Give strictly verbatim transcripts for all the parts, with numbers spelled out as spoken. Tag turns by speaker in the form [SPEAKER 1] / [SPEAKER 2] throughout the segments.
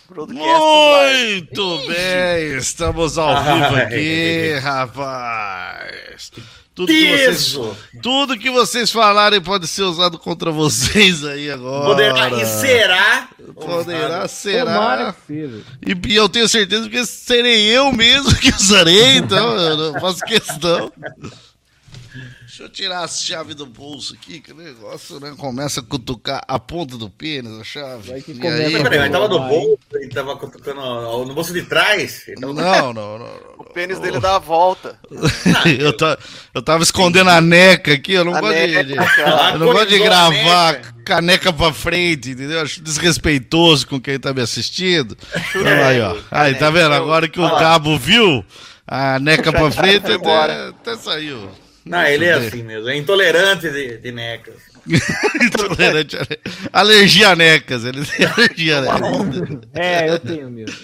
[SPEAKER 1] Muito bem, estamos ao vivo aqui, rapaz. Tudo que, vocês, tudo que vocês falarem pode ser usado contra vocês aí agora.
[SPEAKER 2] Poderá e será.
[SPEAKER 1] Poderá, será. E, e eu tenho certeza que serei eu mesmo que usarei, então eu não faço questão. Deixa eu tirar a chave do bolso aqui, que o negócio, né? Começa a cutucar a ponta do pênis, a chave.
[SPEAKER 2] Vai que e aí... Peraí, ele tava no bolso, ele tava cutucando no bolso de trás?
[SPEAKER 1] Tava... Não, não, não, não.
[SPEAKER 3] O pênis dele dá a volta.
[SPEAKER 1] eu, tá, eu tava escondendo a neca aqui, eu não a gosto neca, de, de eu não gosto de gravar caneca pra frente, entendeu? Acho desrespeitoso com quem tá me assistindo. Então, aí, ó. Aí, tá vendo? Agora que o cabo viu a neca pra frente, até, até saiu.
[SPEAKER 2] Não, ele é assim mesmo, é intolerante de, de necas.
[SPEAKER 1] Intolerante a... Alergia a necas, ele tem alergia a necas.
[SPEAKER 4] É, eu tenho mesmo.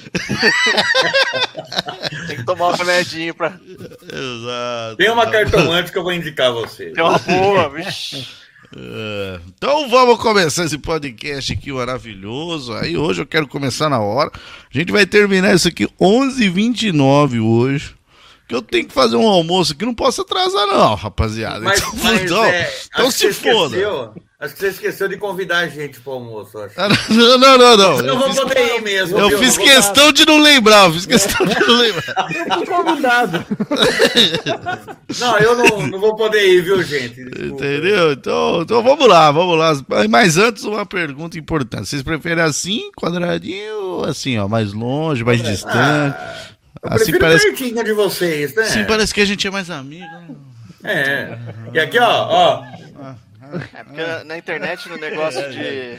[SPEAKER 3] Tem que tomar um remedinho pra...
[SPEAKER 1] Exato.
[SPEAKER 2] Tem uma cartomante que eu vou indicar a você.
[SPEAKER 3] Tem uma boa, vixi.
[SPEAKER 1] É, então vamos começar esse podcast aqui maravilhoso. Aí hoje eu quero começar na hora. A gente vai terminar isso aqui onze e vinte e nove hoje. Que eu tenho que fazer um almoço que não posso atrasar, não, rapaziada.
[SPEAKER 2] Mas,
[SPEAKER 1] então,
[SPEAKER 2] mas,
[SPEAKER 1] então,
[SPEAKER 2] é,
[SPEAKER 1] então se foda.
[SPEAKER 2] Esqueceu, acho que você esqueceu de convidar a gente pro almoço. Acho.
[SPEAKER 1] Não, não, não, não.
[SPEAKER 2] Eu, eu vou fiz, poder ir mesmo.
[SPEAKER 1] Eu
[SPEAKER 2] viu?
[SPEAKER 1] fiz eu questão dar... de não lembrar. Eu fiz questão de não lembrar.
[SPEAKER 4] Eu fui convidado.
[SPEAKER 2] Não, eu não, não vou poder ir, viu, gente? Desculpa.
[SPEAKER 1] Entendeu? Então, então vamos lá, vamos lá. Mas antes, uma pergunta importante. Vocês preferem assim, quadradinho, ou assim, ó, mais longe, mais ah, distante?
[SPEAKER 2] Eu
[SPEAKER 1] assim
[SPEAKER 2] parece pertinho de vocês, né?
[SPEAKER 1] Sim, parece que a gente é mais amigo.
[SPEAKER 2] É. E aqui, ó, ó.
[SPEAKER 3] É porque na internet, no negócio de...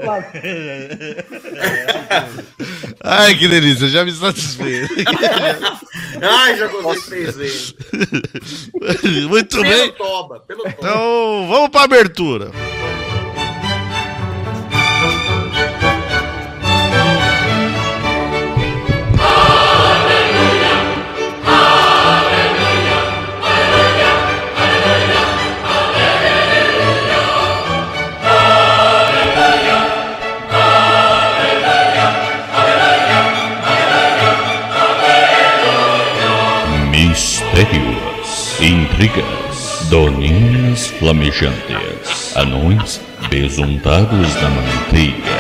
[SPEAKER 1] Ai, que delícia, já me satisfez.
[SPEAKER 2] Ai, já gostei três vezes.
[SPEAKER 1] Muito
[SPEAKER 2] pelo
[SPEAKER 1] bem.
[SPEAKER 2] Toba, pelo toba.
[SPEAKER 1] Então, vamos pra abertura.
[SPEAKER 5] Mistérios, intrigas, doninhas flamejantes, anões besuntados na manteiga,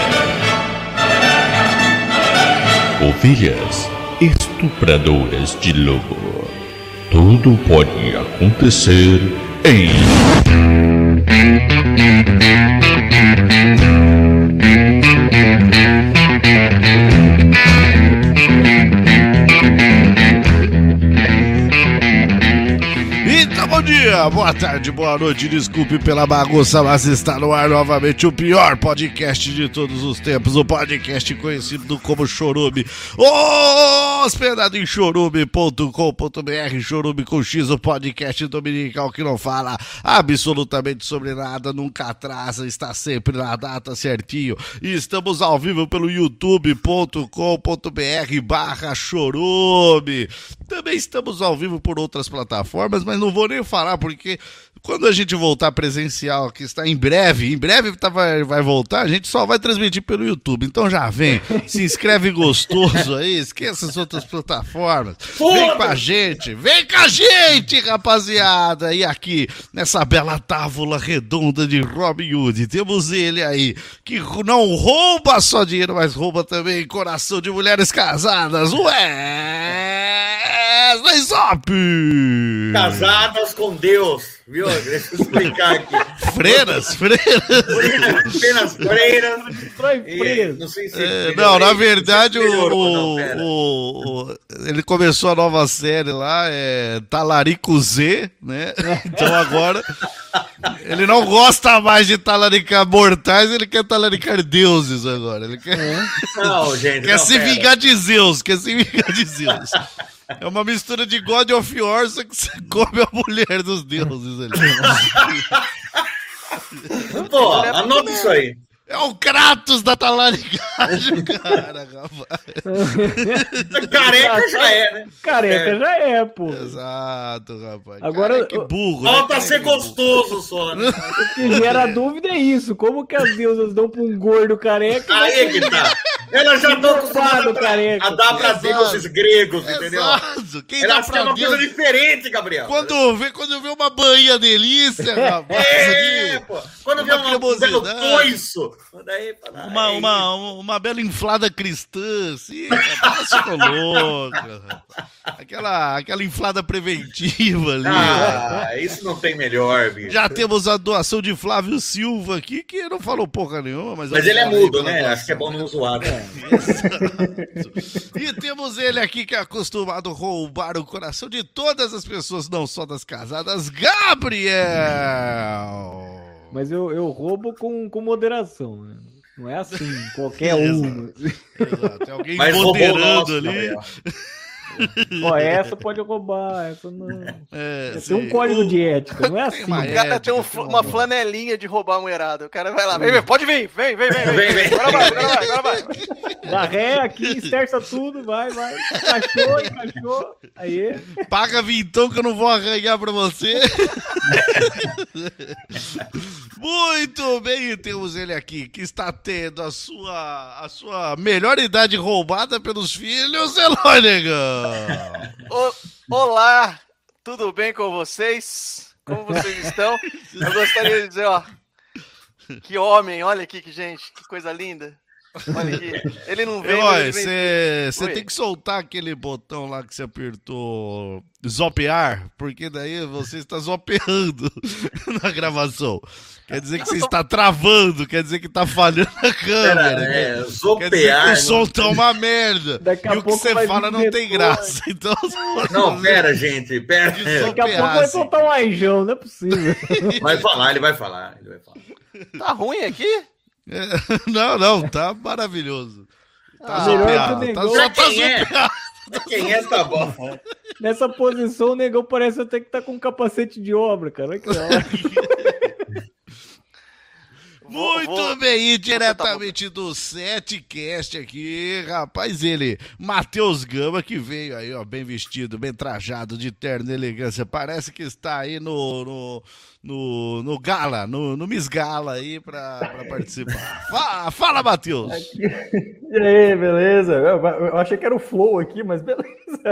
[SPEAKER 5] ovelhas estupradoras de lobo. Tudo pode acontecer em...
[SPEAKER 1] Bom dia, boa tarde, boa noite, desculpe pela bagunça, mas está no ar novamente o pior podcast de todos os tempos, o podcast conhecido como Chorume, hospedado em chorume ponto com ponto br, Chorume com X, o podcast dominical que não fala absolutamente sobre nada, nunca atrasa, está sempre na data certinho, e estamos ao vivo pelo youtube ponto com ponto br barra Chorume, também estamos ao vivo por outras plataformas, mas não vou nem falar, porque quando a gente voltar presencial, que está em breve, em breve tá, vai, vai voltar, a gente só vai transmitir pelo YouTube, então já vem, se inscreve gostoso aí, esqueça as outras plataformas, vem com a gente, vem com a gente, rapaziada, e aqui, nessa bela tábua redonda de Robin Hood, temos ele aí, que não rouba só dinheiro, mas rouba também coração de mulheres casadas, Wesley Zop!
[SPEAKER 2] Casadas com Deus, viu? Deixa eu explicar aqui.
[SPEAKER 1] Freiras, freiras.
[SPEAKER 2] Apenas freiras.
[SPEAKER 4] freiras.
[SPEAKER 2] Não sei se...
[SPEAKER 1] É, não, na verdade, o, o, o, o, ele começou a nova série lá, é Talarico Z, né? Então agora, ele não gosta mais de talaricar mortais, ele quer talaricar deuses agora. Ele quer,
[SPEAKER 2] não, gente,
[SPEAKER 1] quer
[SPEAKER 2] não,
[SPEAKER 1] se
[SPEAKER 2] pera.
[SPEAKER 1] vingar de Zeus, quer se vingar de Zeus. É uma mistura de God of War, só que você come a mulher dos deuses ali.
[SPEAKER 2] Pô, anota isso aí.
[SPEAKER 1] É o Kratos da talaricagem, cara, rapaz.
[SPEAKER 2] Careca já é, né?
[SPEAKER 4] Careca
[SPEAKER 2] é.
[SPEAKER 4] já é, pô.
[SPEAKER 1] Exato, rapaz.
[SPEAKER 4] Agora,
[SPEAKER 1] cara, que burro.
[SPEAKER 2] Falta
[SPEAKER 1] né?
[SPEAKER 2] ser gostoso só, né?
[SPEAKER 4] O que gera dúvida é isso. Como que as deusas dão pra um gordo careca?
[SPEAKER 2] Aí é que tá. Ela já estão acostumadas
[SPEAKER 4] Culpado, careca.
[SPEAKER 2] a dar pra
[SPEAKER 1] Exato.
[SPEAKER 2] deuses gregos, entendeu?
[SPEAKER 1] Exato. Quem
[SPEAKER 2] Ela
[SPEAKER 1] dá
[SPEAKER 2] acha
[SPEAKER 1] pra
[SPEAKER 2] uma coisa
[SPEAKER 1] Deus...
[SPEAKER 2] diferente, Gabriel.
[SPEAKER 1] Quando vê, quando vê uma banha delícia, rapaz,
[SPEAKER 2] É,
[SPEAKER 1] ali,
[SPEAKER 2] pô. Quando vê
[SPEAKER 1] uma
[SPEAKER 2] uma, um belo
[SPEAKER 1] cremosidade.
[SPEAKER 2] coiço. Daí, fala,
[SPEAKER 1] uma,
[SPEAKER 2] "Ei".
[SPEAKER 1] uma, uma bela inflada cristã, assim, rapaz, ficou louca, rapaz. Aquela, aquela inflada preventiva ali.
[SPEAKER 2] Ah, isso não tem melhor, bicho.
[SPEAKER 1] Já temos a doação de Flávio Silva aqui, que não falou porra nenhuma, mas...
[SPEAKER 2] Mas ele é
[SPEAKER 1] obrigado aí
[SPEAKER 2] mudo,
[SPEAKER 1] pela
[SPEAKER 2] né?
[SPEAKER 1] doação.
[SPEAKER 2] Acho que é bom não zoar. Né?
[SPEAKER 1] Exato. E temos ele aqui que é acostumado a roubar o coração de todas as pessoas, não só das casadas, Gabriel!
[SPEAKER 4] Mas eu, eu roubo com, com moderação, né? Não é assim, qualquer um.
[SPEAKER 1] Exato, é alguém
[SPEAKER 2] Mas roubou o
[SPEAKER 1] moderando
[SPEAKER 2] nosso,
[SPEAKER 1] ali.
[SPEAKER 2] Gabriel.
[SPEAKER 4] Ó, essa pode roubar, essa não.
[SPEAKER 1] É,
[SPEAKER 4] Tem um código
[SPEAKER 1] o...
[SPEAKER 4] de ética, não é assim.
[SPEAKER 1] uma
[SPEAKER 3] O cara
[SPEAKER 1] ética,
[SPEAKER 3] tem um-
[SPEAKER 1] tem
[SPEAKER 3] uma
[SPEAKER 1] uma-
[SPEAKER 3] flanelinha de roubar a mulherada. O cara vai lá, vem, vem, pode vir, vem, vem, vem, vem.
[SPEAKER 2] Vem, vem.
[SPEAKER 3] Agora vai, agora vai, agora vai.
[SPEAKER 4] Dá ré aqui, esterça tudo, vai, vai. Encaixou, encaixou. Aí.
[SPEAKER 1] Paga vintão que eu não vou arranhar pra você. Muito bem, temos ele aqui, que está tendo a sua, a sua melhor idade roubada pelos filhos, Elônega.
[SPEAKER 3] Ô, olá, tudo bem com vocês? Como vocês estão? Eu gostaria de dizer, ó, que homem, olha aqui, que gente, que coisa linda. Olha aqui, ele não vem, mas ele vem.
[SPEAKER 1] Você
[SPEAKER 3] Oi.
[SPEAKER 1] tem que soltar aquele botão lá que você apertou, zopear, porque daí você está zopeando na gravação. Quer dizer que você está travando, quer dizer que está falhando a câmera.
[SPEAKER 2] Pera, é,
[SPEAKER 1] quer dizer que
[SPEAKER 2] zopear.
[SPEAKER 1] o som tá uma merda.
[SPEAKER 4] Daqui a
[SPEAKER 1] e o que
[SPEAKER 4] pouco
[SPEAKER 1] você
[SPEAKER 4] vai
[SPEAKER 1] fala
[SPEAKER 4] vir
[SPEAKER 1] não tem
[SPEAKER 4] retorno.
[SPEAKER 1] graça. Então,
[SPEAKER 2] Não, pera, gente, pera.
[SPEAKER 1] De
[SPEAKER 4] Daqui a pouco vai
[SPEAKER 1] Peace.
[SPEAKER 4] soltar um aijão, não é possível.
[SPEAKER 2] Vai falar, ele vai falar. Ele vai falar.
[SPEAKER 3] Tá ruim aqui?
[SPEAKER 1] É, não, não, tá maravilhoso. Tá
[SPEAKER 3] Ah,
[SPEAKER 4] melhor
[SPEAKER 1] zopeado,
[SPEAKER 4] que o
[SPEAKER 1] tá,
[SPEAKER 4] negócio.
[SPEAKER 1] só tá
[SPEAKER 2] Quem é?
[SPEAKER 1] zopeado.
[SPEAKER 2] Quem é, tá bom.
[SPEAKER 4] Nessa posição, o negão parece até que tá com um capacete de obra, cara. Olha que da hora.
[SPEAKER 3] Vou-
[SPEAKER 1] Muito
[SPEAKER 3] vou-
[SPEAKER 1] bem, e diretamente do Setcast aqui, rapaz, ele, Matheus Gama, que veio aí, ó, bem vestido, bem trajado, de terno e elegância, parece que está aí no, no, no, no Gala, no, no Miss Gala aí pra, pra participar. Fala, fala, Matheus!
[SPEAKER 6] E aí, beleza? Eu, eu achei que era o Flow aqui, mas beleza.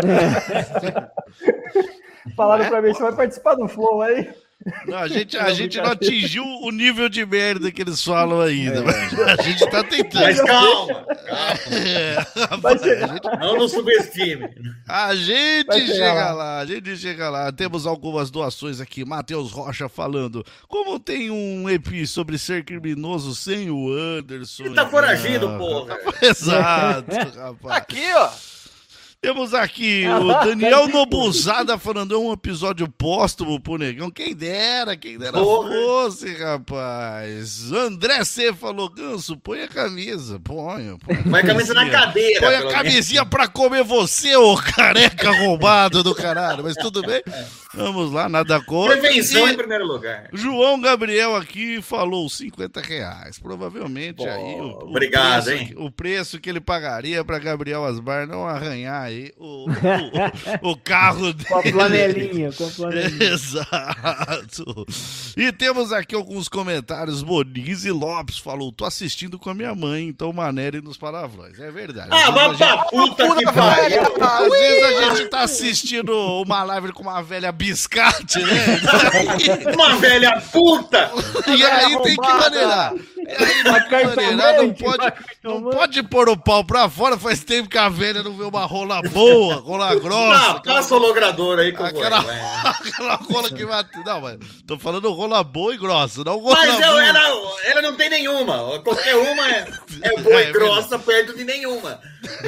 [SPEAKER 6] Falaram pra mim, você vai participar do Flow aí?
[SPEAKER 1] Não, a gente, a gente não atingiu o nível de merda que eles falam ainda, mas a gente tá tentando.
[SPEAKER 2] Mas calma, calma.
[SPEAKER 1] É, rapaz,
[SPEAKER 6] Vai
[SPEAKER 1] a
[SPEAKER 6] chegar.
[SPEAKER 1] gente
[SPEAKER 2] Não nos subestime.
[SPEAKER 1] A gente
[SPEAKER 6] Vai chegar
[SPEAKER 1] chega
[SPEAKER 6] lá.
[SPEAKER 1] lá. a gente chega lá. Temos algumas doações aqui. Matheus Rocha falando. Como tem um E P sobre ser criminoso sem o Anderson?
[SPEAKER 2] Ele tá foragido,
[SPEAKER 1] Ah,
[SPEAKER 2] porra.
[SPEAKER 1] Exato, rapaz.
[SPEAKER 3] Aqui, ó.
[SPEAKER 1] Temos aqui o Daniel Nobuzada falando, é um episódio póstumo pro Negão. Quem dera, quem dera
[SPEAKER 2] Porra.
[SPEAKER 1] fosse, rapaz. André C falou, Ganso, põe a camisa. Põe, põe a
[SPEAKER 2] Põe a camisa na cadeira.
[SPEAKER 1] Põe a
[SPEAKER 2] pelo
[SPEAKER 1] camisinha pra comer você, ô careca roubado do caralho. Mas tudo bem, vamos lá, nada
[SPEAKER 2] menos.
[SPEAKER 1] contra.
[SPEAKER 2] Prevenção
[SPEAKER 1] E
[SPEAKER 2] em primeiro lugar.
[SPEAKER 1] João Gabriel aqui falou cinquenta reais. Provavelmente
[SPEAKER 2] Pô,
[SPEAKER 1] aí o, o
[SPEAKER 2] obrigado,
[SPEAKER 1] preço,
[SPEAKER 2] hein?
[SPEAKER 1] o preço que ele pagaria pra Gabriel Asbar não arranhar aí o, o, o carro dele.
[SPEAKER 4] Com a flanelinha, com a flanelinha.
[SPEAKER 1] Exato. E temos aqui alguns comentários. Monize Lopes falou: tô assistindo com a minha mãe, então manere nos palavrões. É verdade.
[SPEAKER 2] Ah,
[SPEAKER 1] Às
[SPEAKER 2] vai
[SPEAKER 1] vezes a
[SPEAKER 2] pra puta que
[SPEAKER 3] Puta
[SPEAKER 2] pariu.
[SPEAKER 3] que pariu.
[SPEAKER 1] às vezes a gente tá assistindo uma live com uma velha biscate, né?
[SPEAKER 2] Uma velha puta.
[SPEAKER 1] E aí tem que maneirar. E aí não tem que maneirar, não pode, não pode pôr o pau pra fora. Faz tempo que a velha não vê uma rola boa, rola grossa.
[SPEAKER 2] Não, passa o logrador aí que eu vou.
[SPEAKER 1] Aquela,
[SPEAKER 2] vai.
[SPEAKER 1] aquela rola que vai. Não, mas tô falando rola boa e grossa, não rola
[SPEAKER 2] Mas eu,
[SPEAKER 1] boa.
[SPEAKER 2] ela, ela não tem nenhuma. Qualquer uma é, é boa
[SPEAKER 1] É
[SPEAKER 2] e grossa perto de nenhuma.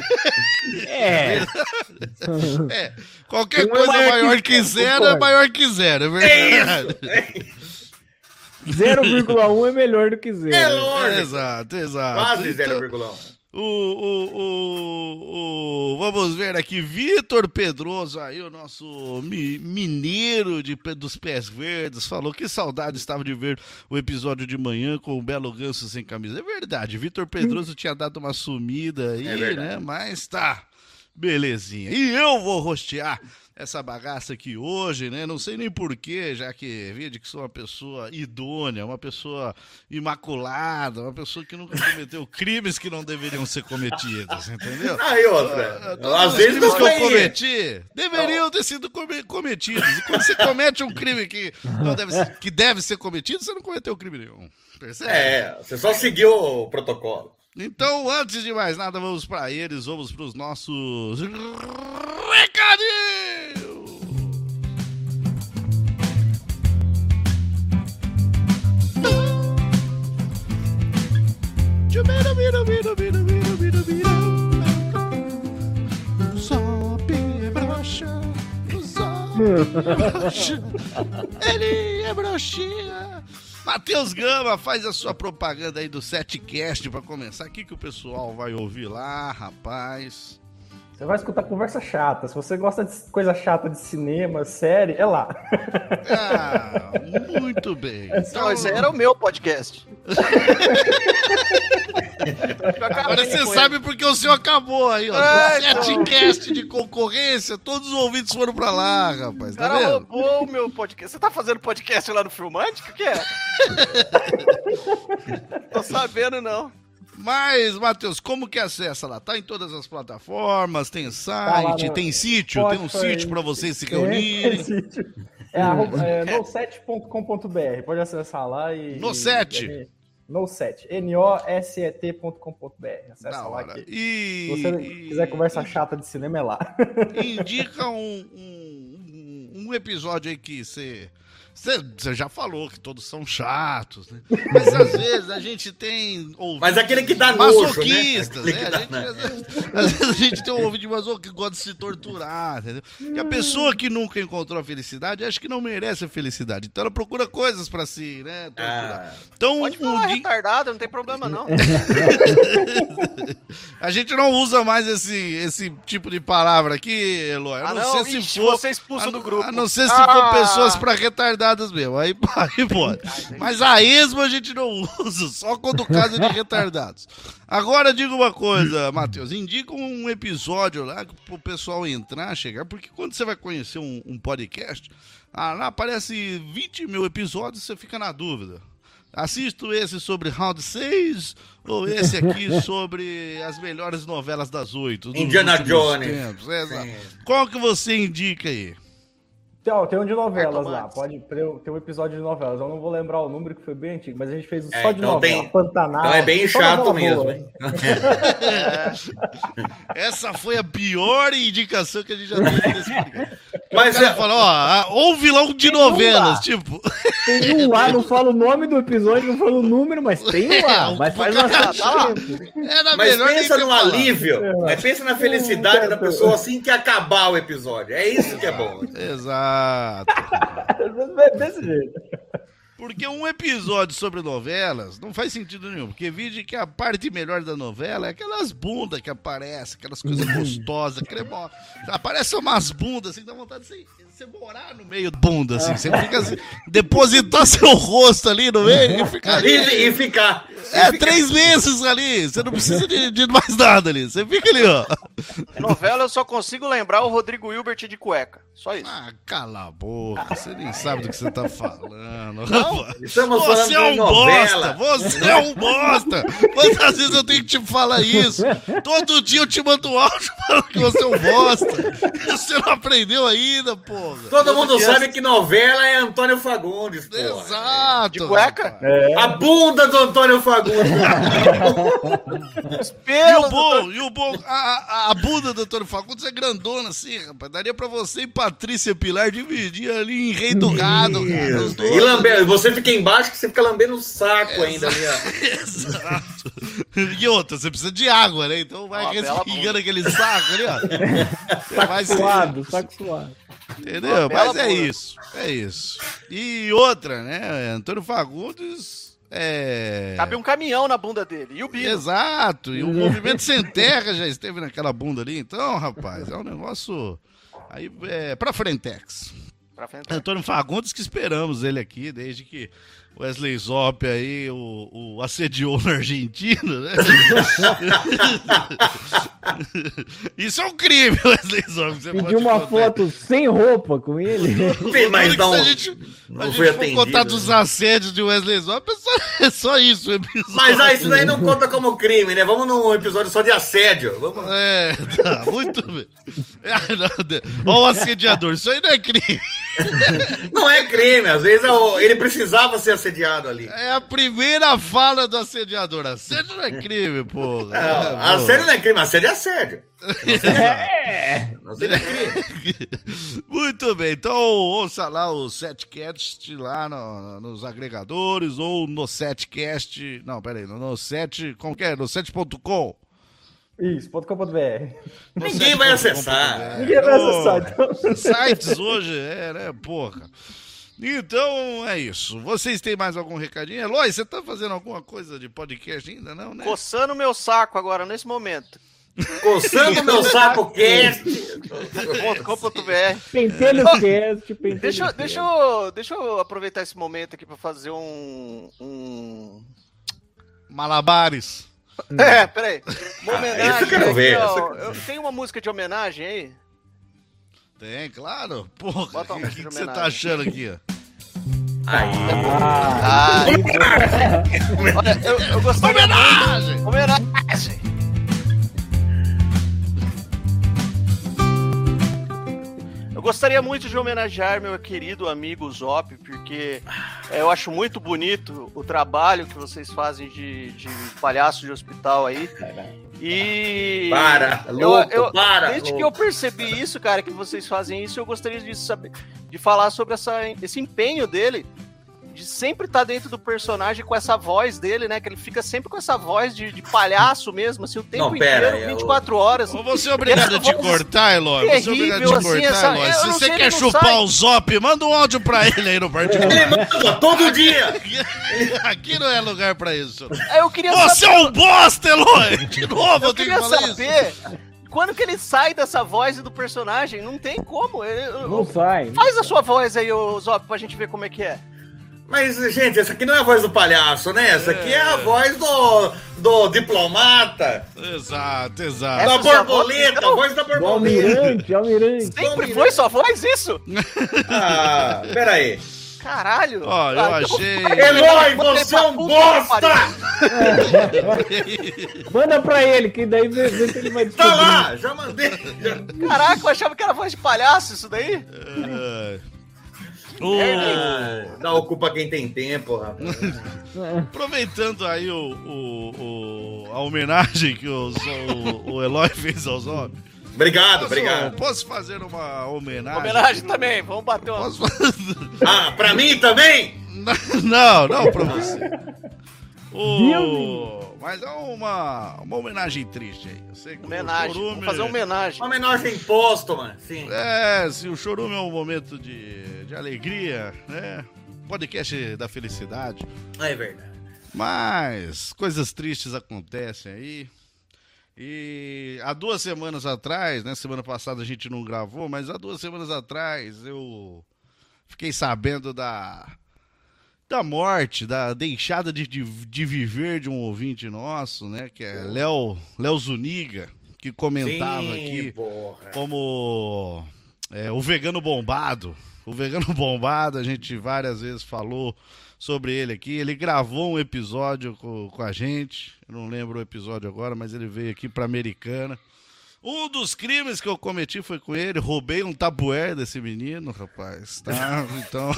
[SPEAKER 4] É.
[SPEAKER 1] É, qualquer
[SPEAKER 4] Um é
[SPEAKER 1] coisa
[SPEAKER 4] maior
[SPEAKER 1] maior
[SPEAKER 4] que
[SPEAKER 1] que
[SPEAKER 4] zero,
[SPEAKER 1] zero é
[SPEAKER 4] concordo.
[SPEAKER 1] maior que zero, é
[SPEAKER 2] É
[SPEAKER 1] verdade.
[SPEAKER 2] isso. É,
[SPEAKER 4] zero vírgula um é melhor do que zero.
[SPEAKER 2] é lógico.
[SPEAKER 1] Exato, exato.
[SPEAKER 2] Quase
[SPEAKER 1] Então,
[SPEAKER 2] zero vírgula um.
[SPEAKER 1] O, o, o, o- vamos ver aqui, Vitor Pedroso, aí, o nosso mi- mineiro de, pe- dos pés verdes, falou que saudade estava de ver o episódio de manhã com o Belo Ganso sem camisa. É verdade, Vitor Pedroso tinha dado uma sumida aí,
[SPEAKER 2] É verdade.
[SPEAKER 1] né? Mas tá, belezinha. E eu vou rostear essa bagaça aqui hoje, né? Não sei nem porquê, já que vide que sou uma pessoa idônea, uma pessoa imaculada, uma pessoa que nunca cometeu crimes que não deveriam ser cometidos, entendeu?
[SPEAKER 2] Aí outra.
[SPEAKER 1] Todos
[SPEAKER 2] Às
[SPEAKER 1] os
[SPEAKER 2] vezes
[SPEAKER 1] crimes
[SPEAKER 2] não
[SPEAKER 1] que eu
[SPEAKER 2] foi.
[SPEAKER 1] cometi deveriam ter sido come- cometidos. E quando você comete um crime que, não deve ser, que deve ser cometido, você não cometeu crime nenhum. Percebe?
[SPEAKER 2] É, você só seguiu o protocolo.
[SPEAKER 1] Então, antes de mais nada, vamos para eles, vamos para os nossos recadinhos! Sobe, broxa, sobe, broxa, ele é broxinha. Matheus Gama, faz a sua propaganda aí do Setcast pra começar. O que, que o pessoal vai ouvir lá, rapaz?
[SPEAKER 6] Você vai escutar conversa chata. Se você gosta de coisa chata de cinema, série, é lá.
[SPEAKER 1] Ah, muito bem.
[SPEAKER 3] Então, esse era o meu podcast.
[SPEAKER 1] Agora você sabe porque o seu acabou aí, ó.
[SPEAKER 3] É,
[SPEAKER 1] Setcast de concorrência, todos os ouvintes foram pra lá, rapaz.
[SPEAKER 3] O
[SPEAKER 1] Tá
[SPEAKER 3] cara
[SPEAKER 1] vendo?
[SPEAKER 3] roubou o meu podcast. Você tá fazendo podcast lá no Filmante? O que é? Tô sabendo, não.
[SPEAKER 1] Mas, Matheus, como que acessa lá? Tá em todas as plataformas, tem site,
[SPEAKER 6] no
[SPEAKER 1] tem sítio, tem um
[SPEAKER 6] Spotify.
[SPEAKER 1] sítio pra vocês se
[SPEAKER 6] Tem-
[SPEAKER 1] reunirem.
[SPEAKER 6] tem sítio. É, arroba, é no set ponto com ponto b r. Pode acessar lá e.
[SPEAKER 1] No set?
[SPEAKER 6] e- No set. N O S E T ponto com ponto b r. Acessa
[SPEAKER 1] Da
[SPEAKER 6] lá
[SPEAKER 1] hora.
[SPEAKER 6] aqui.
[SPEAKER 1] E,
[SPEAKER 6] Se você
[SPEAKER 1] e-
[SPEAKER 6] quiser conversa chata de cinema, é lá.
[SPEAKER 1] indica um, um, um episódio aí que você. Você já falou que todos são chatos, né? Mas às vezes a gente tem ouvintes
[SPEAKER 2] Mas aquele que dá nojo, né?
[SPEAKER 1] masoquistas,
[SPEAKER 2] Aquele
[SPEAKER 1] né?
[SPEAKER 2] que
[SPEAKER 1] A
[SPEAKER 2] dá
[SPEAKER 1] gente,
[SPEAKER 2] nojo.
[SPEAKER 1] às, vezes, às vezes a gente tem um ouvinte masoquista que gosta de se torturar, entendeu? E a pessoa que nunca encontrou a felicidade, acha que não merece a felicidade. Então ela procura coisas pra si, né? Torturar.
[SPEAKER 2] Ah,
[SPEAKER 1] Então,
[SPEAKER 3] Pode
[SPEAKER 1] um
[SPEAKER 3] falar
[SPEAKER 1] dia-
[SPEAKER 3] retardado, não tem problema, não.
[SPEAKER 1] a gente não usa mais esse, esse tipo de palavra aqui, Eloy. A
[SPEAKER 3] Ah,
[SPEAKER 1] não,
[SPEAKER 3] não?
[SPEAKER 1] ser se
[SPEAKER 3] Ixi,
[SPEAKER 1] for.
[SPEAKER 3] você é expulso
[SPEAKER 1] a,
[SPEAKER 3] do grupo.
[SPEAKER 1] A não ser se
[SPEAKER 3] Ah!
[SPEAKER 1] for pessoas pra retardadas mesmo. Aí, aí pode. Mas a esmo a gente não usa, só quando o caso é de retardados. Agora diga uma coisa, Matheus. Indica um episódio lá pro pessoal entrar, chegar, porque quando você vai conhecer um, um podcast, ah, lá aparece vinte mil episódios e você fica na dúvida. Assisto esse sobre Round seis ou esse aqui sobre as melhores novelas das oito? dos
[SPEAKER 2] Indiana
[SPEAKER 1] últimos
[SPEAKER 2] Jones.
[SPEAKER 1] tempos? É, exato.
[SPEAKER 2] Sim.
[SPEAKER 1] Qual que você indica aí?
[SPEAKER 6] Tem, ó, tem um de novelas
[SPEAKER 3] Marco
[SPEAKER 6] lá.
[SPEAKER 3] Mantes.
[SPEAKER 6] Pode ter um episódio de novelas. Eu não vou lembrar o número, que foi bem antigo, mas a gente fez
[SPEAKER 2] É,
[SPEAKER 6] só de
[SPEAKER 2] então
[SPEAKER 6] novela.
[SPEAKER 2] tem-
[SPEAKER 6] Pantanal.
[SPEAKER 2] Então é bem
[SPEAKER 6] só
[SPEAKER 2] chato
[SPEAKER 6] novela
[SPEAKER 2] mesmo,
[SPEAKER 6] boa.
[SPEAKER 2] hein?
[SPEAKER 1] Essa foi a pior indicação que a gente já teve nesse podcast.
[SPEAKER 2] Mas
[SPEAKER 1] O cara
[SPEAKER 2] é,
[SPEAKER 1] falou, ó, ah, ou vilão de
[SPEAKER 6] Tem um
[SPEAKER 1] novelas,
[SPEAKER 6] lá.
[SPEAKER 1] tipo.
[SPEAKER 6] Tem um lá, não fala o nome do episódio, não fala o número, mas tem um lá. Mas faz bastante tempo.
[SPEAKER 1] Era
[SPEAKER 2] mas
[SPEAKER 1] melhor nem
[SPEAKER 2] pensa
[SPEAKER 1] ter
[SPEAKER 2] no
[SPEAKER 1] falado.
[SPEAKER 2] alívio, mas pensa na felicidade da pessoa assim que acabar o episódio. É isso que é bom.
[SPEAKER 1] Exato.
[SPEAKER 6] Desse jeito.
[SPEAKER 1] Porque um episódio sobre novelas não faz sentido nenhum. Porque vide que a parte melhor da novela é aquelas bundas que aparecem, aquelas coisas gostosas, cremosas. Aparecem umas bundas assim, dá vontade de você, você morar no meio da bunda, assim. Você fica assim, depositar seu rosto ali no meio e ficar ali.
[SPEAKER 2] E, e ficar.
[SPEAKER 1] É, três meses ali. Você não precisa de, de mais nada ali. Você fica ali, ó.
[SPEAKER 3] Novela eu só consigo lembrar o Rodrigo Hilbert de cueca. Só isso.
[SPEAKER 1] Ah, cala a boca. Você nem sabe do que você tá falando.
[SPEAKER 2] Estamos
[SPEAKER 1] Você
[SPEAKER 2] falando
[SPEAKER 1] é um
[SPEAKER 2] de novela.
[SPEAKER 1] bosta! Você é um bosta! Quantas vezes eu tenho que te falar isso? Todo dia eu te mando um áudio falando que você é um bosta! Você não aprendeu ainda, porra!
[SPEAKER 2] Todo mundo
[SPEAKER 3] dia-
[SPEAKER 2] sabe que novela é Antônio Fagundes, pô.
[SPEAKER 1] Exato!
[SPEAKER 3] De cueca?
[SPEAKER 1] rapaz.
[SPEAKER 2] A bunda do Antônio Fagundes.
[SPEAKER 3] Os
[SPEAKER 1] E o
[SPEAKER 3] pelos.
[SPEAKER 1] bom, e o bom, a, a, a bunda do Antônio Fagundes é grandona assim, rapaz. Daria pra você e Patrícia Pilar dividir ali em Rei do Gado, cara. Os dois.
[SPEAKER 2] E lamber, você fica embaixo que você fica lambendo o saco ainda ali, ó.
[SPEAKER 1] Exato. E outra, você precisa de água, né? Então vai
[SPEAKER 3] Uma bela
[SPEAKER 1] respingando aquele saco ali, ó. Você vai se-
[SPEAKER 6] Suado, saco suado.
[SPEAKER 1] Entendeu?
[SPEAKER 3] Uma bela
[SPEAKER 1] Mas é
[SPEAKER 3] bunda.
[SPEAKER 1] isso. É isso. E outra, né? Antônio Fagundes é.
[SPEAKER 3] Cabe um caminhão na bunda dele. E o Bino.
[SPEAKER 1] Exato. E o movimento sem terra já esteve naquela bunda ali. Então, rapaz, é um negócio. Aí é pra Frentex.
[SPEAKER 3] Pra frente.
[SPEAKER 1] Antônio Fagundes, que esperamos ele aqui, desde que Wesley Zop aí, o, o assediou na Argentina, né? Isso é um crime, Wesley Zop. Você
[SPEAKER 6] Pediu uma foto sem roupa com ele.
[SPEAKER 2] Sim, mas não,
[SPEAKER 1] se a gente,
[SPEAKER 2] não
[SPEAKER 1] a gente
[SPEAKER 2] foi
[SPEAKER 1] for
[SPEAKER 2] atendido,
[SPEAKER 1] contar dos
[SPEAKER 2] né?
[SPEAKER 1] assédios de Wesley Zop, é só, é só isso o episódio.
[SPEAKER 2] Mas ah, isso daí não conta como crime, né? Vamos num episódio só de assédio. Vamos...
[SPEAKER 1] É, tá, muito bem. Olha o assediador, isso aí não é crime.
[SPEAKER 2] Não é crime, às vezes é o- ele precisava ser assediado ali.
[SPEAKER 1] É a primeira fala do assediador. Assédio não é crime, porra.
[SPEAKER 2] Não,
[SPEAKER 1] É, porra.
[SPEAKER 2] assédio não é crime, assédio é assédio.
[SPEAKER 6] É.
[SPEAKER 2] Assédio é crime.
[SPEAKER 1] Muito bem, então ouça lá o Setcast lá no- nos agregadores ou no Setcast. Não, peraí, no, no Set. Como que é? No set ponto com.
[SPEAKER 6] Isso, ponto com ponto br.
[SPEAKER 1] No
[SPEAKER 2] Ninguém
[SPEAKER 1] set
[SPEAKER 2] vai
[SPEAKER 1] ponto com ponto
[SPEAKER 2] acessar.
[SPEAKER 1] br.
[SPEAKER 6] Ninguém vai
[SPEAKER 1] Ô,
[SPEAKER 6] acessar, então.
[SPEAKER 1] Sites hoje, é, né, porra. Então é isso. Vocês têm mais algum recadinho? Eloy, você tá fazendo alguma coisa de podcast ainda, não, né?
[SPEAKER 3] Coçando meu saco agora, nesse momento.
[SPEAKER 2] Coçando meu saco cast.
[SPEAKER 3] ponto com ponto br.
[SPEAKER 6] Pentelho Cast, Pentelho
[SPEAKER 3] Deixa, eu-
[SPEAKER 6] Cast.
[SPEAKER 3] deixa, eu, deixa eu aproveitar esse momento aqui pra fazer um. um...
[SPEAKER 1] Malabares.
[SPEAKER 3] É, peraí. Uma
[SPEAKER 2] Ah,
[SPEAKER 3] homenagem.
[SPEAKER 2] esse eu quero
[SPEAKER 3] aqui,
[SPEAKER 2] ver,
[SPEAKER 3] ó.
[SPEAKER 2] esse eu
[SPEAKER 3] Eu tenho uma música de homenagem aí.
[SPEAKER 1] Tem, claro. Porra,
[SPEAKER 3] Bota
[SPEAKER 1] o
[SPEAKER 3] uma
[SPEAKER 1] que, que
[SPEAKER 3] música de
[SPEAKER 1] você tá
[SPEAKER 3] homenagem.
[SPEAKER 1] achando aqui, ó?
[SPEAKER 2] Aí.
[SPEAKER 6] Ah,
[SPEAKER 3] Ah, olha, eu, eu gostaria.
[SPEAKER 1] Homenagem!
[SPEAKER 3] Homenagem! Eu gostaria muito de homenagear meu querido amigo Zop, porque é, eu acho muito bonito o trabalho que vocês fazem de, de palhaço de hospital aí. E.
[SPEAKER 2] Para,
[SPEAKER 3] eu-
[SPEAKER 2] louco,
[SPEAKER 3] eu-
[SPEAKER 2] para,
[SPEAKER 3] Desde
[SPEAKER 2] louco.
[SPEAKER 3] que eu percebi isso, cara, que vocês fazem isso, eu gostaria de saber, de falar sobre essa, esse empenho dele. De sempre estar dentro do personagem com essa voz dele, né? Que ele fica sempre com essa voz de, de palhaço mesmo, assim, o tempo
[SPEAKER 2] Não, pera,
[SPEAKER 3] inteiro,
[SPEAKER 2] é
[SPEAKER 3] vinte e quatro horas.
[SPEAKER 1] Ou você é obrigado a te
[SPEAKER 3] Essa voz
[SPEAKER 1] cortar, Eloy? Você é obrigado a
[SPEAKER 3] terrível,
[SPEAKER 1] te
[SPEAKER 3] assim,
[SPEAKER 1] cortar,
[SPEAKER 3] essa-
[SPEAKER 1] Eloy?
[SPEAKER 3] eu
[SPEAKER 1] Se
[SPEAKER 3] não
[SPEAKER 1] você
[SPEAKER 3] sei,
[SPEAKER 1] quer
[SPEAKER 3] ele não
[SPEAKER 1] chupar
[SPEAKER 3] sai.
[SPEAKER 1] o Zop, manda um áudio pra ele aí no particular.
[SPEAKER 2] Ele manda todo dia.
[SPEAKER 1] Aqui não é lugar pra isso.
[SPEAKER 3] Aí eu queria
[SPEAKER 1] Você
[SPEAKER 3] saber,
[SPEAKER 1] é um bosta, Eloy! De novo eu,
[SPEAKER 3] eu
[SPEAKER 1] tenho
[SPEAKER 3] queria
[SPEAKER 1] que falar isso.
[SPEAKER 3] saber quando que ele sai dessa voz e do personagem. Não tem como. Ele-
[SPEAKER 6] não sai.
[SPEAKER 3] Faz a sua voz aí, ô Zop, pra gente ver como é que é.
[SPEAKER 2] Mas, gente, essa aqui não é a voz do palhaço, né? Essa aqui é a voz do, do diplomata,
[SPEAKER 1] Exato, exato.
[SPEAKER 3] Essa
[SPEAKER 2] da
[SPEAKER 3] sua
[SPEAKER 2] borboleta,
[SPEAKER 3] voz,
[SPEAKER 2] a voz da
[SPEAKER 6] Do
[SPEAKER 2] borboleta.
[SPEAKER 6] Almirante, Almirante.
[SPEAKER 3] Sempre foi sua voz isso?
[SPEAKER 2] Ah, peraí.
[SPEAKER 3] Caralho.
[SPEAKER 1] Ó, eu
[SPEAKER 3] Ah, então-
[SPEAKER 1] achei-
[SPEAKER 2] Eloy,
[SPEAKER 3] Mandei
[SPEAKER 2] você é
[SPEAKER 3] pra
[SPEAKER 2] um
[SPEAKER 3] puta que
[SPEAKER 2] bosta!
[SPEAKER 3] pariu.
[SPEAKER 6] Manda pra ele, que daí vê, vê se ele vai
[SPEAKER 2] Tá
[SPEAKER 6] descobrir.
[SPEAKER 2] lá, já mandei. Já-
[SPEAKER 3] Caraca, eu achava que era voz de palhaço isso daí.
[SPEAKER 1] É. O-
[SPEAKER 2] Ah, dá ocupa quem tem tempo, rapaz.
[SPEAKER 1] Aproveitando aí o, o- o- a homenagem que o, o, o Eloy fez ao Zop.
[SPEAKER 2] Obrigado,
[SPEAKER 1] Posso,
[SPEAKER 2] obrigado.
[SPEAKER 1] posso fazer uma homenagem?
[SPEAKER 3] Homenagem também, vamos bater uma.
[SPEAKER 1] Posso fazer...
[SPEAKER 2] Ah, pra mim também?
[SPEAKER 1] Não, não pra você. O...
[SPEAKER 6] Viu?
[SPEAKER 1] Mas é uma, uma homenagem triste aí. Eu sei que
[SPEAKER 3] Homenagem,
[SPEAKER 1] o Chorume...
[SPEAKER 3] vamos fazer uma homenagem.
[SPEAKER 2] Uma homenagem imposto, mano. Sim.
[SPEAKER 1] É, se o Chorume é um momento de, de alegria, né? Podcast da felicidade.
[SPEAKER 2] É verdade.
[SPEAKER 1] Mas coisas tristes acontecem aí. E há duas semanas atrás, né? Semana passada a gente não gravou, mas há duas semanas atrás eu fiquei sabendo da, da morte, da deixada de, de, de viver de um ouvinte nosso, né? Que é Léo, Léo Zuniga, que comentava
[SPEAKER 2] Sim,
[SPEAKER 1] aqui
[SPEAKER 2] porra.
[SPEAKER 1] como é, o vegano bombado. O vegano bombado, a gente várias vezes falou sobre ele aqui. Ele gravou um episódio com, com a gente. Eu não lembro o episódio agora, mas ele veio aqui pra Americana. Um dos crimes que eu cometi foi com ele. Roubei um tabué desse menino, rapaz. Tá? Então.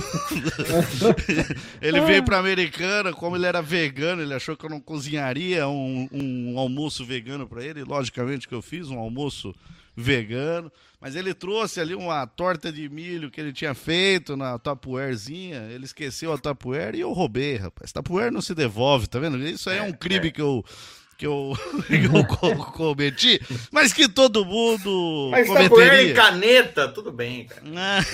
[SPEAKER 1] Ele veio pra Americana, como ele era vegano, ele achou que eu não cozinharia um, um almoço vegano pra ele. Logicamente que eu fiz um almoço vegano. Mas ele trouxe ali uma torta de milho que ele tinha feito na tapuerzinha. Ele esqueceu a tapuer e eu roubei, rapaz. Tapuer não se devolve, tá vendo? Isso aí é um crime que eu, que eu, que eu co- cometi, mas que todo mundo
[SPEAKER 2] Mas tapoeira em
[SPEAKER 1] cometeria.
[SPEAKER 2] caneta, tudo bem, cara.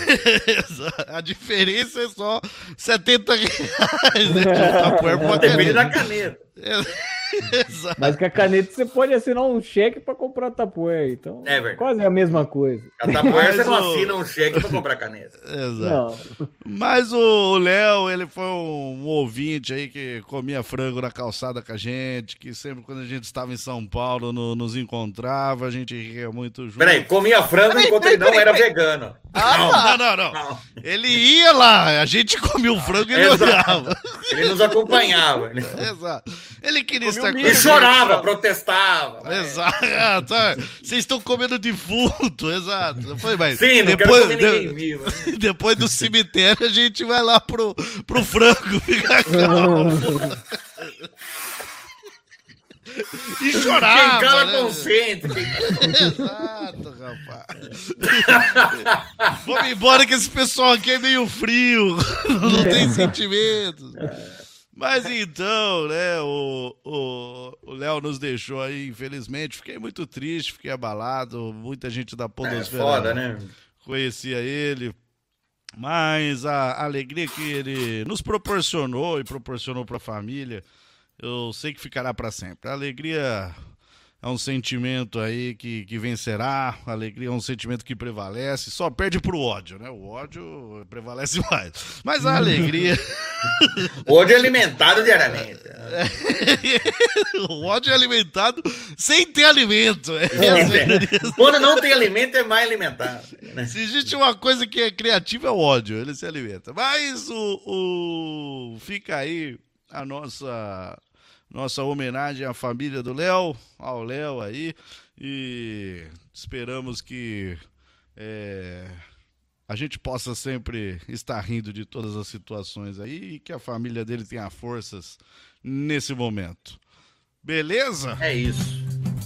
[SPEAKER 1] Ah, a diferença é só setenta reais, né? O tapuer pode
[SPEAKER 2] Depende
[SPEAKER 1] ter-
[SPEAKER 2] da caneta.
[SPEAKER 1] Exato.
[SPEAKER 6] Mas com a caneta você pode assinar um cheque pra comprar pra Tupperware, então
[SPEAKER 2] É verdade.
[SPEAKER 6] quase a mesma coisa.
[SPEAKER 2] A Tupperware você
[SPEAKER 1] Mas
[SPEAKER 2] não
[SPEAKER 1] o-
[SPEAKER 2] assina um cheque pra comprar caneta.
[SPEAKER 1] Exato.
[SPEAKER 6] Não.
[SPEAKER 1] Mas o Léo, ele foi um ouvinte aí que comia frango na calçada com a gente, que sempre quando a gente estava em São Paulo no- nos encontrava, a gente ria muito junto.
[SPEAKER 2] Peraí, comia frango
[SPEAKER 3] Peraí,
[SPEAKER 2] enquanto
[SPEAKER 3] peraí,
[SPEAKER 2] ele não
[SPEAKER 3] peraí,
[SPEAKER 2] era
[SPEAKER 3] peraí.
[SPEAKER 2] vegano.
[SPEAKER 3] Ah,
[SPEAKER 1] Não,
[SPEAKER 3] tá.
[SPEAKER 1] não, não, não.
[SPEAKER 2] Não.
[SPEAKER 1] Ele ia lá, a gente comia o frango e ele
[SPEAKER 2] Exato.
[SPEAKER 1] olhava.
[SPEAKER 2] Ele nos acompanhava. Ele-
[SPEAKER 1] Exato. Ele queria
[SPEAKER 3] Comia
[SPEAKER 1] estar
[SPEAKER 3] um
[SPEAKER 1] com
[SPEAKER 3] milho.
[SPEAKER 1] a
[SPEAKER 2] E
[SPEAKER 1] gente.
[SPEAKER 2] chorava, protestava.
[SPEAKER 1] Exato. Vocês estão comendo defunto, exato. Foi, mas
[SPEAKER 2] Sim, não
[SPEAKER 1] depois,
[SPEAKER 2] quero comer ninguém vivo.
[SPEAKER 1] depois do cemitério a gente vai lá pro, pro frango ficar calmo. E
[SPEAKER 2] Quem
[SPEAKER 1] chorava,
[SPEAKER 2] cala
[SPEAKER 1] né?
[SPEAKER 2] consciente. Quem...
[SPEAKER 1] Exato, rapaz. Vamos embora que esse pessoal aqui é meio frio, não tem sentimentos. Mas então, né, o o o Léo nos deixou aí, infelizmente. Fiquei muito triste, fiquei abalado. Muita gente da
[SPEAKER 2] É
[SPEAKER 1] podosfera
[SPEAKER 2] foda, né?
[SPEAKER 1] conhecia ele. Mas a alegria que ele nos proporcionou e proporcionou para a família, eu sei que ficará para sempre. A alegria é um sentimento aí que, que vencerá, a alegria é um sentimento que prevalece, só perde pro ódio, né? O ódio prevalece mais. Mas a alegria...
[SPEAKER 2] Hoje é alimentado diariamente.
[SPEAKER 1] O ódio é alimentado sem ter alimento. É assim.
[SPEAKER 2] Quando não tem alimento, é mais alimentado. Né?
[SPEAKER 1] Se existe uma coisa que é criativa, é o ódio, ele se alimenta. Mas o, o... fica aí a nossa... Nossa homenagem à família do Léo, ao Léo aí, e esperamos que é, a gente possa sempre estar rindo de todas as situações aí e que a família dele tenha forças nesse momento. Beleza?
[SPEAKER 2] É isso.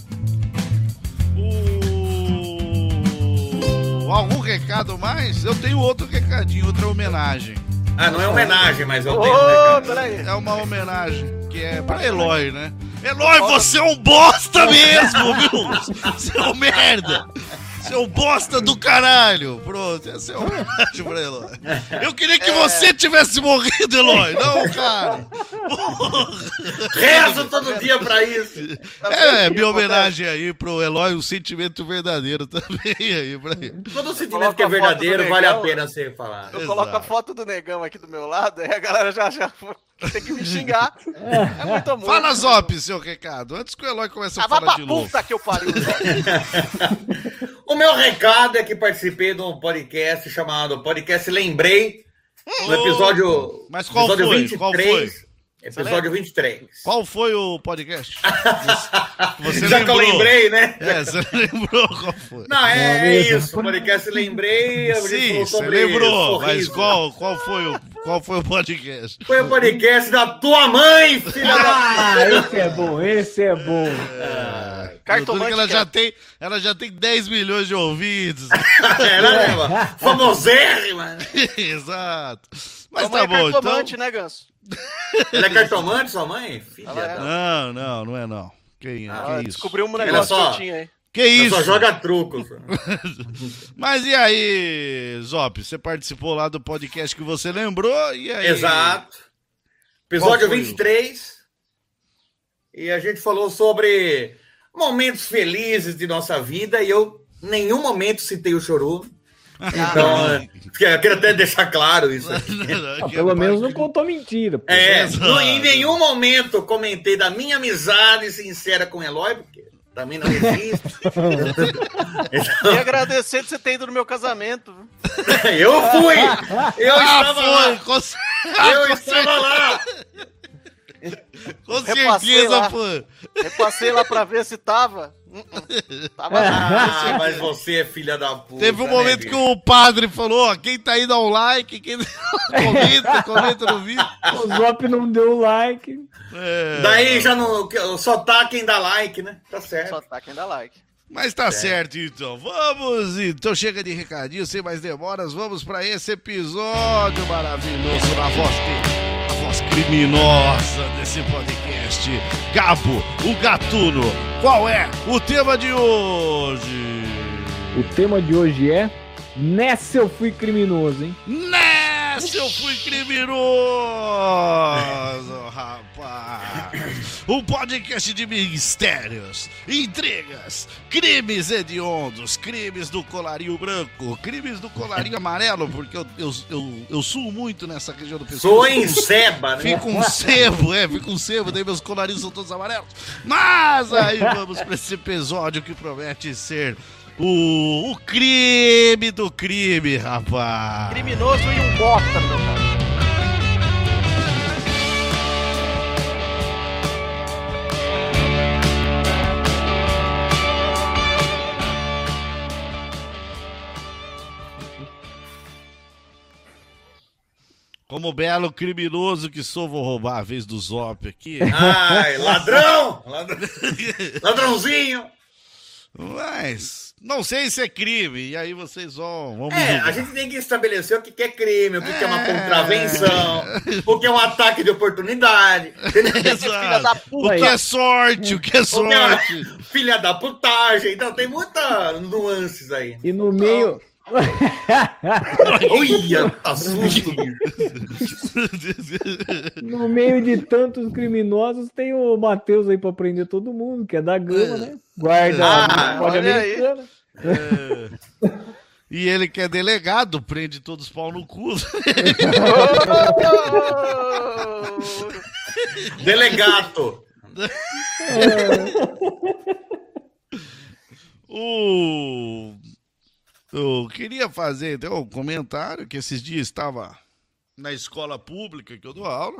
[SPEAKER 1] O... Algum recado mais? Eu tenho outro recadinho, outra homenagem.
[SPEAKER 2] Ah, não é homenagem, mas eu tenho um
[SPEAKER 3] Ô,
[SPEAKER 2] recado.
[SPEAKER 3] peraí.
[SPEAKER 1] É uma homenagem que é pra Eloy, né? Eloy, você é um bosta mesmo, viu? Seu merda! Seu bosta do caralho! Pronto, essa é uma homenagem pra Eloy. Eu queria que você tivesse morrido, Eloy, não, cara!
[SPEAKER 2] Rezo todo dia pra isso.
[SPEAKER 1] É, minha homenagem aí pro Eloy, um sentimento verdadeiro também aí pra ele.
[SPEAKER 2] Todo sentimento
[SPEAKER 3] Coloca
[SPEAKER 2] que é
[SPEAKER 3] a foto
[SPEAKER 2] verdadeiro
[SPEAKER 3] do
[SPEAKER 2] vale a
[SPEAKER 3] negão.
[SPEAKER 2] pena ser falado.
[SPEAKER 3] Eu coloco a foto do negão aqui do meu lado, aí a galera já, já tem que me xingar. É muito amor.
[SPEAKER 1] Fala, Zop, seu recado, antes que o Eloy comece a
[SPEAKER 3] Ah, vai
[SPEAKER 1] falar
[SPEAKER 3] pra
[SPEAKER 1] de novo.
[SPEAKER 3] puta que eu pariu.
[SPEAKER 2] O meu recado é que participei de um podcast chamado Podcast Lembrei, no episódio,
[SPEAKER 1] Mas qual
[SPEAKER 2] episódio
[SPEAKER 1] foi?
[SPEAKER 2] vinte e três. Episódio vinte e três.
[SPEAKER 1] Qual foi o podcast? Você
[SPEAKER 2] Já que eu
[SPEAKER 1] lembrou?
[SPEAKER 2] lembrei, né?
[SPEAKER 1] É, você lembrou qual foi?
[SPEAKER 2] Não, é,
[SPEAKER 6] Não,
[SPEAKER 2] é
[SPEAKER 6] mesmo.
[SPEAKER 2] isso. Podcast Lembrei. A gente
[SPEAKER 1] Sim,
[SPEAKER 2] falou
[SPEAKER 1] você
[SPEAKER 2] sobre
[SPEAKER 1] lembrou, mas
[SPEAKER 2] sorriso.
[SPEAKER 1] qual, qual, foi o, qual foi o podcast?
[SPEAKER 2] Foi o podcast da tua mãe, filha da...
[SPEAKER 6] Ah, esse é bom, esse é bom.
[SPEAKER 1] Tudo que ela já tem, ela já tem dez milhões de ouvintes.
[SPEAKER 2] Ela leva. Famosérrima.
[SPEAKER 1] Exato. Mas
[SPEAKER 3] Sua
[SPEAKER 1] tá
[SPEAKER 3] mãe é
[SPEAKER 1] bom, então.
[SPEAKER 3] cartomante, né, Ganso?
[SPEAKER 2] Ela é cartomante, sua mãe? Filha
[SPEAKER 3] Ela é.
[SPEAKER 2] da...
[SPEAKER 1] Não, não, não é não. Que,
[SPEAKER 3] Ah,
[SPEAKER 1] que isso?
[SPEAKER 3] descobriu um
[SPEAKER 2] Olha
[SPEAKER 3] negócio
[SPEAKER 2] só.
[SPEAKER 3] que eu tinha aí.
[SPEAKER 1] Que
[SPEAKER 2] Ela
[SPEAKER 1] isso?
[SPEAKER 2] só joga truco. só.
[SPEAKER 1] Mas e aí, Zop? Você participou lá do podcast que você lembrou? E aí?
[SPEAKER 2] Exato.
[SPEAKER 1] Qual
[SPEAKER 2] Episódio
[SPEAKER 1] foi?
[SPEAKER 2] vinte e três. E a gente falou sobre momentos felizes de nossa vida. E eu, em nenhum momento, citei o Chorume. Então, é, eu quero até deixar claro isso aqui.
[SPEAKER 6] Ah, pelo menos não contou mentira. pô.
[SPEAKER 2] É,
[SPEAKER 1] Exato.
[SPEAKER 2] no- em nenhum momento eu comentei da minha amizade sincera com o Eloy, porque também não existe.
[SPEAKER 3] E agradecer de você ter ido no meu casamento. viu?
[SPEAKER 2] Eu fui! Eu
[SPEAKER 1] Ah,
[SPEAKER 2] estava
[SPEAKER 1] foi!
[SPEAKER 2] lá!
[SPEAKER 1] Com, ce-
[SPEAKER 2] Eu estava lá!
[SPEAKER 1] com
[SPEAKER 3] Repassei
[SPEAKER 1] certeza
[SPEAKER 3] lá.
[SPEAKER 1] foi.
[SPEAKER 3] Eu passei lá pra ver se tava. Uh-uh. Tava lá.
[SPEAKER 2] Ah, mas você é filha da puta.
[SPEAKER 1] Teve um
[SPEAKER 2] né,
[SPEAKER 1] momento
[SPEAKER 2] bicho?
[SPEAKER 1] que o padre falou: ó, quem tá aí dá um like, quem comenta, comenta no vídeo.
[SPEAKER 6] O Zop não deu like.
[SPEAKER 1] É,
[SPEAKER 2] Daí já não. Só tá quem dá like, né? Tá certo.
[SPEAKER 3] Só tá quem dá like.
[SPEAKER 1] Mas tá certo, então. Vamos, então chega de recadinho, sem mais demoras. Vamos pra esse episódio maravilhoso na voz, que, a voz criminosa desse podcast. Gabo, o gatuno, qual é o tema de hoje?
[SPEAKER 6] O tema de hoje é Nessa eu fui criminoso, hein?
[SPEAKER 1] Nessa Essa eu fui criminoso, rapaz. Um podcast de mistérios, intrigas, crimes hediondos, crimes do colarinho branco, crimes do colarinho amarelo, porque eu, eu, eu, eu suo muito nessa região do pescoço.
[SPEAKER 2] Sou em seba, né?
[SPEAKER 1] Fica um sebo, é, fica um sebo, daí meus colarinhos são todos amarelos. Mas aí vamos pra esse episódio que promete ser o, o crime do crime, rapaz.
[SPEAKER 3] Criminoso e um bosta, meu cara.
[SPEAKER 1] Como belo criminoso que sou, vou roubar a vez do Zop aqui.
[SPEAKER 2] Ai, ladrão! Ladrão. Ladrãozinho!
[SPEAKER 1] Mas não sei se é crime, e aí vocês vão... vão me
[SPEAKER 2] É,
[SPEAKER 1] julgar.
[SPEAKER 2] a gente tem que estabelecer o que é crime, o que é uma contravenção, o que é um ataque de oportunidade, entendeu?
[SPEAKER 3] Filha da
[SPEAKER 1] O
[SPEAKER 3] puta.
[SPEAKER 1] que é sorte, o que é
[SPEAKER 2] O que é
[SPEAKER 1] sorte.
[SPEAKER 2] filha da putagem, então tem muitas nuances aí.
[SPEAKER 6] E no meio.
[SPEAKER 2] Olha, tá susto, bicho.
[SPEAKER 6] No meio de tantos criminosos, tem o Matheus aí pra prender todo mundo, que é da Gama, né? Guarda
[SPEAKER 2] Ah,
[SPEAKER 6] pode
[SPEAKER 3] olha aí.
[SPEAKER 6] americana.
[SPEAKER 1] É. E ele que é delegado, prende todos os pau no cu.
[SPEAKER 2] Delegato.
[SPEAKER 1] O... Eu queria fazer então um comentário que esses dias estava na escola pública que eu dou aula.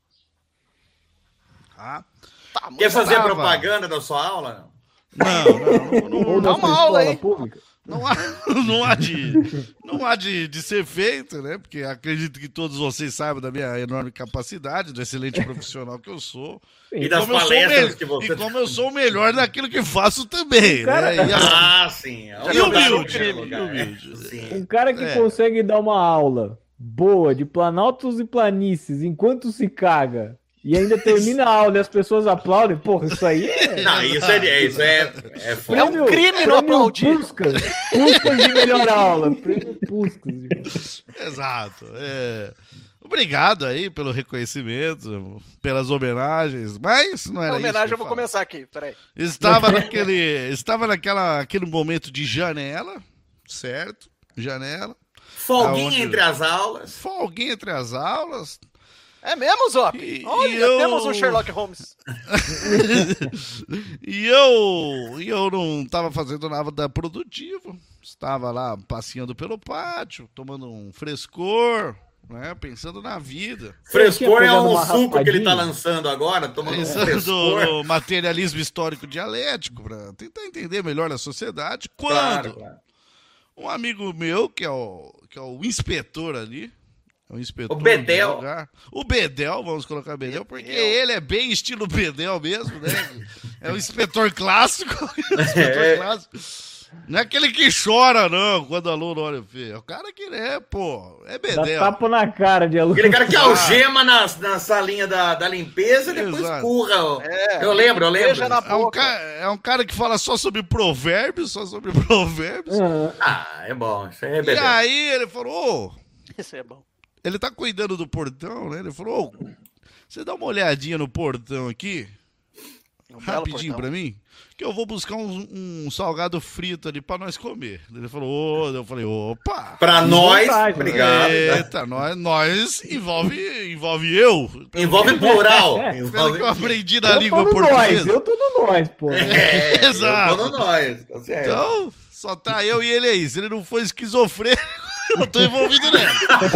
[SPEAKER 1] Tá?
[SPEAKER 3] Tá, muito
[SPEAKER 2] Quer fazer
[SPEAKER 1] Tava.
[SPEAKER 2] propaganda da sua aula?
[SPEAKER 1] Não, não, não,
[SPEAKER 6] Ou
[SPEAKER 1] não,
[SPEAKER 6] da
[SPEAKER 3] uma
[SPEAKER 6] sua
[SPEAKER 3] aula
[SPEAKER 6] escola
[SPEAKER 3] aí.
[SPEAKER 6] pública.
[SPEAKER 1] não há, não há, de, não há de, de ser feito, né? Porque acredito que todos vocês saibam da minha enorme capacidade, do excelente profissional que eu sou.
[SPEAKER 2] E das
[SPEAKER 1] como eu sou
[SPEAKER 2] palestras
[SPEAKER 1] me-
[SPEAKER 2] que você...
[SPEAKER 1] E como eu sou o melhor naquilo que faço também,
[SPEAKER 6] Cara-
[SPEAKER 1] né? E assim,
[SPEAKER 2] Ah, sim.
[SPEAKER 1] E humilde,
[SPEAKER 2] Lugar,
[SPEAKER 1] e
[SPEAKER 2] lugar.
[SPEAKER 1] humilde.
[SPEAKER 2] Sim.
[SPEAKER 6] Um cara que
[SPEAKER 1] É.
[SPEAKER 6] consegue dar uma aula boa de planaltos e planícies enquanto se caga e ainda termina a aula e as pessoas aplaudem, porra, isso aí é.
[SPEAKER 2] Não, isso é, isso é, é foda.
[SPEAKER 3] É um crime não aplaudir.
[SPEAKER 6] Puskas, Puskas de melhor aula. Prêmio Puskas.
[SPEAKER 1] Exato. é. Obrigado aí pelo reconhecimento, pelas homenagens, mas não era
[SPEAKER 3] A
[SPEAKER 1] isso.
[SPEAKER 3] homenagem
[SPEAKER 1] que
[SPEAKER 3] eu vou
[SPEAKER 1] falava.
[SPEAKER 3] começar aqui, peraí.
[SPEAKER 1] Estava naquele, estava naquela, aquele momento de janela, certo? Janela.
[SPEAKER 2] Folguinha
[SPEAKER 1] Aonde-
[SPEAKER 2] entre as aulas.
[SPEAKER 1] Folguinha entre as aulas.
[SPEAKER 3] É mesmo, Zop?
[SPEAKER 1] E-
[SPEAKER 3] Olha,
[SPEAKER 1] e eu-
[SPEAKER 3] temos um Sherlock Holmes.
[SPEAKER 1] E eu, e eu não estava fazendo nada produtivo. Estava lá passeando pelo pátio, tomando um frescor, né? Pensando na vida.
[SPEAKER 2] Frescor é
[SPEAKER 6] pegado
[SPEAKER 2] um
[SPEAKER 6] uma
[SPEAKER 2] suco que ele tá
[SPEAKER 6] raspadinha?
[SPEAKER 2] lançando agora, tomando um
[SPEAKER 1] Pensando
[SPEAKER 2] frescor.
[SPEAKER 1] no materialismo histórico dialético, para tentar entender melhor a sociedade. Quando
[SPEAKER 2] Claro, claro.
[SPEAKER 1] um amigo meu, que é o, que é o inspetor ali, é o inspetor
[SPEAKER 2] O Bedel.
[SPEAKER 1] do lugar, o Bedel, vamos colocar Bedel, porque
[SPEAKER 3] Bedel.
[SPEAKER 1] ele é bem estilo Bedel mesmo, né? É o inspetor clássico, o inspetor
[SPEAKER 2] É.
[SPEAKER 1] clássico. Não é aquele que chora, não, quando o aluno olha feio. É o cara que é, pô, é
[SPEAKER 6] Dá
[SPEAKER 1] Bedel.
[SPEAKER 6] tapa na cara de aluno.
[SPEAKER 2] Aquele cara que algema na, na salinha da, da limpeza e depois
[SPEAKER 1] Exato.
[SPEAKER 2] curra. ó.
[SPEAKER 3] É.
[SPEAKER 2] Eu lembro, eu lembro.
[SPEAKER 3] Beija na
[SPEAKER 1] É um,
[SPEAKER 3] boca.
[SPEAKER 1] ca- é um cara que fala só sobre provérbios, só sobre provérbios.
[SPEAKER 6] Ah,
[SPEAKER 2] Ah, é bom. Isso aí é
[SPEAKER 1] E
[SPEAKER 2] beleza.
[SPEAKER 1] aí ele falou, ô,
[SPEAKER 3] Isso é bom.
[SPEAKER 1] ele tá cuidando do portão, né? Ele falou, ô, você dá uma olhadinha no portão aqui,
[SPEAKER 3] É um belo
[SPEAKER 1] rapidinho
[SPEAKER 3] portão.
[SPEAKER 1] pra mim, que eu vou buscar um, um salgado frito ali pra nós comer. Ele falou, ô, eu falei, opa.
[SPEAKER 2] Pra nós,
[SPEAKER 6] vontade, né?
[SPEAKER 2] obrigado.
[SPEAKER 1] Eita, nós, nós envolve, envolve eu.
[SPEAKER 2] Envolve plural.
[SPEAKER 6] É,
[SPEAKER 1] Pelo
[SPEAKER 2] Envolve...
[SPEAKER 1] que eu aprendi na
[SPEAKER 6] eu tô
[SPEAKER 1] língua
[SPEAKER 6] no nós,
[SPEAKER 1] portuguesa.
[SPEAKER 6] eu tô no nós, pô.
[SPEAKER 2] É,
[SPEAKER 1] Exato.
[SPEAKER 2] eu tô no nós. Tá certo.
[SPEAKER 1] Então, só tá eu e ele aí. Se ele não for esquizofrênico, eu tô envolvido nele.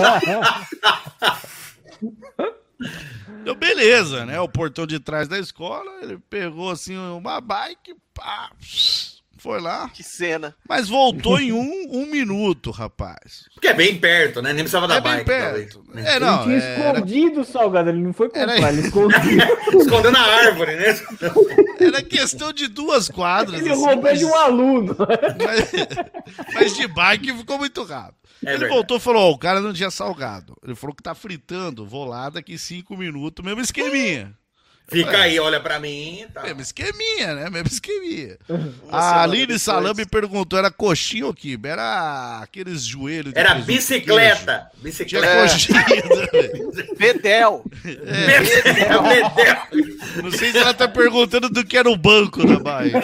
[SPEAKER 1] Eu, beleza, né? O portão de trás da escola, ele pegou assim uma bike, pá, foi lá.
[SPEAKER 3] Que cena.
[SPEAKER 1] Mas voltou em um, um minuto, rapaz.
[SPEAKER 2] Porque é bem perto, né? Nem precisava da
[SPEAKER 1] É bem
[SPEAKER 2] bike,
[SPEAKER 1] perto.
[SPEAKER 2] talvez.
[SPEAKER 1] É,
[SPEAKER 6] Ele
[SPEAKER 1] não,
[SPEAKER 6] tinha
[SPEAKER 1] era,
[SPEAKER 6] escondido o salgado, ele não foi comprar,
[SPEAKER 1] Era-
[SPEAKER 6] ele escondiu.
[SPEAKER 2] Escondeu na árvore, né?
[SPEAKER 1] era questão de duas quadras.
[SPEAKER 6] Ele
[SPEAKER 1] assim,
[SPEAKER 6] roubou
[SPEAKER 1] mas-
[SPEAKER 6] de um aluno.
[SPEAKER 1] Mas, mas de bike ficou muito rápido.
[SPEAKER 2] É
[SPEAKER 1] ele
[SPEAKER 2] verdade.
[SPEAKER 1] voltou e falou, ó, o cara não tinha salgado. Ele falou que tá fritando, vou lá daqui cinco minutos, mesmo esqueminha.
[SPEAKER 2] Fica aí, olha pra mim. Tá.
[SPEAKER 1] Mesmo esqueminha, né? Mesmo esqueminha.
[SPEAKER 3] Uma
[SPEAKER 1] A
[SPEAKER 3] semana
[SPEAKER 1] Aline
[SPEAKER 3] depois.
[SPEAKER 1] Salame perguntou, era coxinha ou quibe? Era aqueles joelhos de
[SPEAKER 2] Era
[SPEAKER 1] presunto de
[SPEAKER 2] bicicleta.
[SPEAKER 1] queijo. Tinha
[SPEAKER 2] Bicicleta.
[SPEAKER 3] É.
[SPEAKER 1] coxinha também.
[SPEAKER 3] Bedel.
[SPEAKER 2] Bedel, Bedel.
[SPEAKER 1] Não sei se ela tá perguntando do que era o banco da bike.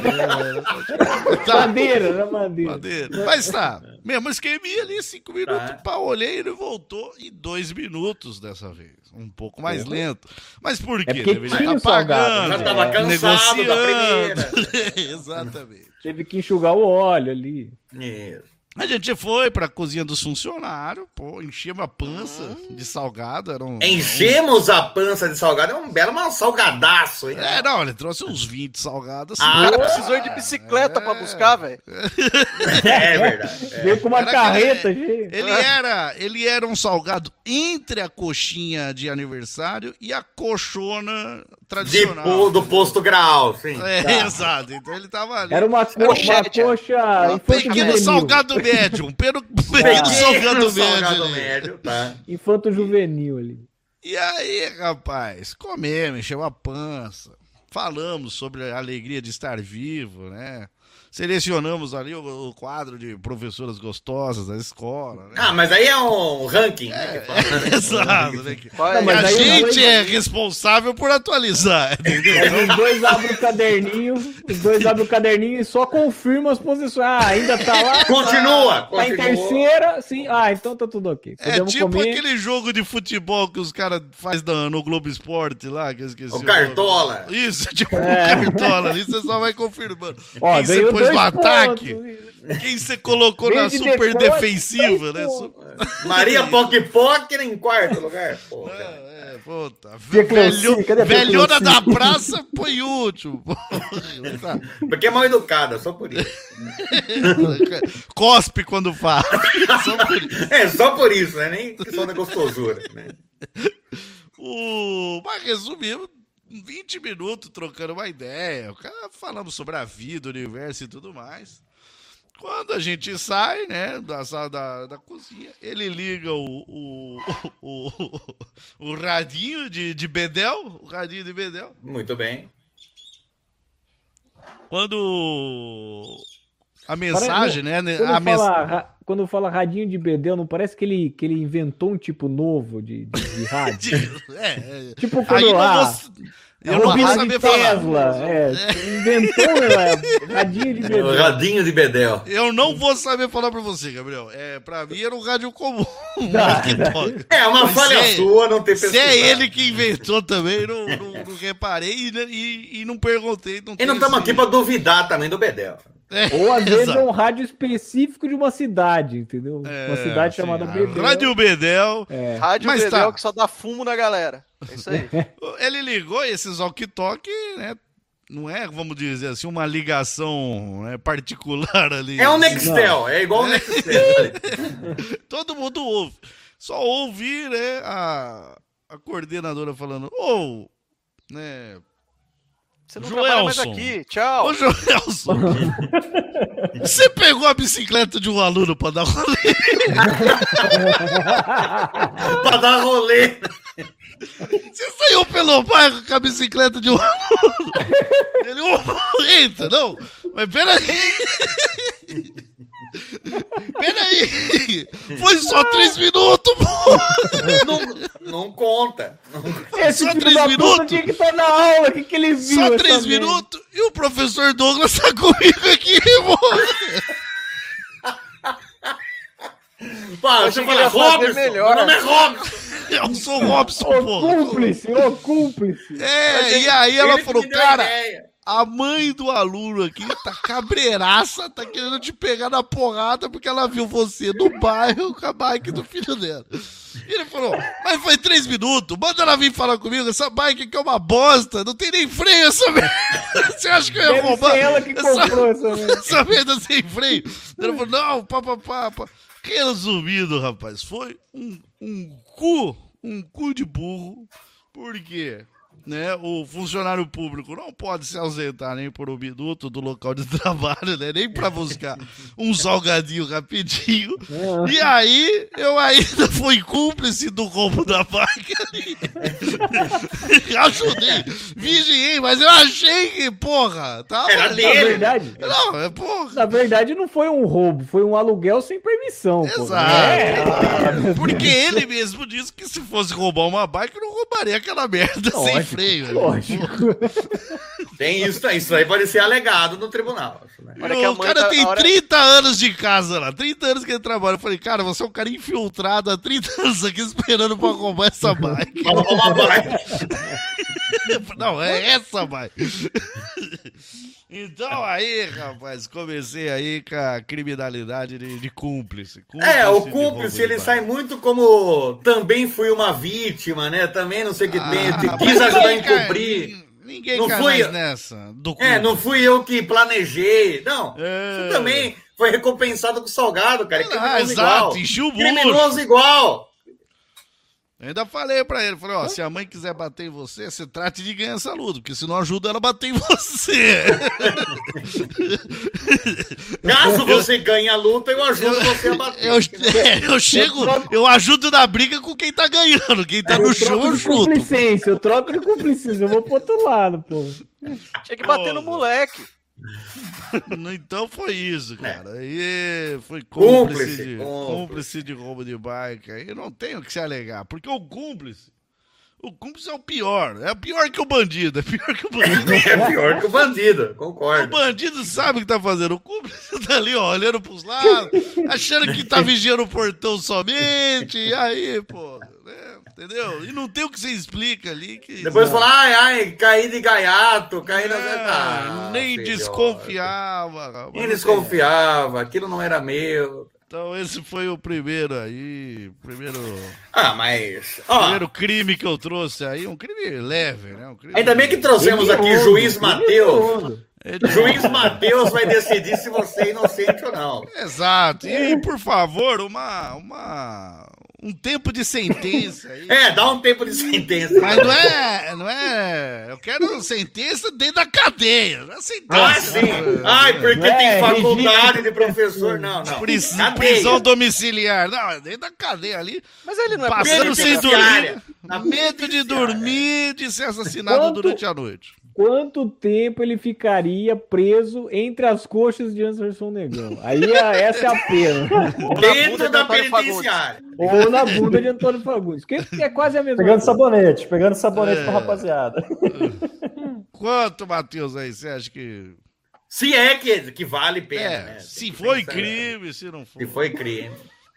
[SPEAKER 1] Tá.
[SPEAKER 6] Madeira, na madeira.
[SPEAKER 1] Madeira. Mas tá, mesmo esqueminha ali, cinco minutos,
[SPEAKER 2] Tá.
[SPEAKER 1] pá, olhei, ele voltou em dois minutos dessa vez. Um pouco mais lento. Mas por quê?
[SPEAKER 6] porque
[SPEAKER 1] Deveria
[SPEAKER 6] tinha
[SPEAKER 1] tá
[SPEAKER 6] o salgado,
[SPEAKER 1] pagando,
[SPEAKER 2] já tava cansado da
[SPEAKER 1] negociando. Exatamente.
[SPEAKER 6] Teve que enxugar o óleo ali.
[SPEAKER 2] Isso.
[SPEAKER 1] A gente foi pra cozinha dos funcionários, pô, enchemos a pança de salgado. Era um,
[SPEAKER 2] Enchemos a pança de salgado. É um belo um salgadaço, hein?
[SPEAKER 1] É, não, ele trouxe uns vinte salgados. Assim,
[SPEAKER 3] O
[SPEAKER 2] Ah,
[SPEAKER 3] cara precisou ir de bicicleta pra buscar, velho.
[SPEAKER 2] É verdade. É.
[SPEAKER 6] Veio com uma
[SPEAKER 1] Era
[SPEAKER 6] carreta,
[SPEAKER 1] aquele-
[SPEAKER 6] gente.
[SPEAKER 1] Ele era, ele era um salgado entre a coxinha de aniversário e a coxona
[SPEAKER 2] De,
[SPEAKER 1] tradicional.
[SPEAKER 2] po- do posto grau, sim.
[SPEAKER 1] É, exato. Então ele tava ali.
[SPEAKER 6] Era uma, co uma
[SPEAKER 3] Pochete,
[SPEAKER 6] coxa
[SPEAKER 1] Um
[SPEAKER 6] infanto
[SPEAKER 1] pequeno
[SPEAKER 6] juvenil.
[SPEAKER 1] salgado médio. Um pequeno, pequeno
[SPEAKER 2] Pequeno
[SPEAKER 1] salgado médio.
[SPEAKER 2] salgado
[SPEAKER 1] ali.
[SPEAKER 2] médio, tá.
[SPEAKER 6] Infanto juvenil ali.
[SPEAKER 1] E aí, rapaz, comemos, encheu a pança. Falamos sobre a alegria de estar vivo, né? Selecionamos ali o, o quadro de professoras gostosas da escola, né?
[SPEAKER 2] Ah, mas aí é um ranking, né? que fala.
[SPEAKER 1] Exato, né? Que-
[SPEAKER 3] Qual
[SPEAKER 6] Não,
[SPEAKER 3] é?
[SPEAKER 1] E
[SPEAKER 6] mas
[SPEAKER 1] a
[SPEAKER 6] aí os
[SPEAKER 1] gente
[SPEAKER 6] dois-
[SPEAKER 1] é responsável por atualizar, entendeu?
[SPEAKER 6] Aí os dois abrem o caderninho, os dois abrem o caderninho e só confirmam as posições. Ah, ainda tá lá?
[SPEAKER 2] Continua,
[SPEAKER 6] Tá em
[SPEAKER 2] continua.
[SPEAKER 6] terceira, sim. Ah, então tá tudo ok.
[SPEAKER 1] É
[SPEAKER 6] Podemos
[SPEAKER 1] tipo
[SPEAKER 6] comer.
[SPEAKER 1] aquele jogo de futebol que os caras fazem no, no Globo Esporte lá, que eu esqueci.
[SPEAKER 2] O
[SPEAKER 1] nome.
[SPEAKER 2] Cartola.
[SPEAKER 1] Isso, tipo
[SPEAKER 6] É.
[SPEAKER 1] o Cartola ali, você só vai confirmando.
[SPEAKER 6] Ó,
[SPEAKER 1] Quem você
[SPEAKER 6] ganhou
[SPEAKER 1] pôs
[SPEAKER 6] dois
[SPEAKER 1] no ataque,
[SPEAKER 6] pontos.
[SPEAKER 1] quem você colocou
[SPEAKER 6] Veio
[SPEAKER 1] na
[SPEAKER 6] de
[SPEAKER 1] super
[SPEAKER 6] depois,
[SPEAKER 1] defensiva, né?
[SPEAKER 6] dois
[SPEAKER 1] Su-
[SPEAKER 2] Maria Poc Poc em quarto lugar. Pô, cara.
[SPEAKER 1] É, é, puta.
[SPEAKER 6] Tia Cleuci,
[SPEAKER 1] Velho,
[SPEAKER 6] cadê a tia
[SPEAKER 1] velhona
[SPEAKER 6] Cleuci?
[SPEAKER 1] da praça foi último. Tá.
[SPEAKER 2] Porque é mal educada, só por isso.
[SPEAKER 1] Cospe quando fala. Só por isso.
[SPEAKER 2] É, só por isso, né? Nem questão da gostosura. Né?
[SPEAKER 1] O... Mas resumindo, vinte minutos trocando uma ideia. O cara falando sobre a vida, o universo e tudo mais. Quando a gente sai, né, da sala da, da cozinha, ele liga o, o, o, o, o radinho de, de Bedel, o radinho de Bedel.
[SPEAKER 2] Muito bem.
[SPEAKER 1] Quando a mensagem, né,
[SPEAKER 6] Quando
[SPEAKER 1] a mens...
[SPEAKER 6] fala, ra- quando fala radinho de Bedel, não parece que ele, que ele inventou um tipo novo de, de, de rádio?
[SPEAKER 1] É, é.
[SPEAKER 6] Tipo
[SPEAKER 1] Aí
[SPEAKER 6] quando
[SPEAKER 1] não
[SPEAKER 6] lá,
[SPEAKER 1] vou... Eu não vou
[SPEAKER 6] Robinho
[SPEAKER 1] saber
[SPEAKER 6] de
[SPEAKER 1] falar.
[SPEAKER 6] Tesla, é, inventou é, radinho de
[SPEAKER 2] O
[SPEAKER 6] Bedel.
[SPEAKER 2] radinho de Bedel.
[SPEAKER 1] Eu não vou saber falar pra você, Gabriel. É, pra mim era um rádio comum.
[SPEAKER 6] Tá,
[SPEAKER 1] que toca.
[SPEAKER 2] É uma
[SPEAKER 1] Mas
[SPEAKER 2] falha
[SPEAKER 1] se é-
[SPEAKER 2] sua não ter
[SPEAKER 1] Se
[SPEAKER 2] pesquisado.
[SPEAKER 1] é ele que inventou também, não, não, não reparei e, e, e não perguntei. Não
[SPEAKER 2] E não
[SPEAKER 1] tem
[SPEAKER 2] estamos
[SPEAKER 1] esse-
[SPEAKER 2] aqui pra duvidar também do Bedel.
[SPEAKER 1] É,
[SPEAKER 6] Ou às vezes
[SPEAKER 1] exato.
[SPEAKER 6] é um rádio específico de uma cidade, entendeu?
[SPEAKER 1] É,
[SPEAKER 6] uma cidade
[SPEAKER 1] sim,
[SPEAKER 6] chamada
[SPEAKER 1] a
[SPEAKER 6] Bedel.
[SPEAKER 1] Rádio Bedel.
[SPEAKER 6] É.
[SPEAKER 3] Rádio
[SPEAKER 1] Mas
[SPEAKER 3] Bedel
[SPEAKER 1] tá.
[SPEAKER 3] que só dá fumo na galera. É isso aí.
[SPEAKER 1] Ele ligou esses walkie-talkie, né? Não é, vamos dizer assim, uma ligação né, particular ali.
[SPEAKER 2] É um Nextel, é igual o Nextel.
[SPEAKER 1] Todo mundo ouve. Só ouvi, né, a, a coordenadora falando, ô, né,
[SPEAKER 3] Você não trabalha mais
[SPEAKER 1] Joelson.
[SPEAKER 3] aqui. Tchau.
[SPEAKER 1] ô Joelson, você pegou a bicicleta de um aluno pra dar rolê?
[SPEAKER 2] Pra dar rolê.
[SPEAKER 1] Você saiu pelo bairro com a bicicleta de um aluno? Ele, ô, eita, não, mas peraí. Peraí, foi só três minutos, pô.
[SPEAKER 2] Não, não conta. Não conta.
[SPEAKER 6] Esse
[SPEAKER 1] Só
[SPEAKER 6] filho
[SPEAKER 1] três
[SPEAKER 6] da
[SPEAKER 1] minutos?
[SPEAKER 6] puta tinha que estar na aula, o que, que ele viu?
[SPEAKER 1] Só
[SPEAKER 6] essa
[SPEAKER 1] três
[SPEAKER 6] merda?
[SPEAKER 1] minutos e o professor Douglas tá comigo aqui, mano.
[SPEAKER 2] Pá,
[SPEAKER 3] Achei
[SPEAKER 2] você
[SPEAKER 3] que ele
[SPEAKER 2] fala
[SPEAKER 3] ia fazer
[SPEAKER 2] Robson.
[SPEAKER 3] melhor.
[SPEAKER 2] Meu nome é Robson.
[SPEAKER 1] Eu sou o Robson,
[SPEAKER 6] Ô,
[SPEAKER 1] pô.
[SPEAKER 6] cúmplice, ô, cúmplice.
[SPEAKER 1] É, e aí ela
[SPEAKER 2] Ele que
[SPEAKER 1] falou,
[SPEAKER 2] me deu a
[SPEAKER 1] cara,
[SPEAKER 2] ideia.
[SPEAKER 1] a mãe do aluno aqui tá cabreiraça, tá querendo te pegar na porrada porque ela viu você no bairro com a bike do filho dela. E ele falou, mas foi três minutos, manda ela vir falar comigo, essa bike aqui é uma bosta, não tem nem freio essa merda. Você acha que eu ia
[SPEAKER 6] Deve
[SPEAKER 1] roubar
[SPEAKER 6] ser ela que
[SPEAKER 1] essa,
[SPEAKER 6] comprou essa merda.
[SPEAKER 1] essa merda sem freio? Ela falou, não, pá, pá, pá, pá. Resumindo, rapaz, foi um, um cu, um cu de burro, por quê? né, o funcionário público não pode se ausentar nem por um minuto do local de trabalho, né, nem para buscar um salgadinho rapidinho. É. E aí, eu ainda fui cúmplice do roubo da máquina. Ajudei, vigiei, mas eu achei que, porra, tava
[SPEAKER 2] Era
[SPEAKER 1] ali.
[SPEAKER 2] dele.
[SPEAKER 6] Na verdade,
[SPEAKER 1] Não, é porra.
[SPEAKER 6] na verdade não foi um roubo, foi um aluguel sem permissão.
[SPEAKER 1] Exato.
[SPEAKER 6] É.
[SPEAKER 1] Porque ele mesmo disse que se fosse roubar uma bike, não roubaria aquela merda
[SPEAKER 6] Lógico,
[SPEAKER 1] sem freio.
[SPEAKER 6] Lógico.
[SPEAKER 2] Tem isso, isso aí pode ser alegado no tribunal. Né?
[SPEAKER 3] Olha que a
[SPEAKER 1] O
[SPEAKER 3] mãe
[SPEAKER 1] cara
[SPEAKER 3] tá-
[SPEAKER 1] tem
[SPEAKER 3] a hora-
[SPEAKER 1] trinta anos de casa lá, trinta anos que ele trabalha. Eu falei, cara, você é um cara infiltrado há trinta anos aqui esperando pra roubar essa bike.
[SPEAKER 2] Fala uma bike.
[SPEAKER 1] Não, é essa bike. Então aí, rapaz, comecei aí com a criminalidade de, de cúmplice. cúmplice.
[SPEAKER 2] É, o
[SPEAKER 1] de
[SPEAKER 2] cúmplice,
[SPEAKER 1] roubo
[SPEAKER 2] ele
[SPEAKER 1] de
[SPEAKER 2] sai
[SPEAKER 1] bike.
[SPEAKER 2] muito como também fui uma vítima, né? Também não sei o que tem,
[SPEAKER 1] Ah,
[SPEAKER 2] quis
[SPEAKER 1] mas
[SPEAKER 2] ajudar a
[SPEAKER 1] ninguém cai-
[SPEAKER 2] encobrir.
[SPEAKER 1] Ninguém
[SPEAKER 2] Não
[SPEAKER 1] cai
[SPEAKER 2] fui-
[SPEAKER 1] mais nessa. Do
[SPEAKER 2] É, não
[SPEAKER 1] cúmplice.
[SPEAKER 2] fui eu que planejei. Não,
[SPEAKER 1] É.
[SPEAKER 2] isso também foi recompensado com salgado, cara.
[SPEAKER 1] Ah,
[SPEAKER 2] Criminoso
[SPEAKER 1] exato,
[SPEAKER 2] igual.
[SPEAKER 1] enchi o bucho.
[SPEAKER 2] Criminoso igual.
[SPEAKER 1] Eu ainda falei pra ele, falei, ó, se a mãe quiser bater em você, você trate de ganhar essa luta, porque senão ajuda ela a bater em você.
[SPEAKER 2] Caso você ganhe a luta, eu ajudo você a bater.
[SPEAKER 1] Eu, é, eu chego, eu ajudo na briga com quem tá ganhando, quem tá no
[SPEAKER 6] Eu
[SPEAKER 1] chão
[SPEAKER 6] troco
[SPEAKER 1] eu
[SPEAKER 6] de
[SPEAKER 1] chuto.
[SPEAKER 6] complicência, eu troco de complicência, eu vou pro outro lado, pô.
[SPEAKER 3] Tinha que bater no moleque.
[SPEAKER 1] Então foi isso, cara. Aí foi cúmplice,
[SPEAKER 2] Cúmplice,
[SPEAKER 1] de,
[SPEAKER 2] cúmplice.
[SPEAKER 1] cúmplice de roubo de bike. Aí não tem o que se alegar, porque o cúmplice, o cúmplice é o pior. É pior que o bandido, é pior que o bandido.
[SPEAKER 2] É pior que o bandido,
[SPEAKER 1] O
[SPEAKER 2] concordo.
[SPEAKER 1] bandido sabe o que tá fazendo. O cúmplice tá ali, ó, olhando pros lados, achando que tá vigiando o portão somente. E aí, pô, né? Entendeu? E não tem o que você explica ali. Que,
[SPEAKER 2] Depois fala, ai, ai, caí de gaiato, caí na...
[SPEAKER 1] É,
[SPEAKER 2] Ah,
[SPEAKER 1] nem
[SPEAKER 2] filhote.
[SPEAKER 1] desconfiava. rapaz.
[SPEAKER 2] Nem desconfiava, aquilo não era meu.
[SPEAKER 1] Então esse foi o primeiro aí, primeiro,
[SPEAKER 2] Ah, mas... Ó,
[SPEAKER 1] primeiro crime que eu trouxe aí, um crime leve, né? Um crime
[SPEAKER 2] ainda bem que trouxemos aqui
[SPEAKER 6] Hediondo,
[SPEAKER 2] Juiz Mateus.
[SPEAKER 6] hediondo.
[SPEAKER 1] É de-
[SPEAKER 2] Juiz Mateus vai decidir se você é inocente ou não.
[SPEAKER 1] Exato. E, por favor, uma, uma, um tempo de sentença aí.
[SPEAKER 2] É, dá um tempo de sentença.
[SPEAKER 1] Mas não é, não é. Eu quero sentença dentro da cadeia. Não é sentença.
[SPEAKER 2] Ah, sim. Ai, porque
[SPEAKER 6] É,
[SPEAKER 2] tem faculdade
[SPEAKER 6] regime.
[SPEAKER 2] de professor. Não, não.
[SPEAKER 1] Pris-
[SPEAKER 2] Cadeia.
[SPEAKER 1] prisão domiciliar. Não, é dentro da cadeia ali.
[SPEAKER 3] Mas ele não é
[SPEAKER 1] Passando sem
[SPEAKER 2] penitenciária.
[SPEAKER 1] dormir.
[SPEAKER 2] Na
[SPEAKER 1] Medo de
[SPEAKER 2] penitenciária.
[SPEAKER 1] dormir, de ser assassinado
[SPEAKER 6] Quanto-
[SPEAKER 1] durante a noite.
[SPEAKER 6] Quanto tempo ele ficaria preso entre as coxas de Anderson Negão? Aí a- essa é a pena.
[SPEAKER 2] Dentro da
[SPEAKER 3] Antônio
[SPEAKER 2] penitenciária.
[SPEAKER 6] Ou na bunda de Antônio Fagundes. Que é quase a mesma
[SPEAKER 4] Pegando
[SPEAKER 6] coisa.
[SPEAKER 4] sabonete, pegando sabonete
[SPEAKER 1] É.
[SPEAKER 4] pra rapaziada.
[SPEAKER 1] Quanto, Matheus, aí? Você acha que.
[SPEAKER 2] Se é que, que vale pena,
[SPEAKER 1] É,
[SPEAKER 2] né?
[SPEAKER 1] se
[SPEAKER 2] Tem que
[SPEAKER 1] foi
[SPEAKER 2] pensar,
[SPEAKER 1] crime, se não foi.
[SPEAKER 2] Se foi crime.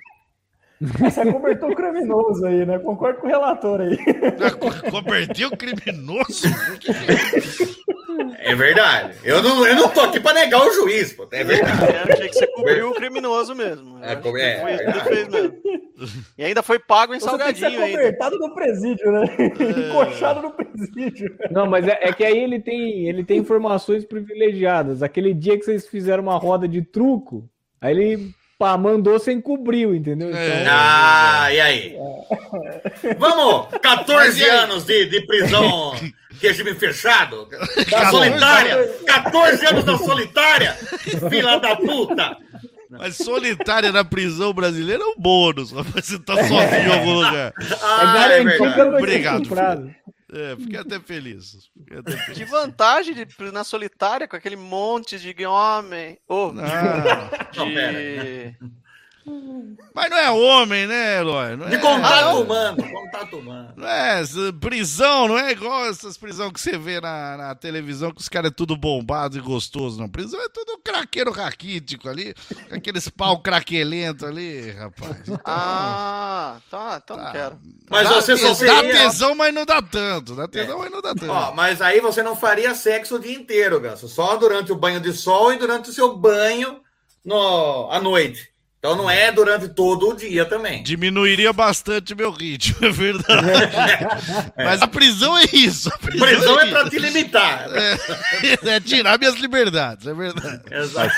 [SPEAKER 4] Você cobertou o criminoso aí, né? Concordo com o relator aí.
[SPEAKER 1] Já converteu criminoso? O que que é?
[SPEAKER 2] É verdade. Eu não, eu não tô aqui pra negar o juiz, pô. É verdade.
[SPEAKER 3] É, achei que você cobriu o criminoso mesmo. Eu
[SPEAKER 2] É,
[SPEAKER 3] acho que
[SPEAKER 2] é,
[SPEAKER 3] foi isso que
[SPEAKER 2] é.
[SPEAKER 3] ele fez mesmo. E ainda foi pago em
[SPEAKER 4] Você tem que ser
[SPEAKER 3] salgadinho ainda.
[SPEAKER 4] cobertado no presídio, né? Encoxado no presídio.
[SPEAKER 6] Não, mas é, é que aí ele tem, ele tem informações privilegiadas. Aquele dia que vocês fizeram uma roda de truco, aí ele pá, mandou sem cobrir, entendeu? Então,
[SPEAKER 1] É.
[SPEAKER 2] Ah, e aí? Vamos, catorze
[SPEAKER 1] Mas e aí?
[SPEAKER 2] anos de, de prisão, regime fechado, da
[SPEAKER 1] catorze
[SPEAKER 2] solitária, catorze anos da solitária, filha da puta.
[SPEAKER 1] Mas solitária na prisão brasileira é um bônus, rapaz. Você tá sozinho em algum lugar.
[SPEAKER 6] é
[SPEAKER 2] Ah, é
[SPEAKER 6] garantido que
[SPEAKER 2] verdade.
[SPEAKER 6] eu não vou ser
[SPEAKER 1] Obrigado,
[SPEAKER 6] estuprado.
[SPEAKER 1] É, fiquei até feliz. Fiquei até feliz.
[SPEAKER 3] Que vantagem de, na solitária com aquele monte de homem. Ou
[SPEAKER 1] Ah,
[SPEAKER 2] Não,
[SPEAKER 3] de.
[SPEAKER 1] mas não é homem, né, Eloy? Não
[SPEAKER 2] De
[SPEAKER 1] é,
[SPEAKER 2] contato humano, contato humano.
[SPEAKER 1] não é essa prisão, não é igual essas prisões que você vê na, na televisão, que os caras é tudo bombado e gostoso, não. Prisão é tudo craqueiro raquítico ali, com aqueles pau craquelento ali, rapaz.
[SPEAKER 3] Ah, tá, então não
[SPEAKER 1] Tá.
[SPEAKER 3] quero.
[SPEAKER 2] Mas
[SPEAKER 1] dá,
[SPEAKER 2] você só
[SPEAKER 1] dá
[SPEAKER 2] seria-
[SPEAKER 1] tesão, mas não dá tanto. Dá tesão, mas não dá tanto.
[SPEAKER 2] Ó, mas aí você não faria sexo o dia inteiro, Ganso. Só durante o banho de sol e durante o seu banho no, à noite. Então não é durante todo o dia também.
[SPEAKER 1] Diminuiria bastante meu ritmo, é verdade. Mas a prisão é isso. A prisão,
[SPEAKER 2] Prisão é
[SPEAKER 1] isso.
[SPEAKER 2] pra te limitar.
[SPEAKER 1] É, é tirar minhas liberdades, é verdade.
[SPEAKER 2] Exato.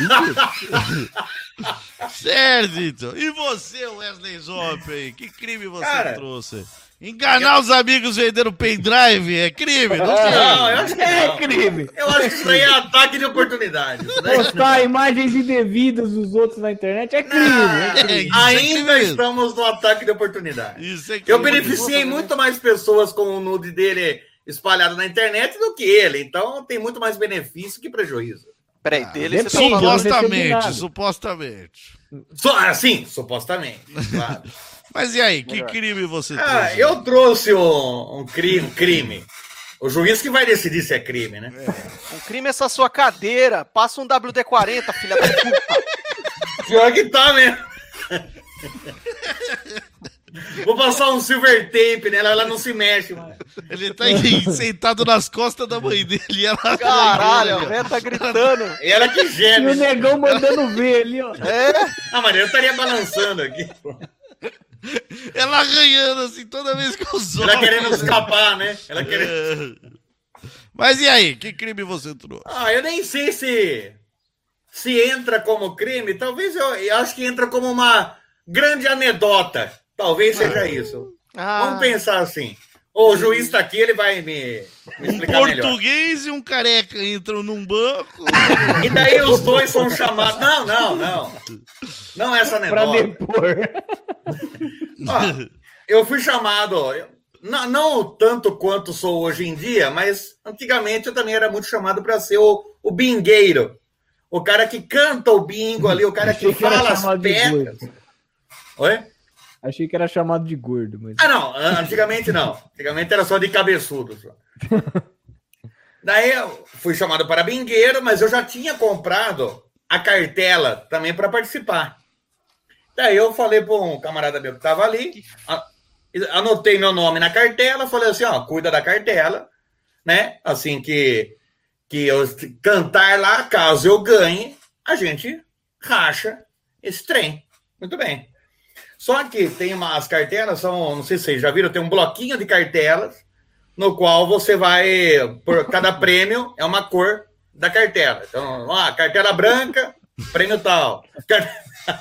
[SPEAKER 1] Certo, então. E você, Wesley Zop, aí? Que crime você
[SPEAKER 2] Cara,
[SPEAKER 1] trouxe? Enganar os amigos vendendo pendrive é crime? Não sei.
[SPEAKER 2] Não, eu acho que
[SPEAKER 6] É
[SPEAKER 2] não.
[SPEAKER 6] crime.
[SPEAKER 2] Eu acho que isso daí é ataque de oportunidade. Isso daí-
[SPEAKER 6] Postar imagens indevidas dos outros na internet é crime. É crime.
[SPEAKER 1] É, isso é
[SPEAKER 2] Ainda
[SPEAKER 1] crime.
[SPEAKER 2] estamos no ataque de oportunidade.
[SPEAKER 1] Isso é
[SPEAKER 2] Eu
[SPEAKER 1] crime.
[SPEAKER 2] beneficiei muito mais pessoas com o nude dele espalhado na internet do que ele. Então tem muito mais benefício que prejuízo.
[SPEAKER 3] Peraí, dele você tá
[SPEAKER 6] depende,
[SPEAKER 3] falando.
[SPEAKER 6] eu não recebi
[SPEAKER 1] Supostamente,
[SPEAKER 6] nada.
[SPEAKER 1] supostamente.
[SPEAKER 2] Só, assim, supostamente. Claro.
[SPEAKER 1] Mas e aí, que
[SPEAKER 3] Melhor.
[SPEAKER 1] crime você
[SPEAKER 2] Ah,
[SPEAKER 1] trouxe?
[SPEAKER 2] eu trouxe um, um crime, um crime. O juiz que vai decidir se é crime, né?
[SPEAKER 3] Um crime é essa sua cadeira. Passa um W D quarenta, filha da puta.
[SPEAKER 2] Pior que tá mesmo. Vou passar um silver tape nela, ela não se mexe, mano.
[SPEAKER 1] Ele tá aí sentado nas costas da mãe dele e ela...
[SPEAKER 3] Caralho, a velha tá gritando.
[SPEAKER 2] E ela que
[SPEAKER 6] E o
[SPEAKER 2] geme.
[SPEAKER 6] negão mandando ver ali, ó.
[SPEAKER 3] É?
[SPEAKER 2] Ah, mas eu estaria balançando aqui.
[SPEAKER 1] Ela arranhando assim toda vez que eu sou.
[SPEAKER 2] Ela querendo escapar, né? Ela querendo...
[SPEAKER 1] Mas e aí, que crime você trouxe?
[SPEAKER 2] Ah, eu nem sei se se entra como crime. Talvez eu, eu acho que entra como uma grande anedota. Talvez seja isso.
[SPEAKER 3] Ah,
[SPEAKER 2] Vamos pensar assim. O juiz tá aqui, ele vai me, me
[SPEAKER 1] Um
[SPEAKER 2] explicar melhor.
[SPEAKER 1] português e um careca entram num banco.
[SPEAKER 2] E daí os dois são chamados. Não, não, não. Não é essa
[SPEAKER 6] Pra
[SPEAKER 2] anedota.
[SPEAKER 6] depor.
[SPEAKER 2] Ó, eu fui chamado, eu- não, não tanto quanto sou hoje em dia, mas antigamente eu também era muito chamado para ser o, o bingueiro. O cara que canta o bingo ali, o cara que
[SPEAKER 6] Achei que era
[SPEAKER 2] fala as
[SPEAKER 6] chamado de
[SPEAKER 2] pedras.
[SPEAKER 6] gordo.
[SPEAKER 2] Oi?
[SPEAKER 6] Achei que era chamado de gordo, mas.
[SPEAKER 2] Ah, não, antigamente não. Antigamente era só de cabeçudo. Só. Daí eu fui chamado para bingueiro, mas eu já tinha comprado a cartela também para participar. Daí eu falei para um camarada meu que estava ali, a- anotei meu nome na cartela, falei assim, ó, cuida da cartela, né? Assim que, que eu cantar lá, caso eu ganhe, a gente racha esse trem. Muito bem. Só que tem umas cartelas, são, não sei se vocês já viram, tem um bloquinho de cartelas, no qual você vai, por cada prêmio, é uma cor da cartela. Então, ó, cartela branca, prêmio tal. Car-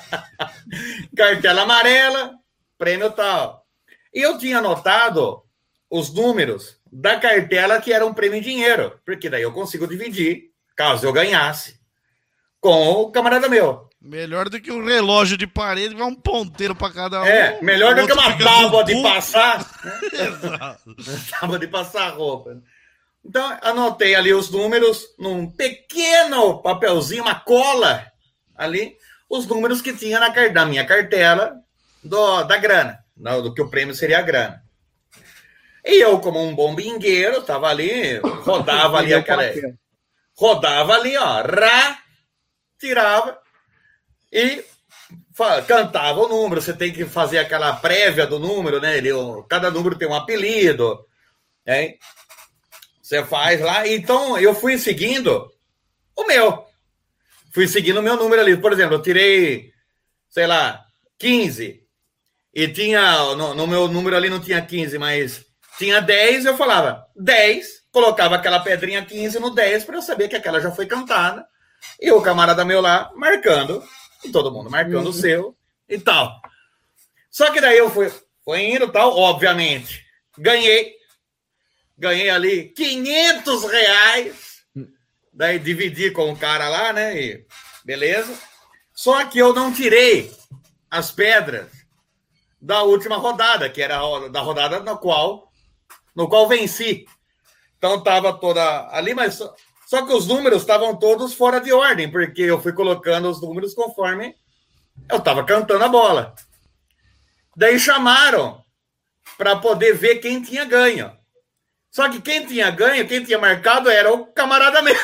[SPEAKER 2] Cartela amarela, prêmio tal. E eu tinha anotado os números da cartela que era um prêmio em dinheiro, porque daí eu consigo dividir, caso eu ganhasse, com o camarada meu.
[SPEAKER 1] Melhor do que um relógio de parede, vai um ponteiro pra cada um.
[SPEAKER 2] É, melhor
[SPEAKER 1] O
[SPEAKER 2] do que
[SPEAKER 1] outro
[SPEAKER 2] uma
[SPEAKER 1] fica
[SPEAKER 2] tábua
[SPEAKER 1] com
[SPEAKER 2] de
[SPEAKER 1] o cu.
[SPEAKER 2] passar.
[SPEAKER 1] Exato.
[SPEAKER 2] Tábua de passar roupa. Então, anotei ali os números num pequeno papelzinho, uma cola ali, os números que tinha na, car- na minha cartela do, da grana, do, do que o prêmio seria a grana. E eu, como um bom bingueiro, tava ali, rodava ali aquela... Rodava ali, ó, rá, tirava e fa- cantava o número. Você tem que fazer aquela prévia do número, né? Ele, o- cada número tem um apelido, né? Você faz lá. Então, eu fui seguindo o meu. Fui seguindo o meu número ali. Por exemplo, eu tirei, sei lá, quinze. E tinha, no, no meu número ali não tinha quinze, mas tinha dez. Eu falava dez, colocava aquela pedrinha quinze no dez para eu saber que aquela já foi cantada. E o camarada meu lá marcando. E todo mundo marcando o seu e tal. Só que daí eu fui, fui indo e tal, obviamente. Ganhei. Ganhei ali quinhentos reais. Daí dividi com o cara lá, né? E beleza. Só que eu não tirei as pedras da última rodada, que era a da rodada na qual, no qual venci. Então tava toda ali, mas só, só que os números estavam todos fora de ordem, porque eu fui colocando os números conforme eu tava cantando a bola. Daí chamaram para poder ver quem tinha ganho. Só que quem tinha ganho, quem tinha marcado era o camarada meu.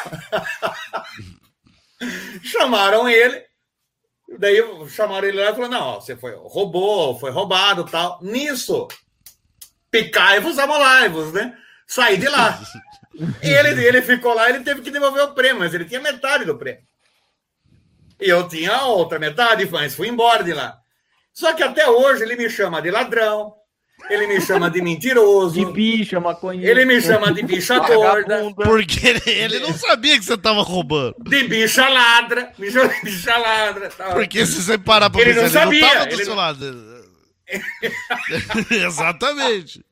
[SPEAKER 2] Chamaram ele. Daí chamaram ele lá e falaram, não, ó, você foi, roubou, foi roubado e tal. Nisso, picai-vos, amolai-vos, né? Saí de lá. E ele, ele ficou lá, ele teve que devolver o prêmio, mas ele tinha metade do prêmio. E eu tinha a outra metade, mas fui embora de lá. Só que até hoje ele me chama de ladrão, ele me chama de mentiroso,
[SPEAKER 6] De bicha, maconha.
[SPEAKER 2] ele me chama de bicha gorda,
[SPEAKER 3] Vagabunda.
[SPEAKER 1] Porque ele, ele não sabia que você tava roubando.
[SPEAKER 2] de bicha ladra, me chama de bicha ladra. Tal.
[SPEAKER 1] Porque se você parar pra
[SPEAKER 2] Ele
[SPEAKER 1] pensar,
[SPEAKER 2] não sabia,
[SPEAKER 1] ele não tava do
[SPEAKER 2] ele
[SPEAKER 1] seu
[SPEAKER 2] não-
[SPEAKER 1] lado. Exatamente.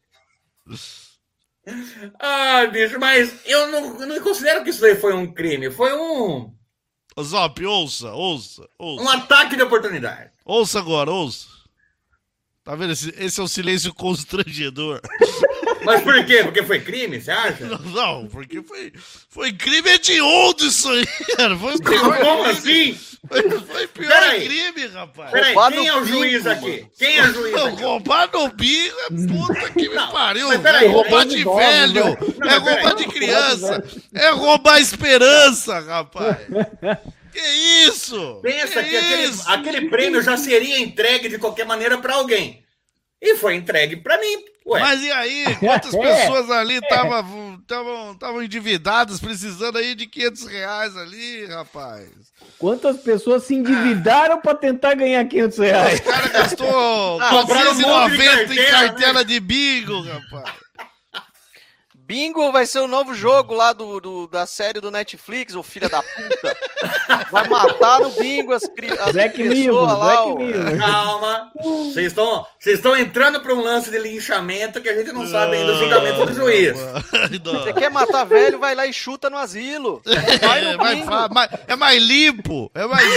[SPEAKER 2] Ah, bicho, mas eu não, eu não considero que isso aí foi um crime. Foi um...
[SPEAKER 1] Zop, ouça, ouça, ouça.
[SPEAKER 2] Um ataque de oportunidade.
[SPEAKER 1] Ouça agora, ouça. Tá vendo? Esse, esse é o silêncio constrangedor.
[SPEAKER 2] Mas por quê? Porque foi crime, você acha?
[SPEAKER 1] Não, não, porque foi, foi crime hediondo isso aí, cara. Foi o pior
[SPEAKER 2] Como
[SPEAKER 1] crime.
[SPEAKER 2] assim?
[SPEAKER 1] Foi, foi pior
[SPEAKER 2] Peraí.
[SPEAKER 1] crime, rapaz.
[SPEAKER 2] Peraí,
[SPEAKER 3] Roubar
[SPEAKER 2] quem
[SPEAKER 3] no
[SPEAKER 2] é o juiz
[SPEAKER 3] bingo,
[SPEAKER 2] aqui?
[SPEAKER 3] mano.
[SPEAKER 2] Quem é o juiz
[SPEAKER 1] Não,
[SPEAKER 2] aqui?
[SPEAKER 1] roubar no bingo é puta que me
[SPEAKER 2] Não,
[SPEAKER 1] pariu.
[SPEAKER 2] mas peraí,
[SPEAKER 1] É roubar
[SPEAKER 6] roubando
[SPEAKER 1] de
[SPEAKER 6] dólares,
[SPEAKER 1] velho,
[SPEAKER 6] velho.
[SPEAKER 2] Não,
[SPEAKER 1] é
[SPEAKER 2] mas peraí.
[SPEAKER 1] roubar de criança, é roubar esperança, rapaz. Que isso?
[SPEAKER 2] Pensa que, aquele,
[SPEAKER 1] isso?
[SPEAKER 2] aquele prêmio já seria entregue de qualquer maneira pra alguém. E foi entregue pra mim. Ué,
[SPEAKER 1] Mas e aí, quantas
[SPEAKER 6] É.
[SPEAKER 1] pessoas ali estavam endividadas, precisando aí de quinhentos reais ali, rapaz?
[SPEAKER 6] Quantas pessoas se endividaram pra tentar ganhar quinhentos reais?
[SPEAKER 1] O cara gastou
[SPEAKER 2] compraram um monte de
[SPEAKER 1] quatrocentos e noventa em
[SPEAKER 2] carteira,
[SPEAKER 1] cartela
[SPEAKER 2] né?
[SPEAKER 1] de bingo, rapaz.
[SPEAKER 3] Bingo vai ser o novo jogo lá do, do- da série do Netflix, o filho da puta. Vai matar no bingo as, cri- as
[SPEAKER 6] Black
[SPEAKER 3] pessoas
[SPEAKER 6] Mirror,
[SPEAKER 3] lá.
[SPEAKER 6] Black
[SPEAKER 3] ó.
[SPEAKER 6] Mirror.
[SPEAKER 2] calma. Vocês estão vocês estão entrando pra um lance de linchamento que a gente não sabe ainda o julgamento do juiz.
[SPEAKER 3] Você quer matar velho, vai lá e chuta no asilo. Vai
[SPEAKER 1] É
[SPEAKER 3] no
[SPEAKER 1] mais,
[SPEAKER 3] bingo.
[SPEAKER 1] fa- mais- é mais limpo, é mais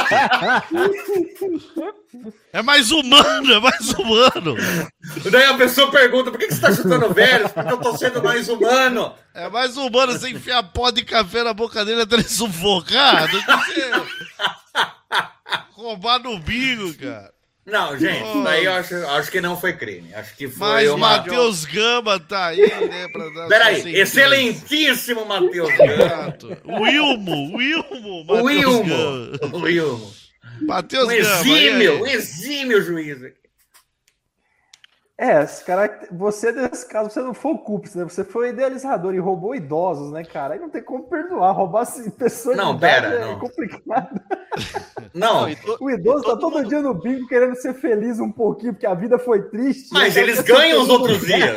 [SPEAKER 1] justo. É mais humano, é mais humano.
[SPEAKER 2] Daí a pessoa pergunta, por que que você tá chutando velhos? Porque eu tô sendo mais humano.
[SPEAKER 1] É mais humano você enfiar pó de café na boca dele até ele sufocar do que você roubar no bingo, cara.
[SPEAKER 2] Não, gente, daí eu acho, acho que não foi crime. Acho que foi
[SPEAKER 1] Mas
[SPEAKER 2] uma...
[SPEAKER 1] Matheus Gama tá aí, né? Pra dar sua
[SPEAKER 2] Peraí,
[SPEAKER 1] sentença.
[SPEAKER 2] excelentíssimo Matheus Gama.
[SPEAKER 1] Exato. Wilmo, Wilmo,
[SPEAKER 2] O
[SPEAKER 1] Matheus
[SPEAKER 2] Wilmo.
[SPEAKER 1] Gama.
[SPEAKER 2] O Wilmo.
[SPEAKER 1] Matheus
[SPEAKER 2] Um
[SPEAKER 1] Gama.
[SPEAKER 2] exímio,
[SPEAKER 1] e
[SPEAKER 2] um
[SPEAKER 1] aí?
[SPEAKER 2] exímio juiz.
[SPEAKER 7] É, esse cara, você nesse caso, você não foi o cúmplice, né? Você foi o idealizador e roubou idosos, né, cara? Aí não tem como perdoar. Roubar assim, pessoas
[SPEAKER 2] Não,
[SPEAKER 7] de idade
[SPEAKER 2] pera,
[SPEAKER 7] é
[SPEAKER 2] não.
[SPEAKER 7] complicado.
[SPEAKER 2] Não,
[SPEAKER 3] Não, e to-
[SPEAKER 7] O idoso
[SPEAKER 3] e
[SPEAKER 7] tá todo
[SPEAKER 3] mundo-
[SPEAKER 7] dia no bingo querendo ser feliz um pouquinho, porque a vida foi triste.
[SPEAKER 2] mas
[SPEAKER 7] Ele
[SPEAKER 2] eles
[SPEAKER 7] quer ser
[SPEAKER 2] ganham os
[SPEAKER 7] feliz.
[SPEAKER 2] outros dias.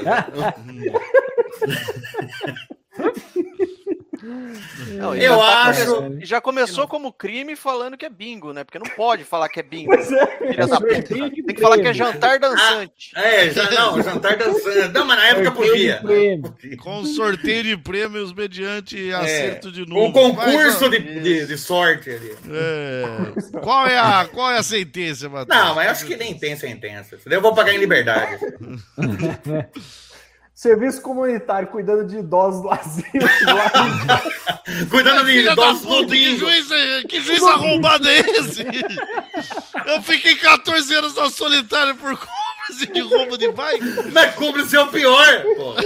[SPEAKER 3] Não, e
[SPEAKER 2] Eu
[SPEAKER 3] já tá
[SPEAKER 2] acho-
[SPEAKER 3] come- e já começou como crime falando que é bingo, né? Porque não pode falar que é bingo.
[SPEAKER 7] Pois é.
[SPEAKER 3] Filha da puta.
[SPEAKER 6] Sorteio de
[SPEAKER 3] Tem que falar que é
[SPEAKER 6] prêmio.
[SPEAKER 3] jantar dançante.
[SPEAKER 2] É, já não, jantar dançando. Não, mas na época
[SPEAKER 6] Sorteio de
[SPEAKER 2] podia.
[SPEAKER 6] prêmio.
[SPEAKER 1] Com sorteio de prêmios mediante
[SPEAKER 2] É,
[SPEAKER 1] acerto de número.
[SPEAKER 2] um concurso
[SPEAKER 1] Mas, ó,
[SPEAKER 2] de, de, de sorte ali.
[SPEAKER 1] é, qual, é a, qual é a sentença, Matheus?
[SPEAKER 2] Não, mas acho que nem tem sentença. Eu vou pagar em liberdade.
[SPEAKER 7] Serviço comunitário, cuidando de idosos do asilo. lá.
[SPEAKER 2] Cuidando de
[SPEAKER 1] Filha da
[SPEAKER 2] idosos do
[SPEAKER 1] puta, que
[SPEAKER 2] bingo.
[SPEAKER 1] juiz, é- que juiz arrombado é esse? Eu fiquei catorze anos na solitária por cúmplice de roubo de bike.
[SPEAKER 2] Mas cúmplice é o pior, pô.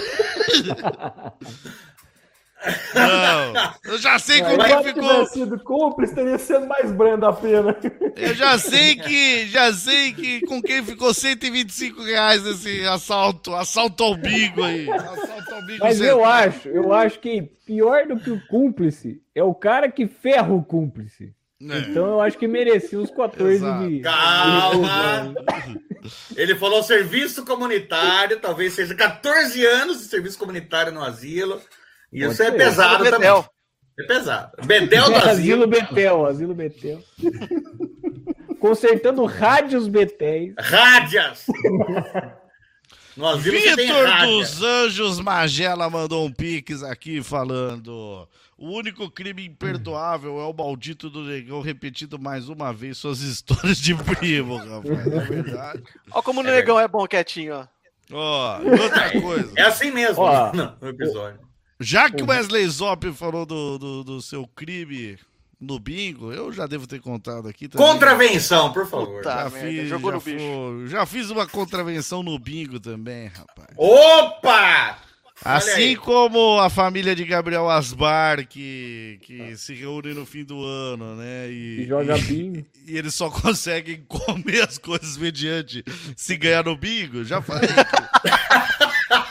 [SPEAKER 1] Não, eu já sei com
[SPEAKER 7] Se
[SPEAKER 1] quem
[SPEAKER 7] eu
[SPEAKER 1] ficou.
[SPEAKER 7] tivesse sido cúmplice, teria sido mais branda a pena.
[SPEAKER 1] Eu já sei que, já sei que com quem ficou cento e vinte e cinco reais nesse assalto, assalto ao bingo aí. Assalto ao bingo.
[SPEAKER 6] Mas
[SPEAKER 1] certo.
[SPEAKER 6] eu acho, eu acho que pior do que o cúmplice é o cara que ferra o cúmplice.
[SPEAKER 1] É.
[SPEAKER 6] Então eu acho que merecia uns quatorze
[SPEAKER 1] Exato.
[SPEAKER 6] de.
[SPEAKER 2] Calma. Ele falou serviço comunitário, talvez seja quatorze anos de serviço comunitário no asilo. Isso
[SPEAKER 6] Pode
[SPEAKER 2] é
[SPEAKER 6] ser.
[SPEAKER 2] pesado também.
[SPEAKER 3] Betel.
[SPEAKER 2] É pesado. Bedel do
[SPEAKER 6] Asilo
[SPEAKER 2] asilo.
[SPEAKER 6] Betel, Asilo Betel. Consertando rádios Betéis.
[SPEAKER 2] Rádias. No asilo você tem
[SPEAKER 1] Vitor
[SPEAKER 2] rádia.
[SPEAKER 1] dos Anjos Magela mandou um pix aqui falando: o único crime imperdoável é o maldito do negão repetindo mais uma vez suas histórias de primo, rapaz. É verdade.
[SPEAKER 3] Olha como o negão é bom quietinho, ó.
[SPEAKER 1] Ó, e outra coisa.
[SPEAKER 2] É assim mesmo
[SPEAKER 6] Ó.
[SPEAKER 2] no, no episódio.
[SPEAKER 1] Já que o Wesley Zop falou do, do, do seu crime no bingo, eu já devo ter contado aqui também.
[SPEAKER 2] Contravenção, por favor.
[SPEAKER 3] Puta.
[SPEAKER 1] Já,
[SPEAKER 3] Ah, merda,
[SPEAKER 1] fiz,
[SPEAKER 3] jogou
[SPEAKER 1] já,
[SPEAKER 3] no bicho.
[SPEAKER 1] fui- já fiz uma contravenção no bingo também, rapaz.
[SPEAKER 2] Opa! Olha
[SPEAKER 1] Assim
[SPEAKER 2] aí.
[SPEAKER 1] como a família de Gabriel Asbar, que, que se reúne no fim do ano, né? E,
[SPEAKER 6] E joga
[SPEAKER 1] e-
[SPEAKER 6] bingo.
[SPEAKER 1] E eles só conseguem comer as coisas mediante se ganhar no bingo. Já falei.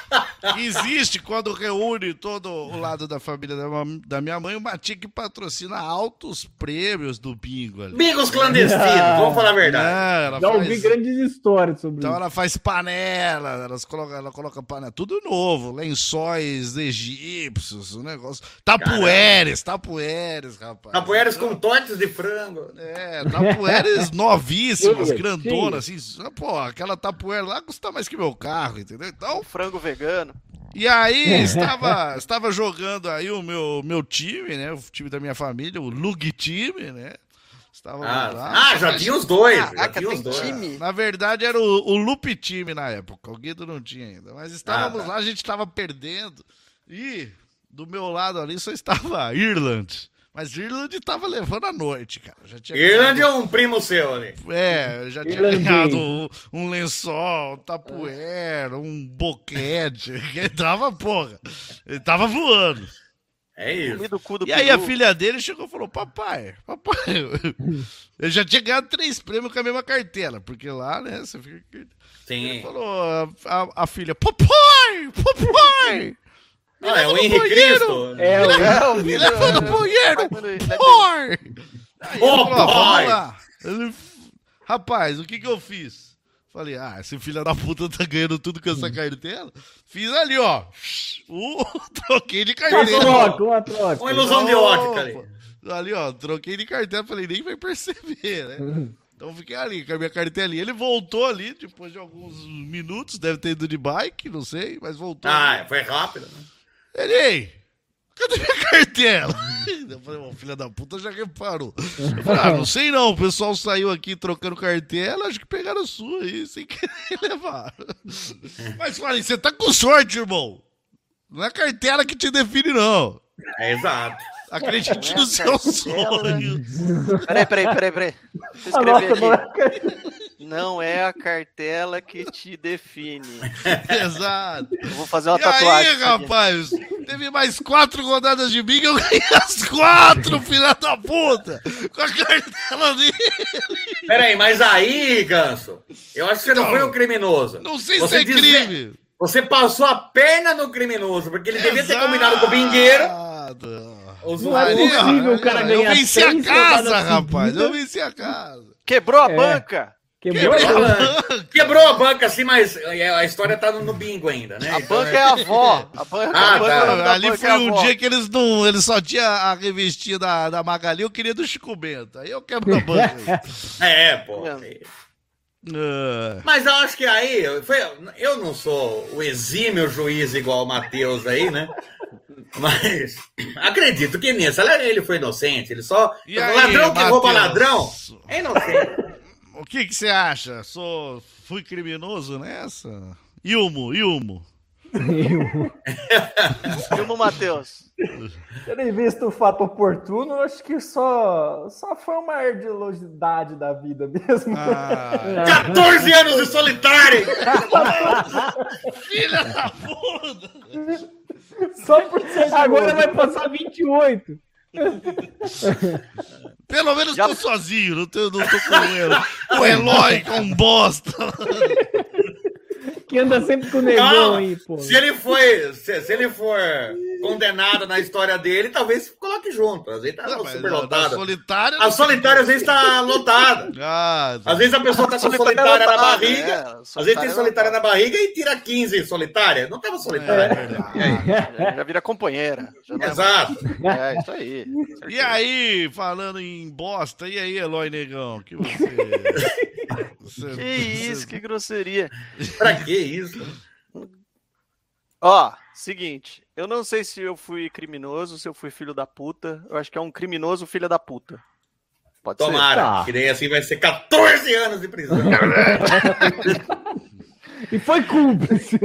[SPEAKER 1] Existe, quando reúne todo o lado da família da, da minha mãe, uma tia que patrocina altos prêmios do bingo ali.
[SPEAKER 2] Bingos clandestinos, vamos falar a verdade.
[SPEAKER 1] É, ela
[SPEAKER 6] Já
[SPEAKER 1] faz-
[SPEAKER 6] ouvi grandes histórias sobre
[SPEAKER 1] Então
[SPEAKER 6] isso.
[SPEAKER 1] ela faz panela, elas colocam, ela coloca panela, tudo novo, lençóis egípcios, o negócio. Tapueres, tapueres, rapaz.
[SPEAKER 2] Capoeiras com tortas de frango.
[SPEAKER 1] É, tapueres novíssimas,
[SPEAKER 6] Cheia,
[SPEAKER 1] grandonas, assim. Pô, aquela tapuera lá custa mais que meu carro, entendeu? Então,
[SPEAKER 3] Frango vegano.
[SPEAKER 1] e aí, estava, estava jogando aí o meu, meu time, né? O time da minha família, o Lug Time, né? Estava
[SPEAKER 2] Ah,
[SPEAKER 1] lá.
[SPEAKER 2] ah, já tinha os dois. já
[SPEAKER 3] Caraca,
[SPEAKER 2] tinha os
[SPEAKER 3] tem
[SPEAKER 2] dois.
[SPEAKER 3] time.
[SPEAKER 1] Na verdade, era o, o Loop Time na época. O Guido não tinha ainda. Mas estávamos
[SPEAKER 2] Ah, tá.
[SPEAKER 1] lá, a gente estava perdendo. E do meu lado ali só estava a Irland. Mas Irland estava levando a noite, cara. Já tinha
[SPEAKER 2] Irlande é
[SPEAKER 1] ganhado-
[SPEAKER 2] um primo seu ali.
[SPEAKER 1] É, já tinha
[SPEAKER 6] Irlandês.
[SPEAKER 1] ganhado um, um lençol, um tapuera, um boquete. Ele tava, porra. Ele tava voando.
[SPEAKER 2] É isso.
[SPEAKER 3] Comi do cu do
[SPEAKER 1] E aí a
[SPEAKER 3] peru.
[SPEAKER 1] filha dele chegou e falou, papai, papai, ele já tinha ganhado três prêmios com a mesma cartela, porque lá, né, você fica... Ele
[SPEAKER 2] Sim.
[SPEAKER 1] falou, a, a- a filha, papai, papai,
[SPEAKER 2] Não, é o
[SPEAKER 1] no
[SPEAKER 2] Henrique
[SPEAKER 1] banheiro.
[SPEAKER 2] Cristo.
[SPEAKER 6] É,
[SPEAKER 3] É, o
[SPEAKER 1] me
[SPEAKER 3] vídeo-
[SPEAKER 1] leva no banheiro,
[SPEAKER 3] Vai no-
[SPEAKER 1] pai. Aí
[SPEAKER 2] Ô,
[SPEAKER 1] ele falou,
[SPEAKER 2] pai.
[SPEAKER 1] vamos lá. Ele, rapaz, o que que eu fiz? Falei, ah, esse filho da puta tá ganhando tudo com essa cartela. Fiz ali, ó, uh, troquei de
[SPEAKER 6] uma
[SPEAKER 1] cartela.
[SPEAKER 6] troca, uma troca.
[SPEAKER 2] Uma ilusão de ótica ali.
[SPEAKER 1] Ali, ó, troquei de cartela, falei, nem vai perceber, né? Então fiquei ali com a minha cartelinha. Ele voltou ali, depois de alguns minutos, deve ter ido de bike, não sei, mas voltou.
[SPEAKER 2] Ah, foi rápido. Né?
[SPEAKER 1] Ele, ei, cadê minha cartela? Eu falei, ô, filha da puta, já reparou. Eu falei, ah, não sei não, o pessoal saiu aqui trocando cartela, acho que pegaram a sua aí, sem querer levar. Mas falei, você tá com sorte, irmão. Não é a cartela que te define, não.
[SPEAKER 2] É exato.
[SPEAKER 1] Acredite no seu sonho.
[SPEAKER 3] Peraí, peraí, peraí, peraí. Deixa eu
[SPEAKER 7] A
[SPEAKER 3] escrever
[SPEAKER 7] nossa
[SPEAKER 3] aqui. Não é a cartela que te define.
[SPEAKER 1] Exato.
[SPEAKER 3] Eu vou fazer uma
[SPEAKER 1] E
[SPEAKER 3] tatuagem.
[SPEAKER 1] aí,
[SPEAKER 3] disso aqui.
[SPEAKER 1] rapaz, teve mais quatro rodadas de bingo, eu ganhei as quatro, filha da puta, com a cartela dele.
[SPEAKER 2] Pera aí, mas aí, Ganso, eu acho que você não
[SPEAKER 1] Não.
[SPEAKER 2] foi o criminoso.
[SPEAKER 1] Não sei
[SPEAKER 2] Você
[SPEAKER 1] se é
[SPEAKER 2] diz-
[SPEAKER 1] crime.
[SPEAKER 2] Você passou a perna no criminoso, porque ele devia ter combinado com o bingueiro.
[SPEAKER 1] Exato.
[SPEAKER 2] Os
[SPEAKER 6] Não é
[SPEAKER 2] ali, ó.
[SPEAKER 6] possível o cara
[SPEAKER 1] Eu
[SPEAKER 6] ganhar
[SPEAKER 1] venci a
[SPEAKER 6] três
[SPEAKER 1] casa,
[SPEAKER 6] rodadas
[SPEAKER 1] rapaz,
[SPEAKER 6] seguidas.
[SPEAKER 1] eu venci a casa.
[SPEAKER 3] Quebrou a
[SPEAKER 6] É.
[SPEAKER 3] banca.
[SPEAKER 6] Quebrou
[SPEAKER 1] Quebrei
[SPEAKER 6] a
[SPEAKER 1] a
[SPEAKER 6] banca.
[SPEAKER 1] banca.
[SPEAKER 2] Quebrou a banca, assim, mas a história tá no, no bingo ainda, né?
[SPEAKER 3] A
[SPEAKER 2] Então,
[SPEAKER 3] banca é a avó. A banca,
[SPEAKER 2] Ah,
[SPEAKER 3] a banca,
[SPEAKER 2] tá.
[SPEAKER 3] o nome da
[SPEAKER 1] Ali
[SPEAKER 3] banca
[SPEAKER 1] foi
[SPEAKER 3] é a
[SPEAKER 1] um
[SPEAKER 3] avó.
[SPEAKER 1] dia que eles não. Eles só tinham a revistinha da, da Magali, eu queria do Chico Bento. Aí eu quebro a banca.
[SPEAKER 2] É, pô.
[SPEAKER 1] Ah,
[SPEAKER 2] Mas eu acho que aí, foi, eu não sou o exímio juiz igual o Matheus aí, né? Mas acredito que nisso, ele foi inocente, ele só...
[SPEAKER 1] E aí,
[SPEAKER 2] ladrão que rouba
[SPEAKER 1] Matheus?
[SPEAKER 2] ladrão é inocente.
[SPEAKER 1] o que que você acha? Sou, fui criminoso nessa? Ilmo, Ilmo.
[SPEAKER 3] Filma o Matheus.
[SPEAKER 7] Tendo visto o fato oportuno, eu acho que só, só foi uma ardilosidade da vida mesmo.
[SPEAKER 1] Ah,
[SPEAKER 2] quatorze anos de solitário!
[SPEAKER 1] filha da puta!
[SPEAKER 7] Só por ser
[SPEAKER 6] Agora vai passar vinte e oito.
[SPEAKER 1] Pelo menos
[SPEAKER 3] Já-
[SPEAKER 1] tô sozinho, não tô, não tô com ele. O Eloy, com bosta.
[SPEAKER 6] Que anda sempre com o negão
[SPEAKER 2] Não,
[SPEAKER 6] aí, pô.
[SPEAKER 2] se ele foi, se, se ele for condenado na história dele, talvez coloque junto. Às vezes tá
[SPEAKER 1] Não, mas
[SPEAKER 2] super
[SPEAKER 1] da- da
[SPEAKER 2] lotado.
[SPEAKER 1] solitária.
[SPEAKER 2] A solitária às vezes tá lotada.
[SPEAKER 1] Ah, tá.
[SPEAKER 2] Às vezes a pessoa tá com solitária na barriga.
[SPEAKER 3] É,
[SPEAKER 2] Às vezes tem solitária na barriga e tira quinze solitária. Não tava
[SPEAKER 1] É,
[SPEAKER 2] solitária.
[SPEAKER 1] verdade.
[SPEAKER 2] E aí?
[SPEAKER 3] Já, já vira companheira. Já não é
[SPEAKER 2] Exato.
[SPEAKER 3] mais- É, isso aí.
[SPEAKER 1] E aí, falando em bosta, e aí, Eloy Negão? Que você. você
[SPEAKER 3] Que isso, que grosseria.
[SPEAKER 2] Pra que isso?
[SPEAKER 3] Ó, seguinte, eu não sei se eu fui criminoso, se eu fui filho da puta. Eu acho que é um criminoso filho da puta. Pode
[SPEAKER 2] Tomara.
[SPEAKER 6] Tá.
[SPEAKER 2] Que daí assim vai ser quatorze anos de prisão.
[SPEAKER 6] E foi cúmplice.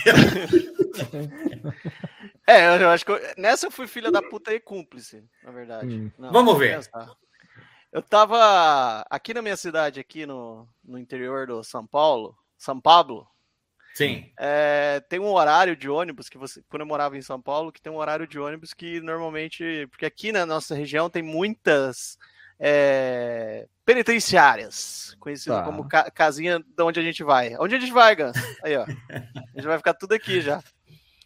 [SPEAKER 3] ser. É, eu acho que eu- nessa eu fui filha da puta e cúmplice, na verdade.
[SPEAKER 6] Hum.
[SPEAKER 3] Não,
[SPEAKER 2] Vamos ver.
[SPEAKER 3] pensar. Eu tava aqui na minha cidade, aqui no, no interior do São Paulo, São Pablo.
[SPEAKER 2] Sim.
[SPEAKER 3] É, tem um horário de ônibus que você, quando eu morava em São Paulo, que tem um horário de ônibus que normalmente, porque aqui na nossa região tem muitas é, penitenciárias, conhecidas
[SPEAKER 6] Tá.
[SPEAKER 3] como ca- casinha de onde a gente vai. Onde a gente vai, Gans? Aí, ó. A gente vai ficar tudo aqui já.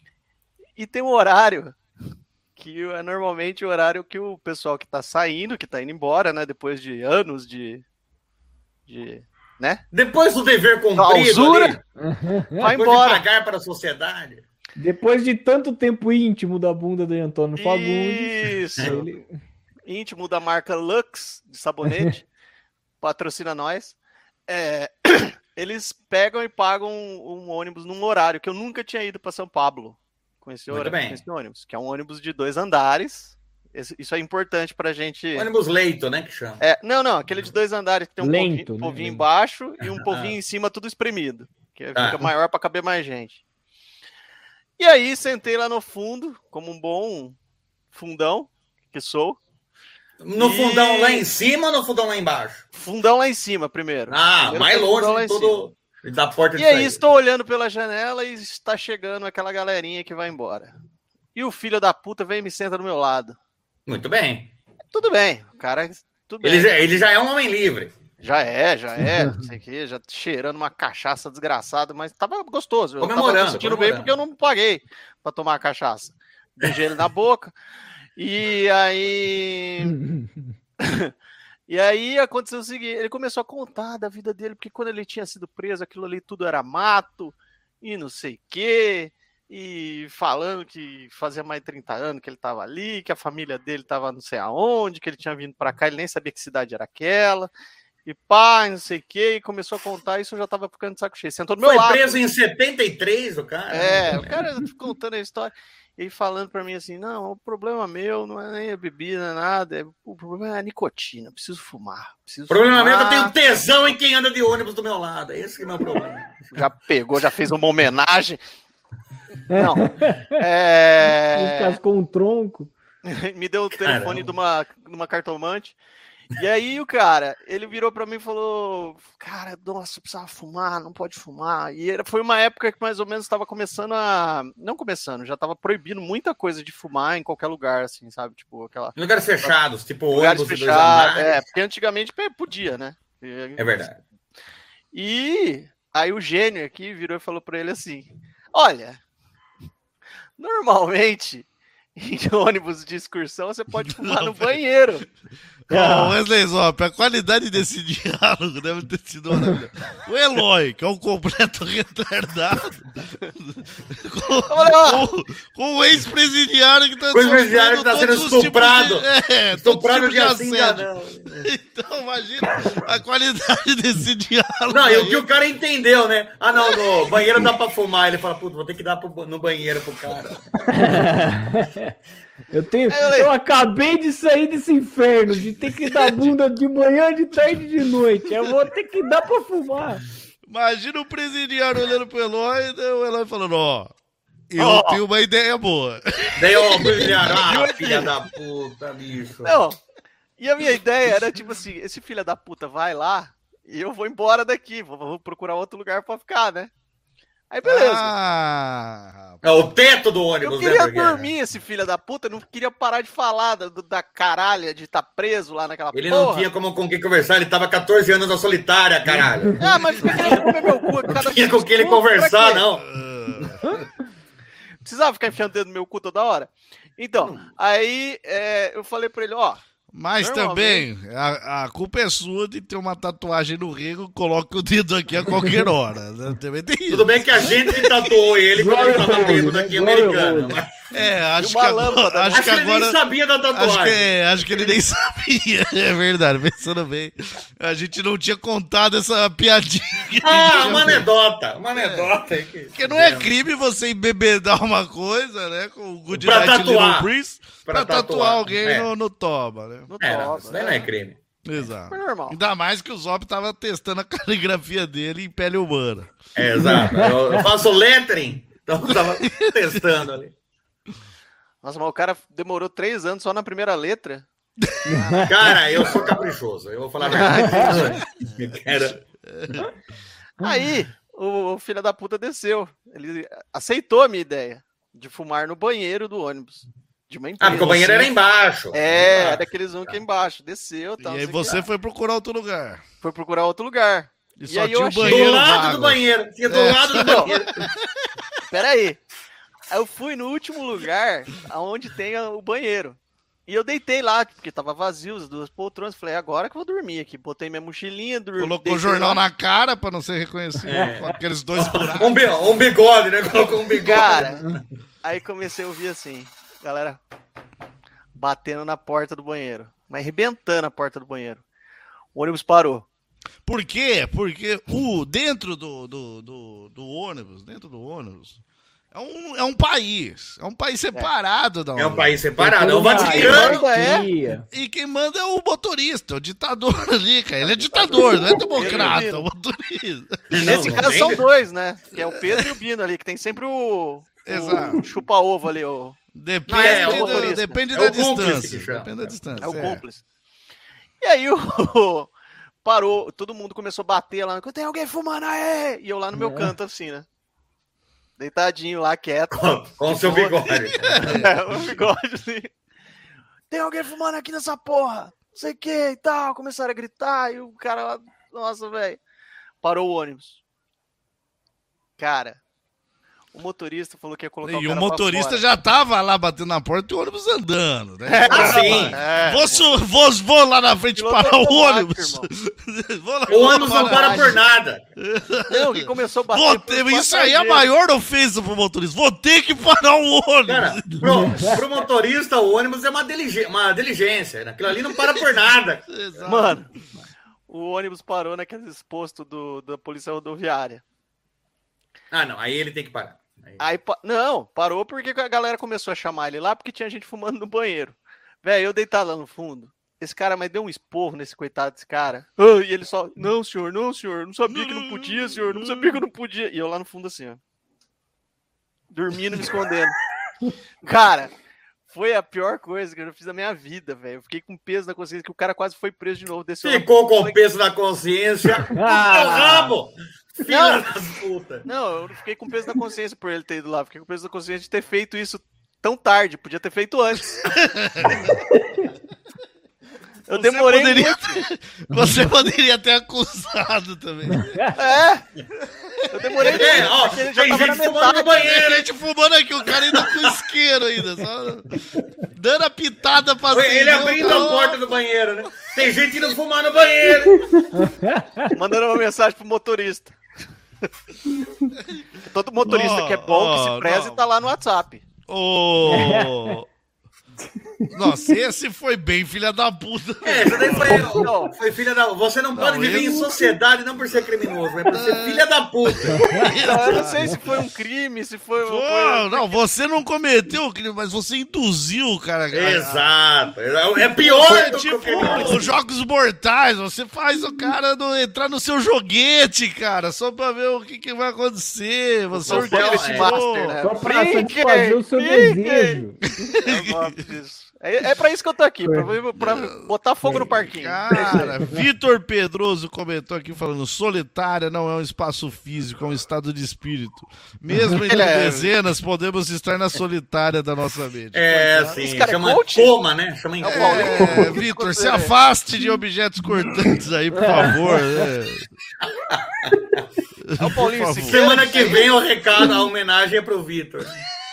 [SPEAKER 3] E tem um horário que é normalmente o horário que o pessoal que tá saindo, que tá indo embora, né? Depois de anos de... de né?
[SPEAKER 2] Depois do dever cumprido,
[SPEAKER 3] clausura,
[SPEAKER 2] ali,
[SPEAKER 3] vai
[SPEAKER 2] depois
[SPEAKER 3] embora.
[SPEAKER 2] de pagar para a sociedade.
[SPEAKER 6] Depois de tanto tempo íntimo da bunda do Antônio Fagundes.
[SPEAKER 3] Isso.
[SPEAKER 6] Ele...
[SPEAKER 3] Íntimo da marca Lux, de sabonete. Patrocina nós. É, eles pegam e pagam um, um ônibus num horário que eu nunca tinha ido para São Paulo com esse,
[SPEAKER 2] Muito
[SPEAKER 3] horário,
[SPEAKER 2] bem.
[SPEAKER 3] com esse ônibus, que é um ônibus de dois andares. Esse, isso é importante pra gente.
[SPEAKER 2] Ônibus leito, né? Que chama.
[SPEAKER 3] É, não, não, aquele de dois andares que tem um
[SPEAKER 6] Lento,
[SPEAKER 3] povinho,
[SPEAKER 6] né?
[SPEAKER 3] povinho embaixo e um povinho em cima, tudo espremido. Que
[SPEAKER 2] Ah.
[SPEAKER 3] fica maior para caber mais gente. E aí, sentei lá no fundo, como um bom fundão que sou.
[SPEAKER 2] No
[SPEAKER 3] E-
[SPEAKER 2] fundão lá em cima ou no fundão lá embaixo?
[SPEAKER 3] Fundão lá em cima, primeiro.
[SPEAKER 2] Ah,
[SPEAKER 3] Primeiro
[SPEAKER 2] mais
[SPEAKER 3] foi o fundão lá
[SPEAKER 2] longe
[SPEAKER 3] em
[SPEAKER 2] de todo... da porta de
[SPEAKER 3] E aí,
[SPEAKER 2] saída.
[SPEAKER 3] estou olhando pela janela e está chegando aquela galerinha que vai embora. E o filho da puta vem e me senta do meu lado.
[SPEAKER 2] Muito bem.
[SPEAKER 3] Tudo bem, o cara, tudo bem.
[SPEAKER 2] Ele já, ele já é um homem livre.
[SPEAKER 3] Já é, já é, não sei o que, já cheirando uma cachaça desgraçada, mas tava gostoso. Eu tava
[SPEAKER 2] Comemorando,
[SPEAKER 3] me sentindo
[SPEAKER 2] comemorando.
[SPEAKER 3] bem porque eu não paguei pra tomar a cachaça. Beijei ele na boca. E aí. E aí aconteceu o seguinte: ele começou a contar da vida dele, porque quando ele tinha sido preso, aquilo ali tudo era mato e não sei o quê. E falando que fazia mais de trinta anos que ele tava ali, que a família dele tava não sei aonde, que ele tinha vindo pra cá, ele nem sabia que cidade era aquela. E pá, não sei o que, e começou a contar isso, eu já tava ficando de saco cheio. Sentou do meu
[SPEAKER 2] Foi
[SPEAKER 3] lado.
[SPEAKER 2] preso em setenta e três, o cara.
[SPEAKER 3] É, o cara contando a história e falando pra mim assim, não, o problema meu não é nem a bebida, não é nada, é- o problema é a nicotina, eu preciso fumar. Preciso
[SPEAKER 2] O problema
[SPEAKER 3] fumar.
[SPEAKER 2] meu é que eu tenho tesão em quem anda de ônibus do meu lado. Esse que é o meu problema.
[SPEAKER 3] Já pegou, já fez uma homenagem. Não. É...
[SPEAKER 6] Cascou um tronco.
[SPEAKER 3] Me deu o telefone
[SPEAKER 2] Caramba.
[SPEAKER 3] de uma, de uma cartomante. E aí o cara, ele virou pra mim e falou, cara, nossa, eu precisava fumar, não pode fumar. E era, foi uma época que mais ou menos estava começando a... Não começando, já estava proibindo muita coisa de fumar em qualquer lugar, assim, sabe? Tipo, aquela...
[SPEAKER 2] Em lugares fechados, tipo
[SPEAKER 3] Lugares
[SPEAKER 2] ônibus de dois
[SPEAKER 3] fechados,
[SPEAKER 2] andares.
[SPEAKER 3] é, porque antigamente pê, podia, né?
[SPEAKER 2] É verdade.
[SPEAKER 3] E aí o gênio aqui virou e falou pra ele assim, olha, normalmente em ônibus de excursão você pode fumar
[SPEAKER 1] Não,
[SPEAKER 3] no
[SPEAKER 1] velho.
[SPEAKER 3] banheiro.
[SPEAKER 1] Ô, Wesley Zop, a qualidade desse diálogo deve ter sido maravilhosa. O Eloy, que é um completo retardado, com,
[SPEAKER 3] falei, ó.
[SPEAKER 1] com- com o ex-presidiário que tá
[SPEAKER 2] O ex-presidiário que tá
[SPEAKER 1] sofrendo
[SPEAKER 2] sendo
[SPEAKER 1] todos os tipos
[SPEAKER 2] estuprado.
[SPEAKER 1] de- é, todos os
[SPEAKER 2] Estuprado
[SPEAKER 1] tipos
[SPEAKER 2] de assim,
[SPEAKER 1] assédio.
[SPEAKER 2] não.
[SPEAKER 1] Então, imagina a qualidade desse diálogo.
[SPEAKER 2] Não, e o
[SPEAKER 1] aí.
[SPEAKER 2] que o cara entendeu, né? Ah, não, no banheiro dá pra fumar. Ele fala, puta, vou ter que dar pro- no banheiro pro cara.
[SPEAKER 6] Eu tenho.
[SPEAKER 3] Aí eu falei-
[SPEAKER 6] Eu acabei de sair desse inferno de ter que dar bunda de manhã, de tarde e de noite. Eu vou ter que dar pra fumar.
[SPEAKER 1] Imagina o presidiário olhando pro Eloy e o Eloy falando, ó, eu
[SPEAKER 2] Ó.
[SPEAKER 1] tenho uma ideia boa.
[SPEAKER 2] Daí, ó, o presidiário, ah, filha da puta, bicho.
[SPEAKER 3] Não. E a minha ideia era tipo assim, esse filho da puta vai lá e eu vou embora daqui, vou, vou procurar outro lugar pra ficar, né? Aí beleza.
[SPEAKER 1] Ah,
[SPEAKER 2] É o teto do ônibus,
[SPEAKER 3] Eu queria
[SPEAKER 2] né? porque-
[SPEAKER 3] dormir, esse filho da puta, não queria parar de falar da, da caralha de estar preso lá naquela
[SPEAKER 2] Ele
[SPEAKER 3] porra.
[SPEAKER 2] não tinha como, com quem conversar, ele tava catorze anos na solitária, caralho.
[SPEAKER 3] Ah, mas fica querendo comer meu cu a cada
[SPEAKER 2] Não tinha com quem ele
[SPEAKER 3] minuto, pra
[SPEAKER 2] conversar,
[SPEAKER 3] quê?
[SPEAKER 2] não.
[SPEAKER 3] Precisava ficar enfiando o dedo no meu cu toda hora? Então, aí é, eu falei pra ele, ó,
[SPEAKER 1] mas também, a, a culpa é sua de ter uma tatuagem no rego, coloque o dedo aqui a qualquer hora. Né? Também tem isso.
[SPEAKER 2] Tudo bem que a gente tatuou ele quando ele tava bêbado aqui,
[SPEAKER 6] Glória
[SPEAKER 2] americano.
[SPEAKER 6] Deus.
[SPEAKER 2] mas
[SPEAKER 1] É, acho
[SPEAKER 3] E
[SPEAKER 1] que
[SPEAKER 3] uma
[SPEAKER 1] agora...
[SPEAKER 3] lâmpada, né?
[SPEAKER 1] Acho
[SPEAKER 2] Acho
[SPEAKER 1] que
[SPEAKER 2] que ele nem
[SPEAKER 1] agora...
[SPEAKER 2] sabia da
[SPEAKER 1] Acho que,
[SPEAKER 2] tatuagem.
[SPEAKER 1] é, acho que ele nem sabia, é verdade, pensando bem. A gente não tinha contado essa piadinha. que a
[SPEAKER 2] Ah,
[SPEAKER 1] gente
[SPEAKER 2] uma
[SPEAKER 1] já fez.
[SPEAKER 2] anedota, uma anedota. aí que-
[SPEAKER 1] Porque não é crime você embebedar uma coisa, né, com o Good
[SPEAKER 2] Pra
[SPEAKER 1] Night Little
[SPEAKER 2] tatuar.
[SPEAKER 1] Breeze, pra,
[SPEAKER 2] Pra
[SPEAKER 1] tatuar,
[SPEAKER 2] tatuar,
[SPEAKER 1] alguém
[SPEAKER 2] é.
[SPEAKER 1] no, no toba, né?
[SPEAKER 3] no
[SPEAKER 2] É, não,
[SPEAKER 3] toba,
[SPEAKER 2] isso daí não é crime.
[SPEAKER 1] Exato.
[SPEAKER 3] Foi normal.
[SPEAKER 1] Ainda mais que o Zop tava testando a caligrafia dele em pele humana.
[SPEAKER 2] É, exato. Eu, eu faço lettering, então eu tava testando ali.
[SPEAKER 3] Nossa, mas o cara demorou três anos só na primeira letra.
[SPEAKER 2] Cara, eu sou caprichoso, eu vou falar a verdade. Eu quero-
[SPEAKER 3] Aí, o, o filho da puta desceu. Ele aceitou a minha ideia de fumar no banheiro do ônibus. De uma
[SPEAKER 2] Ah,
[SPEAKER 3] empresa.
[SPEAKER 2] porque o banheiro era embaixo.
[SPEAKER 3] É,
[SPEAKER 2] Embaixo.
[SPEAKER 3] era aqueles um que é embaixo. Desceu, tal.
[SPEAKER 1] e aí
[SPEAKER 3] não sei o
[SPEAKER 1] você
[SPEAKER 3] que.
[SPEAKER 1] foi procurar outro lugar.
[SPEAKER 3] Foi procurar outro lugar.
[SPEAKER 1] E,
[SPEAKER 3] E
[SPEAKER 1] só
[SPEAKER 3] aí
[SPEAKER 1] tinha
[SPEAKER 3] eu
[SPEAKER 1] o
[SPEAKER 3] achei-
[SPEAKER 2] Do
[SPEAKER 1] banheiro
[SPEAKER 2] lado
[SPEAKER 1] vago.
[SPEAKER 2] do banheiro. Tinha do
[SPEAKER 1] É.
[SPEAKER 2] lado do
[SPEAKER 3] Não.
[SPEAKER 2] banheiro.
[SPEAKER 3] Pera aí. Aí eu fui no último lugar, aonde tem o banheiro. E eu deitei lá, porque tava vazio, as duas poltronas. Falei, agora que eu vou dormir aqui. Botei minha mochilinha, dormi.
[SPEAKER 1] Colocou o jornal lá na cara pra não ser reconhecido. É. Com aqueles dois buracos.
[SPEAKER 2] Um, bi- um bigode, né? Colocou um bigode.
[SPEAKER 3] Cara, aí comecei a ouvir assim, galera batendo na porta do banheiro. Mas arrebentando a porta do banheiro. O ônibus parou.
[SPEAKER 1] Por quê? Porque o, dentro do, do, do, do ônibus, dentro do ônibus, é um, é um país. É um país separado da
[SPEAKER 2] É um país separado, é o Vaticano.
[SPEAKER 3] É.
[SPEAKER 1] E quem manda é o motorista, o ditador ali, cara. Ele é ditador, não é democrata, é o motorista.
[SPEAKER 3] Nesse
[SPEAKER 2] Não,
[SPEAKER 3] caso
[SPEAKER 2] não
[SPEAKER 3] são
[SPEAKER 2] tem-
[SPEAKER 3] dois, né? Que é o Pedro e o Bino ali, que tem sempre o,
[SPEAKER 1] Exato.
[SPEAKER 3] o chupa-ovo ali, o,
[SPEAKER 1] Depende,
[SPEAKER 2] Ah, é,
[SPEAKER 3] o
[SPEAKER 1] da,
[SPEAKER 3] motorista.
[SPEAKER 1] depende
[SPEAKER 2] É
[SPEAKER 1] da
[SPEAKER 2] o cúmplice
[SPEAKER 1] distância.
[SPEAKER 2] que chama.
[SPEAKER 1] Depende da distância.
[SPEAKER 3] é o cúmplice. E aí o parou, todo mundo começou a bater lá, tem alguém fumando aí! E eu lá no meu canto assim, né? Deitadinho lá, quieto.
[SPEAKER 2] Com, com o seu bigode.
[SPEAKER 3] É, o bigode assim. Tem alguém fumando aqui nessa porra! Não sei o que e tal. Começaram a gritar e o cara lá, nossa, velho. Parou o ônibus. Cara, o motorista falou que ia colocar o
[SPEAKER 1] E
[SPEAKER 3] cara
[SPEAKER 1] o motorista
[SPEAKER 3] pra fora.
[SPEAKER 1] já tava lá batendo na porta e o ônibus andando, né?
[SPEAKER 2] Ah, sim.
[SPEAKER 3] É,
[SPEAKER 1] Vou, su- vou, vou lá na frente
[SPEAKER 3] Piloto
[SPEAKER 1] parar o
[SPEAKER 3] automático,
[SPEAKER 1] ônibus. Vou lá
[SPEAKER 2] O ônibus não
[SPEAKER 1] parar.
[SPEAKER 2] para por nada.
[SPEAKER 3] não, que começou a bater.
[SPEAKER 1] Vou
[SPEAKER 3] por
[SPEAKER 1] ter, isso aí é a
[SPEAKER 3] passageiro.
[SPEAKER 1] maior ofensa pro motorista. Vou ter que parar o ônibus.
[SPEAKER 2] Cara, pro, pro motorista, o ônibus é uma, dilige- uma diligência. Aquilo ali não para por nada.
[SPEAKER 1] Exato.
[SPEAKER 3] Mano, o ônibus parou naqueles postos do, da polícia rodoviária.
[SPEAKER 2] Ah, não. Aí ele tem que parar. Aí-
[SPEAKER 3] Aí, pa- não, parou porque a galera começou a chamar ele lá porque tinha gente fumando no banheiro. Velho, eu deitado lá no fundo. Esse cara, mas deu um esporro nesse coitado desse cara. Ah, e ele só, não, senhor, não, senhor, não sabia que não podia, senhor, não sabia que não podia. E eu lá no fundo assim, ó. Dormindo, me escondendo. Cara, foi a pior coisa que eu já fiz na minha vida, velho. Eu fiquei com peso na consciência que o cara quase foi preso de novo. Desceu lá-
[SPEAKER 2] Ficou com o peso na consciência.
[SPEAKER 6] Ah.
[SPEAKER 2] O rabo! Filha da puta.
[SPEAKER 3] Não, eu não fiquei com peso na consciência por ele ter ido lá. Fiquei com peso na consciência de ter feito isso tão tarde. Podia ter feito antes. Eu
[SPEAKER 1] Você
[SPEAKER 3] demorei
[SPEAKER 1] poderia,
[SPEAKER 3] muito.
[SPEAKER 1] você poderia ter acusado também.
[SPEAKER 3] É. Eu demorei muito.
[SPEAKER 2] É, ó,
[SPEAKER 3] porque ele já
[SPEAKER 2] tem
[SPEAKER 3] tava na
[SPEAKER 2] gente fumando no
[SPEAKER 3] metade.
[SPEAKER 2] banheiro.
[SPEAKER 1] Tem gente fumando aqui, o cara ainda com isqueiro ainda, só dando a pitada pra
[SPEAKER 2] Ele
[SPEAKER 1] acender,
[SPEAKER 2] abrindo
[SPEAKER 1] tá
[SPEAKER 2] a
[SPEAKER 1] louco.
[SPEAKER 2] porta do banheiro, né? Tem gente indo fumar no banheiro.
[SPEAKER 3] Mandando uma mensagem pro motorista. Todo motorista
[SPEAKER 1] Não,
[SPEAKER 3] que é bom, que
[SPEAKER 1] ó,
[SPEAKER 3] se preze,
[SPEAKER 1] não.
[SPEAKER 3] tá lá no WhatsApp.
[SPEAKER 1] Ô. Nossa, esse foi bem filha da puta.
[SPEAKER 2] É, isso daí foi,
[SPEAKER 3] Não.
[SPEAKER 2] foi filha da... Você não pode
[SPEAKER 1] Não,
[SPEAKER 2] viver
[SPEAKER 1] ele-
[SPEAKER 2] em sociedade não por ser criminoso, mas por ser filha da puta.
[SPEAKER 3] Então, eu não sei se foi um crime, se foi...
[SPEAKER 1] Pô,
[SPEAKER 3] foi-
[SPEAKER 1] não, você não cometeu o crime, mas você induziu o cara.
[SPEAKER 2] Exato. É pior do que o
[SPEAKER 1] Tipo,
[SPEAKER 2] criminoso.
[SPEAKER 1] os jogos mortais, você faz o cara no- entrar no seu joguete, cara, só pra ver o que, que vai acontecer. Você
[SPEAKER 3] Só pra esse
[SPEAKER 1] orquestrou.
[SPEAKER 3] master, né?
[SPEAKER 6] Só pra
[SPEAKER 3] Fiquem,
[SPEAKER 6] satisfazer o seu
[SPEAKER 3] fiquem.
[SPEAKER 6] desejo.
[SPEAKER 3] Eu gosto disso. É, é pra isso que eu tô aqui, pra, pra botar fogo no parquinho.
[SPEAKER 1] Cara, Vitor Pedroso comentou aqui falando: solitária não é um espaço físico, é um estado de espírito. Mesmo entre
[SPEAKER 3] Ele é-
[SPEAKER 1] dezenas, podemos estar na solitária da nossa mente.
[SPEAKER 2] É, sim.
[SPEAKER 3] Esse cara é
[SPEAKER 2] Chama
[SPEAKER 3] coach?
[SPEAKER 2] coma, né? Chama em
[SPEAKER 3] É o
[SPEAKER 2] coma.
[SPEAKER 3] Paulinho.
[SPEAKER 1] É, Vitor, se afaste de objetos cortantes aí, por favor. né?
[SPEAKER 3] É o Paulinho
[SPEAKER 1] Por
[SPEAKER 3] Siqueira.
[SPEAKER 2] Semana que vem o recado, a homenagem é pro Vitor.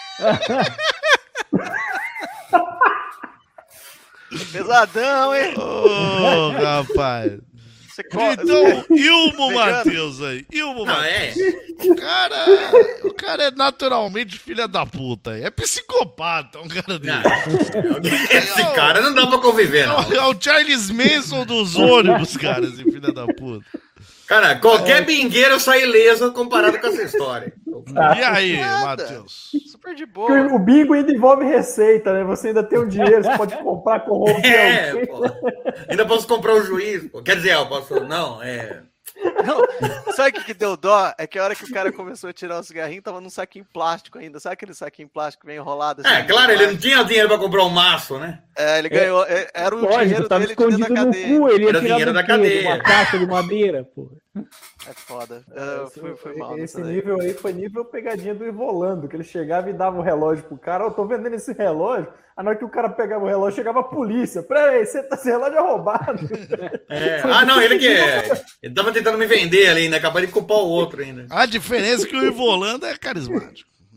[SPEAKER 3] Pesadão, hein?
[SPEAKER 1] Ô, rapaz.
[SPEAKER 3] Você co-
[SPEAKER 1] Então, Ilmo
[SPEAKER 3] Vegano.
[SPEAKER 1] Matheus aí. Ilmo
[SPEAKER 2] Não,
[SPEAKER 1] Matheus.
[SPEAKER 2] é.
[SPEAKER 1] O cara, o cara é naturalmente filha da puta. É psicopata, um cara dele.
[SPEAKER 2] Não. Esse cara não dá pra conviver, não.
[SPEAKER 1] É o Charles Manson dos ônibus, cara, esse filho da puta.
[SPEAKER 2] Cara, qualquer bingueiro sai ileso comparado com essa história.
[SPEAKER 1] E aí,
[SPEAKER 3] Nada.
[SPEAKER 1] Matheus?
[SPEAKER 3] Super de
[SPEAKER 7] Porque
[SPEAKER 3] boa.
[SPEAKER 7] o bingo ainda envolve receita, né? Você ainda tem o dinheiro, você pode comprar, corromper
[SPEAKER 2] É,
[SPEAKER 7] alguém.
[SPEAKER 2] pô. Ainda posso comprar o juiz, pô. Quer dizer, eu posso. Não, é.
[SPEAKER 3] Não, sabe o que, que deu dó? É que a hora que o cara começou a tirar o cigarrinho, tava num saquinho plástico ainda. Sabe aquele saquinho plástico bem enrolado? assim,
[SPEAKER 2] É, claro, ele não tinha dinheiro pra comprar um maço, né?
[SPEAKER 3] É, ele ganhou. é, Era o
[SPEAKER 6] Lógico,
[SPEAKER 3] dinheiro
[SPEAKER 6] tava
[SPEAKER 3] dele de dentro
[SPEAKER 6] escondido
[SPEAKER 3] da
[SPEAKER 6] no
[SPEAKER 3] cadeia.
[SPEAKER 6] cu, ele ia
[SPEAKER 2] Era
[SPEAKER 6] tirar
[SPEAKER 2] dinheiro
[SPEAKER 6] do
[SPEAKER 2] da
[SPEAKER 6] quê?
[SPEAKER 2] cadeia.
[SPEAKER 6] De uma caixa de madeira, porra.
[SPEAKER 3] É foda. É, foi, foi mal.
[SPEAKER 7] Esse
[SPEAKER 3] nessa daí.
[SPEAKER 7] nível aí foi nível pegadinha do Ivolando, que ele chegava e dava o relógio pro cara. Eu tô vendendo esse relógio. A hora que o cara pegava o relógio, chegava a polícia. Peraí, você tá, esse relógio é roubado.
[SPEAKER 2] É. Ah, não, ele que é. Ele tava tentando me vender ali, ainda, acabou de culpar o outro ainda.
[SPEAKER 1] A diferença é que o Ivolanda é carismático.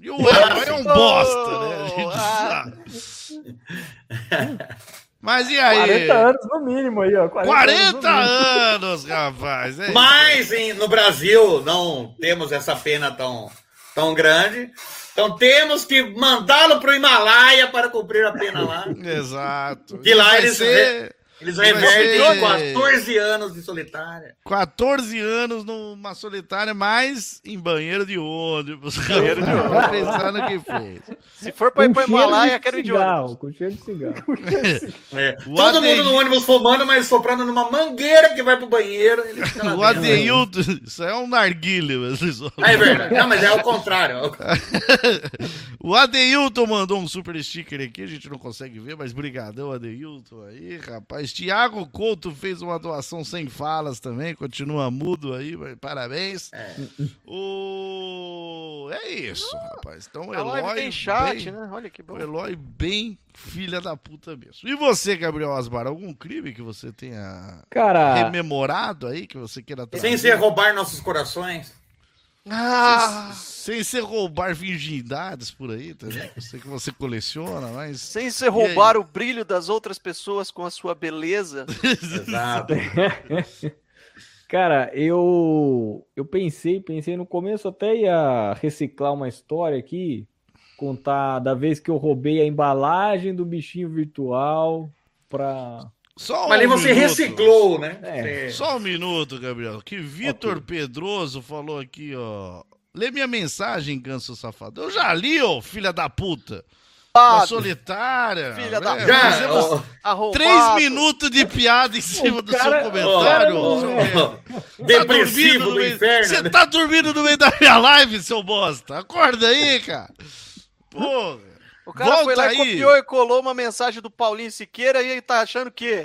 [SPEAKER 1] E o Eloy é um bosta, né? A gente
[SPEAKER 3] Ah.
[SPEAKER 1] sabe. Mas e aí?
[SPEAKER 7] quarenta anos no mínimo aí, ó.
[SPEAKER 1] quarenta anos, rapaz. É
[SPEAKER 2] Mas em- no Brasil não temos essa pena tão, tão grande. Então temos que mandá-lo para o Himalaia para cumprir a pena lá.
[SPEAKER 1] Exato.
[SPEAKER 2] Que lá
[SPEAKER 1] Vai
[SPEAKER 2] eles,
[SPEAKER 1] ser
[SPEAKER 2] eles
[SPEAKER 1] vai
[SPEAKER 2] revertem
[SPEAKER 1] ser-
[SPEAKER 2] quatorze anos de solitária.
[SPEAKER 1] quatorze anos numa solitária, mas em banheiro de ônibus.
[SPEAKER 3] Banheiro de ônibus.
[SPEAKER 1] Vai pensar no que fez.
[SPEAKER 3] Se for pra ir
[SPEAKER 6] Com
[SPEAKER 3] pra
[SPEAKER 6] cheiro
[SPEAKER 3] Himalaia,
[SPEAKER 6] de
[SPEAKER 3] quero ir de
[SPEAKER 6] cigarro,
[SPEAKER 3] ônibus.
[SPEAKER 6] com cheiro de cigarro.
[SPEAKER 2] É.
[SPEAKER 1] O
[SPEAKER 2] Todo
[SPEAKER 1] Adeil-
[SPEAKER 2] mundo no ônibus fumando, mas soprando numa mangueira que vai pro banheiro. Ele fica lá
[SPEAKER 1] O
[SPEAKER 2] dentro.
[SPEAKER 1] Adeilton, isso é um narguilha. mas isso-
[SPEAKER 2] Ah, é verdade. Não, mas é o contrário.
[SPEAKER 1] O Adeilton mandou um super sticker aqui, a gente não consegue ver, mas brigadão, Adeilton aí, rapaz. Tiago Couto fez uma doação sem falas também, continua mudo aí, mas parabéns.
[SPEAKER 2] É.
[SPEAKER 1] O... É isso, rapaz. Então o
[SPEAKER 3] A live
[SPEAKER 1] Eloy
[SPEAKER 3] tem chat,
[SPEAKER 1] bem...
[SPEAKER 3] né? Olha que bom.
[SPEAKER 1] O Eloy bem filha da puta mesmo. E você, Gabriel Asbar, algum crime que você tenha
[SPEAKER 6] Cara,
[SPEAKER 1] rememorado aí, que você queira trazer?
[SPEAKER 2] Sem ser roubar nossos corações.
[SPEAKER 3] Ah,
[SPEAKER 1] Sem ser roubar virgindades por aí também. Eu sei que você coleciona, mas.
[SPEAKER 3] sem ser roubar o brilho das outras pessoas com a sua beleza.
[SPEAKER 2] Exato.
[SPEAKER 6] cara, eu eu pensei, pensei no começo até ia reciclar uma história aqui, contar da vez que eu roubei a embalagem do bichinho virtual pra...
[SPEAKER 1] Só
[SPEAKER 2] Mas ali
[SPEAKER 1] um
[SPEAKER 2] você
[SPEAKER 1] minuto.
[SPEAKER 2] reciclou, né?
[SPEAKER 6] É.
[SPEAKER 2] Você-
[SPEAKER 1] Só um minuto, Gabriel. Que Vitor Pedroso falou aqui, ó. Lê minha mensagem, Ganso Safado. Eu já li, ô, filha da puta.
[SPEAKER 3] Ah,
[SPEAKER 1] Da solitária.
[SPEAKER 3] filha da
[SPEAKER 1] né?
[SPEAKER 2] Já,
[SPEAKER 1] Fizemos
[SPEAKER 2] ó,
[SPEAKER 3] arrombado.
[SPEAKER 1] três minutos de piada em cima
[SPEAKER 6] O
[SPEAKER 1] do
[SPEAKER 6] cara-
[SPEAKER 1] seu comentário.
[SPEAKER 2] ó,
[SPEAKER 1] seu
[SPEAKER 2] ó,
[SPEAKER 1] merda.
[SPEAKER 2] depressivo
[SPEAKER 1] no
[SPEAKER 2] do
[SPEAKER 1] meio-
[SPEAKER 2] inferno.
[SPEAKER 1] Você
[SPEAKER 2] né?
[SPEAKER 1] tá dormindo no meio da minha live, seu bosta. Acorda aí, cara. Porra.
[SPEAKER 3] O cara foi
[SPEAKER 1] Volta
[SPEAKER 3] lá
[SPEAKER 1] aí.
[SPEAKER 3] e copiou e colou uma mensagem do Paulinho Siqueira e ele tá achando que...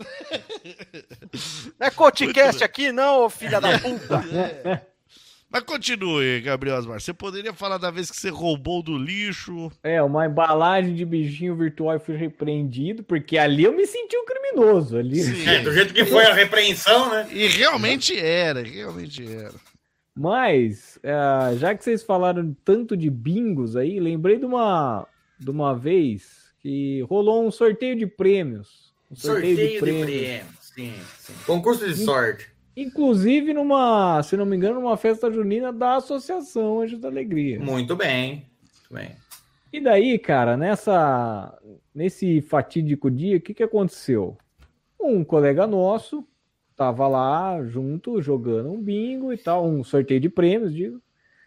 [SPEAKER 3] Não é Coticast aqui, não, ô filha da puta.
[SPEAKER 1] Mas continue, Gabriel Asmar. Você poderia falar da vez que você roubou do lixo.
[SPEAKER 6] É, uma embalagem de bichinho virtual e fui repreendido, porque ali eu me senti um criminoso. Ali.
[SPEAKER 1] Sim.
[SPEAKER 2] É, do jeito que foi a repreensão, né?
[SPEAKER 1] E realmente era, realmente era.
[SPEAKER 6] Mas, é, já que vocês falaram tanto de bingos aí, lembrei de uma, de uma vez que rolou um sorteio de prêmios. Um
[SPEAKER 2] Sorteio de prêmios. Sim, sim. Concurso de sorte.
[SPEAKER 6] Inclusive numa, se não me engano, numa festa junina da Associação Anjos da Alegria.
[SPEAKER 2] Muito bem. Muito bem.
[SPEAKER 6] E daí, cara, nessa, nesse fatídico dia, o que, que aconteceu? Um colega nosso tava lá junto, jogando um bingo e tal, um sorteio de prêmios, digo.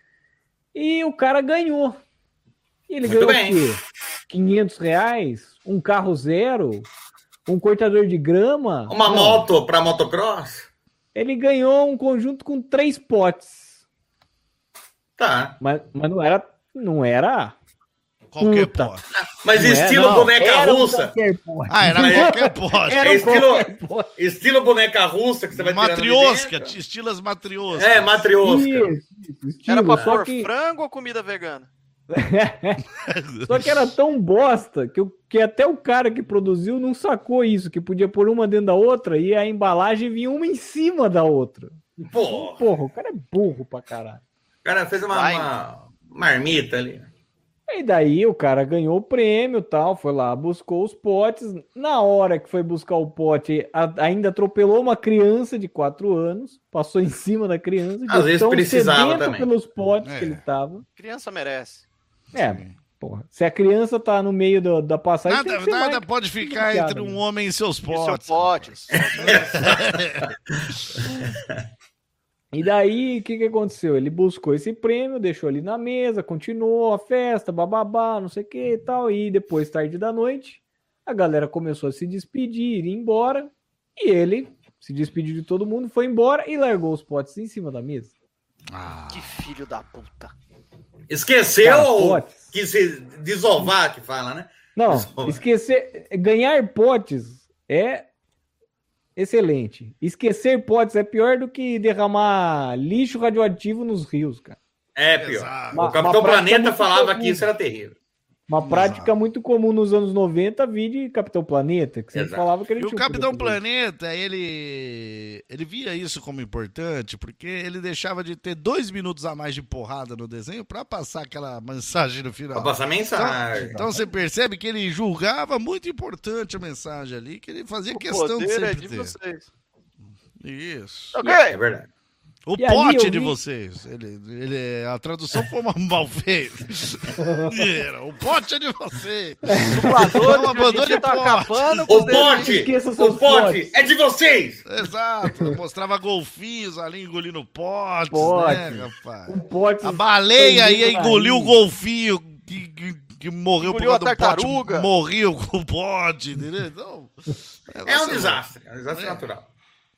[SPEAKER 6] E o cara ganhou. E ele
[SPEAKER 2] Muito
[SPEAKER 6] ganhou
[SPEAKER 2] bem.
[SPEAKER 6] o quê? quinhentos reais? Um carro zero? Um cortador de grama?
[SPEAKER 2] Uma
[SPEAKER 6] Não.
[SPEAKER 2] moto para motocross?
[SPEAKER 6] Ele ganhou um conjunto com três potes.
[SPEAKER 2] Tá.
[SPEAKER 6] Mas, mas não era... Não era...
[SPEAKER 1] Qualquer
[SPEAKER 6] Puta.
[SPEAKER 1] pote.
[SPEAKER 2] Mas
[SPEAKER 6] não é,
[SPEAKER 2] estilo
[SPEAKER 6] não.
[SPEAKER 2] boneca
[SPEAKER 6] Era um
[SPEAKER 2] russa?
[SPEAKER 6] qualquer pote.
[SPEAKER 1] Ah, era
[SPEAKER 2] Mas-
[SPEAKER 1] qualquer pote.
[SPEAKER 6] Era
[SPEAKER 2] É
[SPEAKER 6] um
[SPEAKER 2] estilo-
[SPEAKER 6] qualquer pote.
[SPEAKER 2] Estilo boneca russa que você vai tirando de
[SPEAKER 1] Matriosca,
[SPEAKER 2] dentro?
[SPEAKER 1] estilas matriosca.
[SPEAKER 2] É, matriosca.
[SPEAKER 6] Isso, isso, estilo,
[SPEAKER 3] Era pra
[SPEAKER 6] só
[SPEAKER 3] pôr
[SPEAKER 6] que...
[SPEAKER 3] frango ou comida vegana?
[SPEAKER 6] Só que era tão bosta que, o- que até o cara que produziu não sacou isso, que podia pôr uma dentro da outra e a embalagem vinha uma em cima da outra.
[SPEAKER 2] Pô, o
[SPEAKER 6] Porra, o cara é burro pra caralho.
[SPEAKER 2] cara fez uma,
[SPEAKER 3] Vai.
[SPEAKER 2] uma marmita ali.
[SPEAKER 6] E daí o cara ganhou o prêmio e tal, foi lá, buscou os potes. Na hora que foi buscar o pote, a- ainda atropelou uma criança de quatro anos, passou em cima da criança, de
[SPEAKER 2] Às vezes
[SPEAKER 6] tão
[SPEAKER 2] precisava
[SPEAKER 6] sedento
[SPEAKER 2] também.
[SPEAKER 6] pelos potes
[SPEAKER 1] É.
[SPEAKER 6] que ele tava.
[SPEAKER 3] Criança merece.
[SPEAKER 6] É, porra. Se a criança tá no meio do- da passagem, tem
[SPEAKER 1] Nada,
[SPEAKER 6] que ser
[SPEAKER 1] nada
[SPEAKER 6] mais-
[SPEAKER 1] pode ficar
[SPEAKER 6] piada,
[SPEAKER 1] entre um
[SPEAKER 6] né?
[SPEAKER 1] homem e seus
[SPEAKER 3] E seu
[SPEAKER 1] potes.
[SPEAKER 3] pote.
[SPEAKER 6] E daí, o que, que aconteceu? Ele buscou esse prêmio, deixou ali na mesa, continuou a festa, bababá, não sei o que e tal. E depois, tarde da noite, a galera começou a se despedir, ir embora. E ele se despediu de todo mundo, foi embora e largou os potes em cima da mesa.
[SPEAKER 1] Ah,
[SPEAKER 3] Que filho da puta.
[SPEAKER 2] Esqueceu
[SPEAKER 6] Cara,
[SPEAKER 2] ou
[SPEAKER 6] potes.
[SPEAKER 2] quis se desovar, que fala, né?
[SPEAKER 6] Não,
[SPEAKER 2] Desculpa.
[SPEAKER 6] esquecer... Ganhar potes é excelente. Esquecer potes é pior do que derramar lixo radioativo nos rios, cara.
[SPEAKER 2] É pior.
[SPEAKER 1] Exato.
[SPEAKER 2] O Capitão
[SPEAKER 6] Uma prática
[SPEAKER 2] Planeta
[SPEAKER 6] muito
[SPEAKER 2] falava
[SPEAKER 6] comum.
[SPEAKER 2] que isso era terrível.
[SPEAKER 6] Uma prática muito comum nos anos noventa, vídeo Capitão Planeta, que sempre
[SPEAKER 2] Exato.
[SPEAKER 6] falava que ele
[SPEAKER 1] E o
[SPEAKER 6] tinha
[SPEAKER 1] Capitão
[SPEAKER 6] poder fazer.
[SPEAKER 1] Planeta, ele, ele via isso como importante, porque ele deixava de ter dois minutos a mais de porrada no desenho pra passar aquela mensagem no final.
[SPEAKER 2] Pra passar mensagem.
[SPEAKER 1] Então, então você percebe que ele julgava muito importante a mensagem ali, que ele fazia
[SPEAKER 3] O
[SPEAKER 1] questão de
[SPEAKER 3] poder é
[SPEAKER 1] sempre
[SPEAKER 3] de
[SPEAKER 1] ter.
[SPEAKER 3] vocês.
[SPEAKER 1] Isso.
[SPEAKER 3] Ok.
[SPEAKER 2] É verdade.
[SPEAKER 1] O
[SPEAKER 6] E ali
[SPEAKER 1] pote
[SPEAKER 6] eu
[SPEAKER 1] de
[SPEAKER 6] vi-
[SPEAKER 1] vocês. Ele, ele, a tradução foi uma mal feita. Era, o pote é de vocês.
[SPEAKER 3] Dublador,
[SPEAKER 1] Não abandone
[SPEAKER 3] a gente tá
[SPEAKER 1] o pote.
[SPEAKER 3] acabando com
[SPEAKER 2] O
[SPEAKER 3] os desenhos.
[SPEAKER 2] pote!
[SPEAKER 6] esqueça
[SPEAKER 2] O
[SPEAKER 6] seus
[SPEAKER 2] pote
[SPEAKER 6] potes.
[SPEAKER 2] é de vocês!
[SPEAKER 1] Exato. Mostrava golfinhos ali engolindo potes,
[SPEAKER 6] Pote.
[SPEAKER 1] né, rapaz?
[SPEAKER 6] Um pote.
[SPEAKER 1] A baleia ia
[SPEAKER 6] escondido na
[SPEAKER 1] engolir o
[SPEAKER 6] nariz.
[SPEAKER 1] golfinho que, que, que morreu
[SPEAKER 3] Engoliu
[SPEAKER 1] causa
[SPEAKER 3] a
[SPEAKER 1] do pote,
[SPEAKER 3] tartaruga.
[SPEAKER 1] morreu com o pote, entendeu? Então,
[SPEAKER 2] É um desastre. É um desastre
[SPEAKER 1] É.
[SPEAKER 2] natural.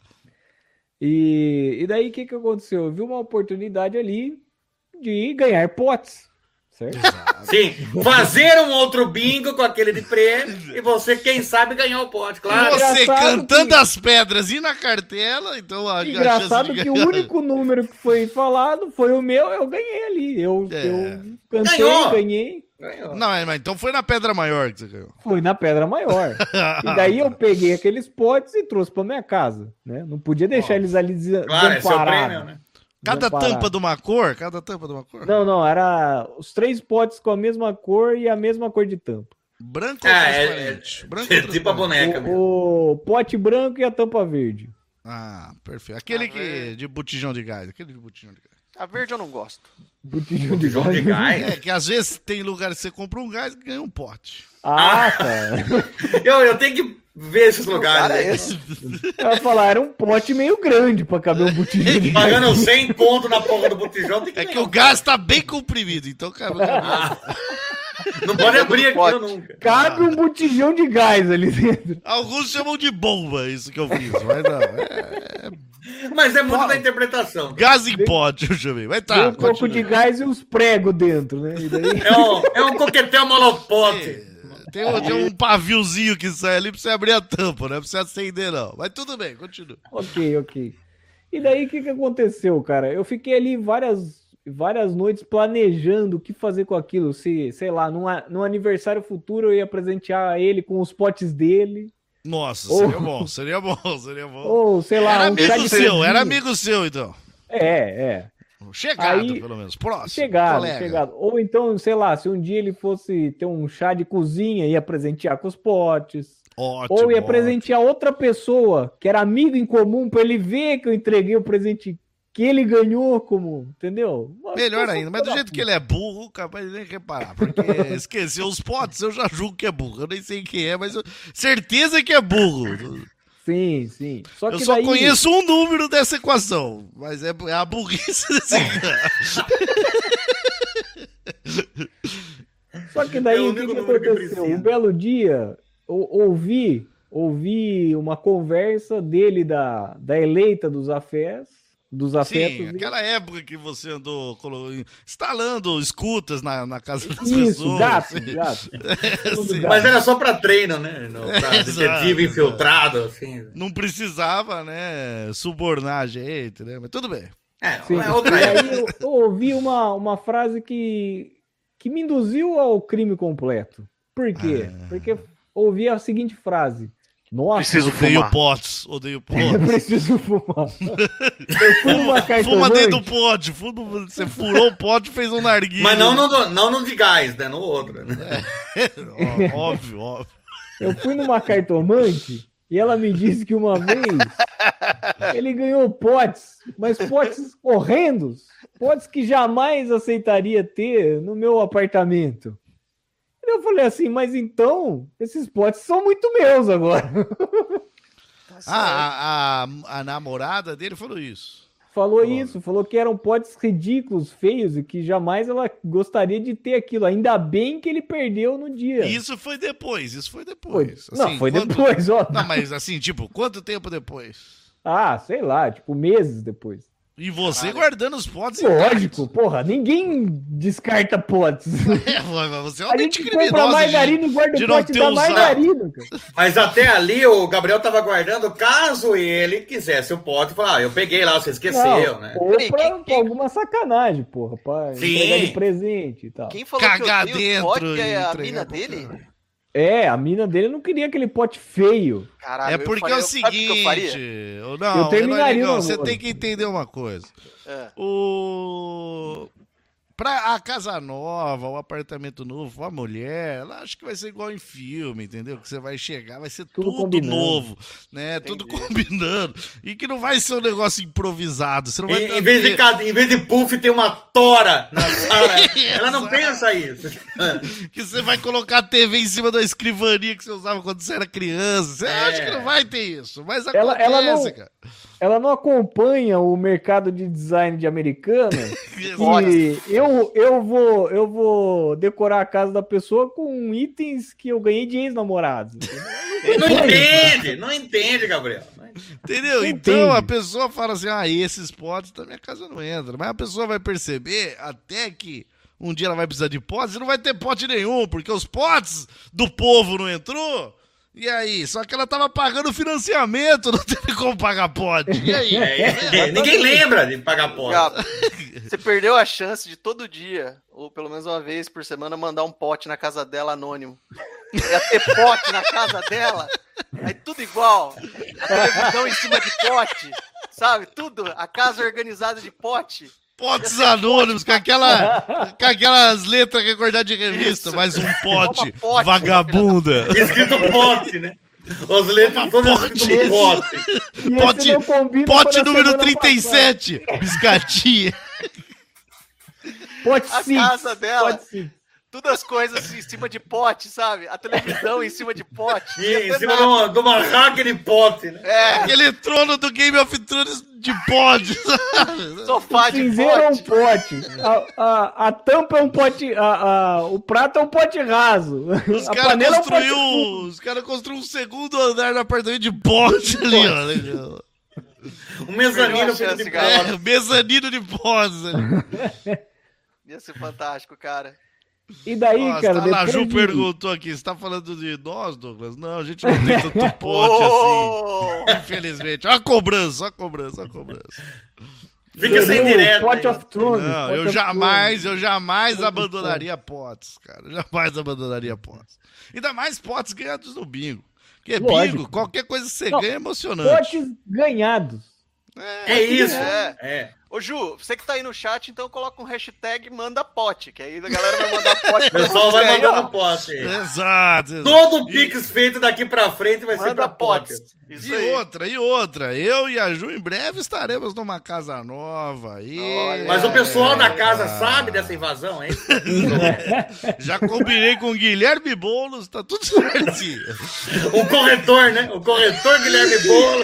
[SPEAKER 6] E, e daí o que, que aconteceu? Eu vi uma oportunidade ali de ganhar potes, certo?
[SPEAKER 2] Sim, fazer um outro bingo com aquele de prêmio e você, quem sabe, ganhar o pote,
[SPEAKER 1] E
[SPEAKER 2] claro.
[SPEAKER 1] você
[SPEAKER 6] Engraçado
[SPEAKER 1] cantando
[SPEAKER 6] que-
[SPEAKER 1] as pedras e na cartela, então a, a
[SPEAKER 6] Engraçado
[SPEAKER 1] chance de
[SPEAKER 6] que o
[SPEAKER 1] ganhar-
[SPEAKER 6] único número que foi falado foi o meu, eu ganhei ali. Eu,
[SPEAKER 1] É.
[SPEAKER 6] eu cantei,
[SPEAKER 2] Ganhou!
[SPEAKER 6] ganhei.
[SPEAKER 2] Ganhou.
[SPEAKER 1] Não, mas então foi na pedra maior que você ganhou.
[SPEAKER 6] Fui na Pedra Maior. E daí eu peguei aqueles potes e trouxe pra minha casa, né? Não podia deixar
[SPEAKER 1] Ó.
[SPEAKER 6] eles ali desa-
[SPEAKER 2] Claro, é seu
[SPEAKER 6] desamparados.
[SPEAKER 2] prêmio, né?
[SPEAKER 1] Cada
[SPEAKER 6] Desamparados.
[SPEAKER 1] tampa de uma cor? Cada tampa de uma cor?
[SPEAKER 6] Não, não, era os três potes com a mesma cor e a mesma cor de tampa.
[SPEAKER 1] Branco ou
[SPEAKER 2] Ah, é-
[SPEAKER 1] transparente? Branco ou
[SPEAKER 2] Tipo a
[SPEAKER 1] transparente?
[SPEAKER 2] boneca mesmo.
[SPEAKER 6] O, o pote branco e a tampa verde.
[SPEAKER 1] Ah, perfeito. Aquele
[SPEAKER 3] Ah,
[SPEAKER 1] que
[SPEAKER 3] velho.
[SPEAKER 1] de botijão de gás. Aquele de botijão de gás.
[SPEAKER 3] A verde eu não gosto.
[SPEAKER 6] Botijão de
[SPEAKER 2] Botijão de
[SPEAKER 6] gás.
[SPEAKER 2] gás.
[SPEAKER 1] É, que às vezes tem lugar que você compra um gás e ganha um pote.
[SPEAKER 6] Ah, tá.
[SPEAKER 2] Eu, eu tenho que ver esses lugares.
[SPEAKER 3] Cara,
[SPEAKER 2] aí.
[SPEAKER 3] esse.
[SPEAKER 6] Eu ia falar, era um pote meio grande pra caber um botijão de gás.
[SPEAKER 2] Pagando cem conto na porra do botijão, tem que
[SPEAKER 1] É que
[SPEAKER 2] ganhar.
[SPEAKER 1] o gás tá bem comprimido, então cara,
[SPEAKER 2] Não pode abrir aqui
[SPEAKER 3] Pode.
[SPEAKER 2] eu nunca.
[SPEAKER 6] Cabe um botijão de gás ali dentro.
[SPEAKER 1] alguns chamam de bomba isso que eu fiz, mas não. É,
[SPEAKER 2] Mas é muito da interpretação.
[SPEAKER 1] gás em pote, eu chamei. Mas
[SPEAKER 6] Tem
[SPEAKER 1] tá,
[SPEAKER 6] um pouco
[SPEAKER 1] continua.
[SPEAKER 6] de gás e uns pregos dentro, né? E daí...
[SPEAKER 2] É um, é um coquetel malopote.
[SPEAKER 1] Tem um, tem um paviozinho que sai ali pra você abrir a tampa, não é pra você acender, não. Mas tudo bem, continua.
[SPEAKER 6] Ok, ok. E daí o que, que aconteceu, cara? Eu fiquei ali várias, várias noites planejando o que fazer com aquilo. Se, sei lá, num, a- num aniversário futuro eu ia presentear ele com os potes dele.
[SPEAKER 1] Nossa,
[SPEAKER 6] Oh.
[SPEAKER 1] seria bom, seria bom, seria bom.
[SPEAKER 6] Ou, sei lá,
[SPEAKER 1] Era
[SPEAKER 6] um chá
[SPEAKER 1] amigo
[SPEAKER 6] de
[SPEAKER 1] seu,
[SPEAKER 6] cedinho.
[SPEAKER 1] era amigo seu, então.
[SPEAKER 6] É, é.
[SPEAKER 1] Chegado,
[SPEAKER 6] Aí-
[SPEAKER 1] pelo menos. Próximo.
[SPEAKER 6] Chegado,
[SPEAKER 1] colega.
[SPEAKER 6] chegado. Ou então, sei lá, se um dia ele fosse ter um chá de cozinha, ia presentear com os potes.
[SPEAKER 1] Ótimo.
[SPEAKER 6] Ou ia
[SPEAKER 1] ótimo.
[SPEAKER 6] presentear outra pessoa, que era amigo em comum, pra ele ver que eu entreguei o presente que ele ganhou como, entendeu? Uma
[SPEAKER 1] Melhor
[SPEAKER 6] situação
[SPEAKER 1] ainda, mas do
[SPEAKER 6] filha da
[SPEAKER 1] jeito que ele é burro, capaz de nem reparar. Porque esqueceu os potes, eu já julgo que é burro. Eu nem sei quem é, mas eu... certeza que é burro.
[SPEAKER 6] Sim, sim. Só
[SPEAKER 1] Eu
[SPEAKER 6] que
[SPEAKER 1] só
[SPEAKER 6] daí,
[SPEAKER 1] conheço um número dessa equação, mas é, é a burrice desse cara.
[SPEAKER 6] Só que daí
[SPEAKER 2] É o
[SPEAKER 6] o que,
[SPEAKER 2] único
[SPEAKER 6] que
[SPEAKER 2] número que
[SPEAKER 6] aconteceu?
[SPEAKER 2] precisa.
[SPEAKER 6] Um belo dia, eu ouvi, ouvi uma conversa dele da, da eleita dos afetos, dos afetos.
[SPEAKER 1] Sim,
[SPEAKER 6] e-
[SPEAKER 1] aquela época que você andou colo- instalando escutas na, na casa das
[SPEAKER 6] Isso,
[SPEAKER 1] pessoas.
[SPEAKER 6] gato,
[SPEAKER 1] assim.
[SPEAKER 6] gato. Tudo
[SPEAKER 1] Sim.
[SPEAKER 6] gato.
[SPEAKER 2] Mas era só pra treino, né? Não, pra
[SPEAKER 1] É,
[SPEAKER 2] detetive
[SPEAKER 1] exato,
[SPEAKER 2] infiltrado, assim.
[SPEAKER 1] Não precisava, né, subornar a gente, né? Mas tudo bem.
[SPEAKER 2] É,
[SPEAKER 6] Sim.
[SPEAKER 2] é outra
[SPEAKER 6] E
[SPEAKER 2] época.
[SPEAKER 6] aí eu, eu ouvi uma, uma frase que, que me induziu ao crime completo. Por quê?
[SPEAKER 1] Ah.
[SPEAKER 6] Porque ouvi a seguinte frase. Nossa,
[SPEAKER 3] Preciso
[SPEAKER 1] Odeio
[SPEAKER 3] fumar.
[SPEAKER 1] potes, odeio
[SPEAKER 6] eu
[SPEAKER 1] potes.
[SPEAKER 6] preciso fumar. Eu fui numa
[SPEAKER 1] Fuma dentro do
[SPEAKER 6] cartomante.
[SPEAKER 1] pote, fuma- você furou o pote e fez um narguilho.
[SPEAKER 2] Mas não no, do- não no de gás, né? No outro. Né?
[SPEAKER 1] Ó, óbvio, óbvio.
[SPEAKER 6] Eu fui numa cartomante e ela me disse que uma vez ele ganhou potes, mas potes horrendos, potes que jamais aceitaria ter no meu apartamento. E eu falei assim, mas então esses potes são muito meus agora.
[SPEAKER 1] Ah, a, a, a namorada dele falou isso.
[SPEAKER 6] Falou
[SPEAKER 1] Pô.
[SPEAKER 6] isso, falou que eram potes ridículos, feios e que jamais ela gostaria de ter aquilo. Ainda bem que ele perdeu no dia.
[SPEAKER 1] Isso foi depois, isso foi
[SPEAKER 6] Foi-
[SPEAKER 1] depois.
[SPEAKER 6] Não,
[SPEAKER 1] Assim,
[SPEAKER 6] foi
[SPEAKER 1] quanto-
[SPEAKER 6] depois, ó.
[SPEAKER 1] Não, mas assim, tipo, quanto tempo depois?
[SPEAKER 6] Ah, sei lá, tipo meses depois.
[SPEAKER 1] E você
[SPEAKER 3] Caralho.
[SPEAKER 1] guardando os potes
[SPEAKER 6] Lógico, porra, ninguém descarta potes.
[SPEAKER 1] É, você é um
[SPEAKER 6] A
[SPEAKER 1] mente
[SPEAKER 6] gente compra
[SPEAKER 1] criminosa
[SPEAKER 6] margarina e guarda
[SPEAKER 1] de
[SPEAKER 6] o
[SPEAKER 1] não
[SPEAKER 6] pote
[SPEAKER 1] ter
[SPEAKER 6] da
[SPEAKER 1] usado.
[SPEAKER 6] margarina, cara.
[SPEAKER 2] Mas até ali o Gabriel tava guardando, caso ele quisesse o pote, falar, ah, eu peguei lá, você esqueceu,
[SPEAKER 6] Não,
[SPEAKER 2] né?
[SPEAKER 6] Ou
[SPEAKER 3] Peraí,
[SPEAKER 6] pra,
[SPEAKER 3] quem-
[SPEAKER 6] pra alguma sacanagem, porra, pra
[SPEAKER 2] Sim.
[SPEAKER 6] entregar de presente e tal.
[SPEAKER 3] Quem falou
[SPEAKER 1] Cagar
[SPEAKER 3] que eu tenho
[SPEAKER 1] dentro
[SPEAKER 3] pote
[SPEAKER 1] e
[SPEAKER 3] é a
[SPEAKER 1] entregar
[SPEAKER 3] mina
[SPEAKER 1] pro
[SPEAKER 3] dele?
[SPEAKER 1] cara.
[SPEAKER 6] É, a mina dele não queria aquele pote feio.
[SPEAKER 3] Caralho,
[SPEAKER 1] É
[SPEAKER 3] eu
[SPEAKER 1] porque
[SPEAKER 3] faria-
[SPEAKER 1] é o
[SPEAKER 3] sabe que eu faria?
[SPEAKER 1] seguinte. Não,
[SPEAKER 6] Eu terminaria
[SPEAKER 1] não,
[SPEAKER 6] o
[SPEAKER 1] você
[SPEAKER 6] namoro.
[SPEAKER 1] tem que entender uma coisa.
[SPEAKER 3] É.
[SPEAKER 1] O. Pra a casa nova, o apartamento novo, a mulher, ela acha que vai ser igual em filme, entendeu? Que você vai chegar, vai ser
[SPEAKER 6] Tudo
[SPEAKER 1] tudo,
[SPEAKER 6] combinando.
[SPEAKER 1] novo, né? Tudo
[SPEAKER 3] Entendi.
[SPEAKER 1] combinando. E que não vai ser um negócio improvisado. Você não vai
[SPEAKER 2] Em,
[SPEAKER 1] ter-
[SPEAKER 2] em vez de, cada- em vez de puff, tem uma tora na sala. Ela não
[SPEAKER 1] Exato.
[SPEAKER 2] pensa isso.
[SPEAKER 1] que você vai colocar a T V em cima da escrivaninha que você usava quando você era criança. Você
[SPEAKER 2] É.
[SPEAKER 1] acha que não vai ter isso, mas
[SPEAKER 6] Ela-
[SPEAKER 1] acontece,
[SPEAKER 6] ela não-
[SPEAKER 1] cara.
[SPEAKER 6] Ela não acompanha o mercado de design de americana.
[SPEAKER 1] Olha,
[SPEAKER 6] E eu, eu, vou, eu vou decorar a casa da pessoa com itens que eu ganhei de ex-namorados.
[SPEAKER 2] Não entende, não entende, Gabriel.
[SPEAKER 1] entendeu?
[SPEAKER 6] Não
[SPEAKER 1] Então
[SPEAKER 6] entende.
[SPEAKER 1] a pessoa fala assim: ah, esses potes da minha casa não entram. Mas a pessoa vai perceber até que um dia ela vai precisar de potes e não vai ter pote nenhum, porque os potes do povo não entrou. E aí? Só que ela tava pagando financiamento, não teve como pagar pote. E aí?
[SPEAKER 2] É, é, ninguém lembra de pagar pote.
[SPEAKER 3] Gabo, você perdeu a chance de todo dia, ou pelo menos uma vez por semana, mandar um pote na casa dela anônimo. Ia ter pote na casa dela, aí tudo igual. A televisão em cima de pote, sabe? Tudo, a casa organizada de pote.
[SPEAKER 1] Potes anônimos, com, aquela, com aquelas letras recordadas de revista,
[SPEAKER 3] Isso.
[SPEAKER 1] mais um pote,
[SPEAKER 3] Toma pote,
[SPEAKER 1] vagabunda.
[SPEAKER 2] Escrito pote, né? Os letras todas escrito no pote.
[SPEAKER 6] E esse
[SPEAKER 1] Pote,
[SPEAKER 6] não combina
[SPEAKER 1] pote
[SPEAKER 6] com a
[SPEAKER 1] número
[SPEAKER 6] semana
[SPEAKER 1] trinta e
[SPEAKER 6] passada.
[SPEAKER 1] sete, biscatinha.
[SPEAKER 6] Pote
[SPEAKER 3] A
[SPEAKER 6] sim.
[SPEAKER 3] casa dela,
[SPEAKER 6] Pote sim.
[SPEAKER 3] todas as coisas em cima de pote, sabe? A televisão em cima de pote. Não ia
[SPEAKER 2] E em
[SPEAKER 3] ter
[SPEAKER 2] cima de
[SPEAKER 3] nada.
[SPEAKER 2] uma, de uma raca de pote, né?
[SPEAKER 3] É,
[SPEAKER 1] Aquele trono do Game of Thrones de pote, sabe?
[SPEAKER 3] sofá de
[SPEAKER 6] Cinzeiro é um
[SPEAKER 3] pote.
[SPEAKER 6] pote. A, a, a tampa é um pote. A, a, o prato é um pote raso.
[SPEAKER 1] Os
[SPEAKER 6] a
[SPEAKER 1] caras
[SPEAKER 6] panela é um pote
[SPEAKER 1] construíram
[SPEAKER 6] fundo.
[SPEAKER 1] os cara construiu um segundo andar no apartamento de pote ali, ó. Legal.
[SPEAKER 2] Um mezanino
[SPEAKER 3] Perdeu a
[SPEAKER 2] feito de
[SPEAKER 3] chance, cara.
[SPEAKER 2] pote.
[SPEAKER 1] É, mezanino de potes ali.
[SPEAKER 3] Ia ser fantástico, cara.
[SPEAKER 6] E daí,
[SPEAKER 1] Ó,
[SPEAKER 6] cara,
[SPEAKER 1] a Laju
[SPEAKER 6] depois de...
[SPEAKER 1] perguntou aqui, você tá falando de nós, Douglas? Não, a gente não tem tanto pote assim.
[SPEAKER 3] Oh!
[SPEAKER 1] Infelizmente. Olha a cobrança, olha a cobrança, olha a cobrança.
[SPEAKER 2] Fica sem
[SPEAKER 6] Entendeu?
[SPEAKER 2] direto.
[SPEAKER 6] Pote
[SPEAKER 2] aí.
[SPEAKER 6] of Thrones.
[SPEAKER 1] Não,
[SPEAKER 6] Pote
[SPEAKER 1] eu
[SPEAKER 6] of
[SPEAKER 1] jamais,
[SPEAKER 6] Thrones.
[SPEAKER 1] eu jamais abandonaria potes, cara. Eu jamais abandonaria potes. Ainda mais potes ganhados no bingo. Porque
[SPEAKER 6] Lógico.
[SPEAKER 1] bingo, qualquer coisa que você
[SPEAKER 6] Não,
[SPEAKER 1] ganha é emocionante.
[SPEAKER 6] Potes ganhados.
[SPEAKER 2] É isso.
[SPEAKER 3] É.
[SPEAKER 2] É.
[SPEAKER 3] Ô, Ju, você que tá aí no chat, então coloca um hashtag manda pote, que aí a galera vai mandar pote.
[SPEAKER 2] O pessoal vai mandando pote.
[SPEAKER 1] Exato. exato.
[SPEAKER 2] Todo o
[SPEAKER 1] E-
[SPEAKER 2] Pix feito daqui pra frente vai ser
[SPEAKER 3] Manda
[SPEAKER 2] pra pote.
[SPEAKER 3] potes. Isso
[SPEAKER 1] E
[SPEAKER 3] aí.
[SPEAKER 1] outra, e outra. Eu e a Ju em breve estaremos numa casa nova. E...
[SPEAKER 3] Olha.
[SPEAKER 2] Mas o pessoal da
[SPEAKER 1] É.
[SPEAKER 2] casa sabe dessa invasão, é isso?
[SPEAKER 1] Já combinei com o Guilherme Boulos, tá tudo certinho.
[SPEAKER 2] O corretor, né? O corretor Guilherme Bolo.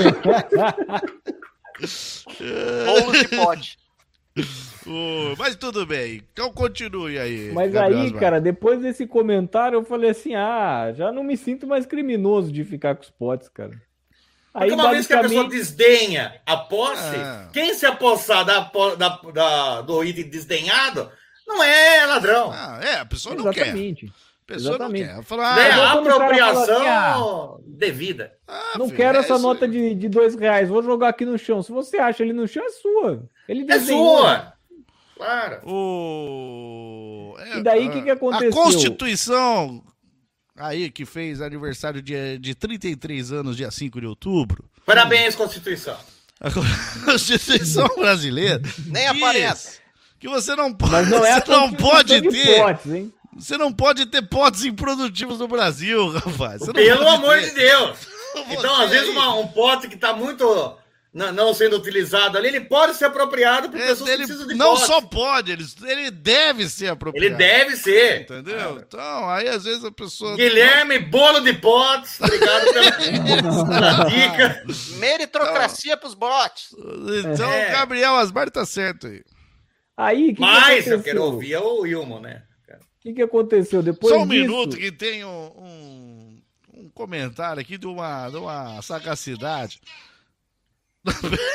[SPEAKER 3] Bolo de pote.
[SPEAKER 1] Ô, mas tudo bem. Então continue aí.
[SPEAKER 6] Mas
[SPEAKER 1] Gabriel
[SPEAKER 6] aí,
[SPEAKER 1] Asmar.
[SPEAKER 6] cara, depois desse comentário, eu falei assim: ah, já não me sinto mais criminoso de ficar com os potes, cara. Aí,
[SPEAKER 2] Porque uma vez que a pessoa
[SPEAKER 6] basicamente,
[SPEAKER 2] desdenha a posse,
[SPEAKER 1] Ah.
[SPEAKER 2] quem se apossar da, po- da, da- do item desdenhado não é ladrão.
[SPEAKER 1] Ah, é, a pessoa não quer.
[SPEAKER 6] exatamente.
[SPEAKER 1] A pessoa
[SPEAKER 6] Exatamente.
[SPEAKER 1] não quer. Fala,
[SPEAKER 2] Né?
[SPEAKER 1] ah,
[SPEAKER 6] igual
[SPEAKER 2] A
[SPEAKER 6] quando o cara
[SPEAKER 2] apropriação
[SPEAKER 6] fala assim,
[SPEAKER 2] devida.
[SPEAKER 1] ah,
[SPEAKER 6] Não
[SPEAKER 1] filho,
[SPEAKER 6] quero
[SPEAKER 1] é
[SPEAKER 6] essa
[SPEAKER 1] isso
[SPEAKER 6] nota
[SPEAKER 1] aí.
[SPEAKER 6] de, de dois reais, vou jogar aqui no chão. Se você acha ele no chão, é sua. Ele
[SPEAKER 2] É
[SPEAKER 6] desenhou.
[SPEAKER 2] sua. Claro.
[SPEAKER 1] O... é,
[SPEAKER 6] E daí, o que
[SPEAKER 1] a-
[SPEAKER 6] que aconteceu?
[SPEAKER 1] A Constituição, aí, que fez aniversário de, de trinta e três anos, dia cinco de outubro.
[SPEAKER 2] Parabéns, Constituição.
[SPEAKER 1] A Constituição brasileira
[SPEAKER 3] Nem
[SPEAKER 1] diz
[SPEAKER 3] aparece.
[SPEAKER 1] que você não pode,
[SPEAKER 6] Mas não é a
[SPEAKER 1] você não
[SPEAKER 6] constituição
[SPEAKER 1] pode
[SPEAKER 6] de
[SPEAKER 1] ter,
[SPEAKER 6] potes, hein?
[SPEAKER 1] você não pode ter potes improdutivos no Brasil, rapaz. Você não
[SPEAKER 2] Pelo
[SPEAKER 1] pode
[SPEAKER 2] amor
[SPEAKER 1] ter.
[SPEAKER 2] de Deus.
[SPEAKER 1] Você
[SPEAKER 2] Então, às vezes,
[SPEAKER 1] aí-
[SPEAKER 2] uma- um pote que está muito não, não sendo utilizado ali, ele pode ser apropriado por
[SPEAKER 1] É,
[SPEAKER 2] pessoas que
[SPEAKER 1] ele
[SPEAKER 2] precisam de
[SPEAKER 1] não
[SPEAKER 2] pote.
[SPEAKER 1] só pode, ele, ele deve ser apropriado.
[SPEAKER 2] Ele deve ser.
[SPEAKER 1] Entendeu? Então, aí às vezes a pessoa.
[SPEAKER 2] Guilherme, bolo de potes. Obrigado pela, pela dica.
[SPEAKER 3] Meritocracia pros bots.
[SPEAKER 1] Então,
[SPEAKER 2] É.
[SPEAKER 1] o Gabriel Asmar tá certo aí.
[SPEAKER 6] Aí, o que, que
[SPEAKER 2] Mas
[SPEAKER 6] aconteceu?
[SPEAKER 2] eu quero ouvir o Wilmo, né?
[SPEAKER 6] O que, que aconteceu? Depois
[SPEAKER 1] Só um
[SPEAKER 6] disso,
[SPEAKER 1] minuto que tem um, um, um comentário aqui de uma, de uma sagacidade.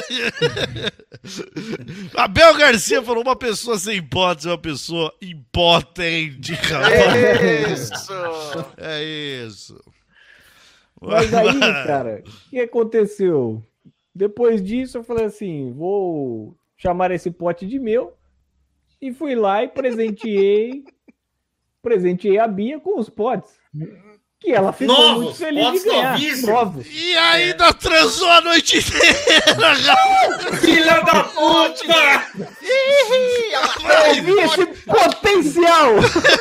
[SPEAKER 1] Abel Garcia falou: uma pessoa sem hipótese é uma pessoa impotente, rapaz.
[SPEAKER 3] É isso!
[SPEAKER 1] É isso.
[SPEAKER 6] Mas aí, cara, o que aconteceu? Depois disso, eu falei assim: vou chamar esse pote de meu. E fui lá e presenteei, presenteei a Bia com os potes. Que ela ficou
[SPEAKER 2] Novos,
[SPEAKER 6] muito feliz
[SPEAKER 2] potes
[SPEAKER 6] de ganhar.
[SPEAKER 2] novíssimos.
[SPEAKER 6] Novos.
[SPEAKER 1] E ainda transou a noite inteira, rapaz.
[SPEAKER 2] Filha da puta!
[SPEAKER 6] Eu vi esse potencial!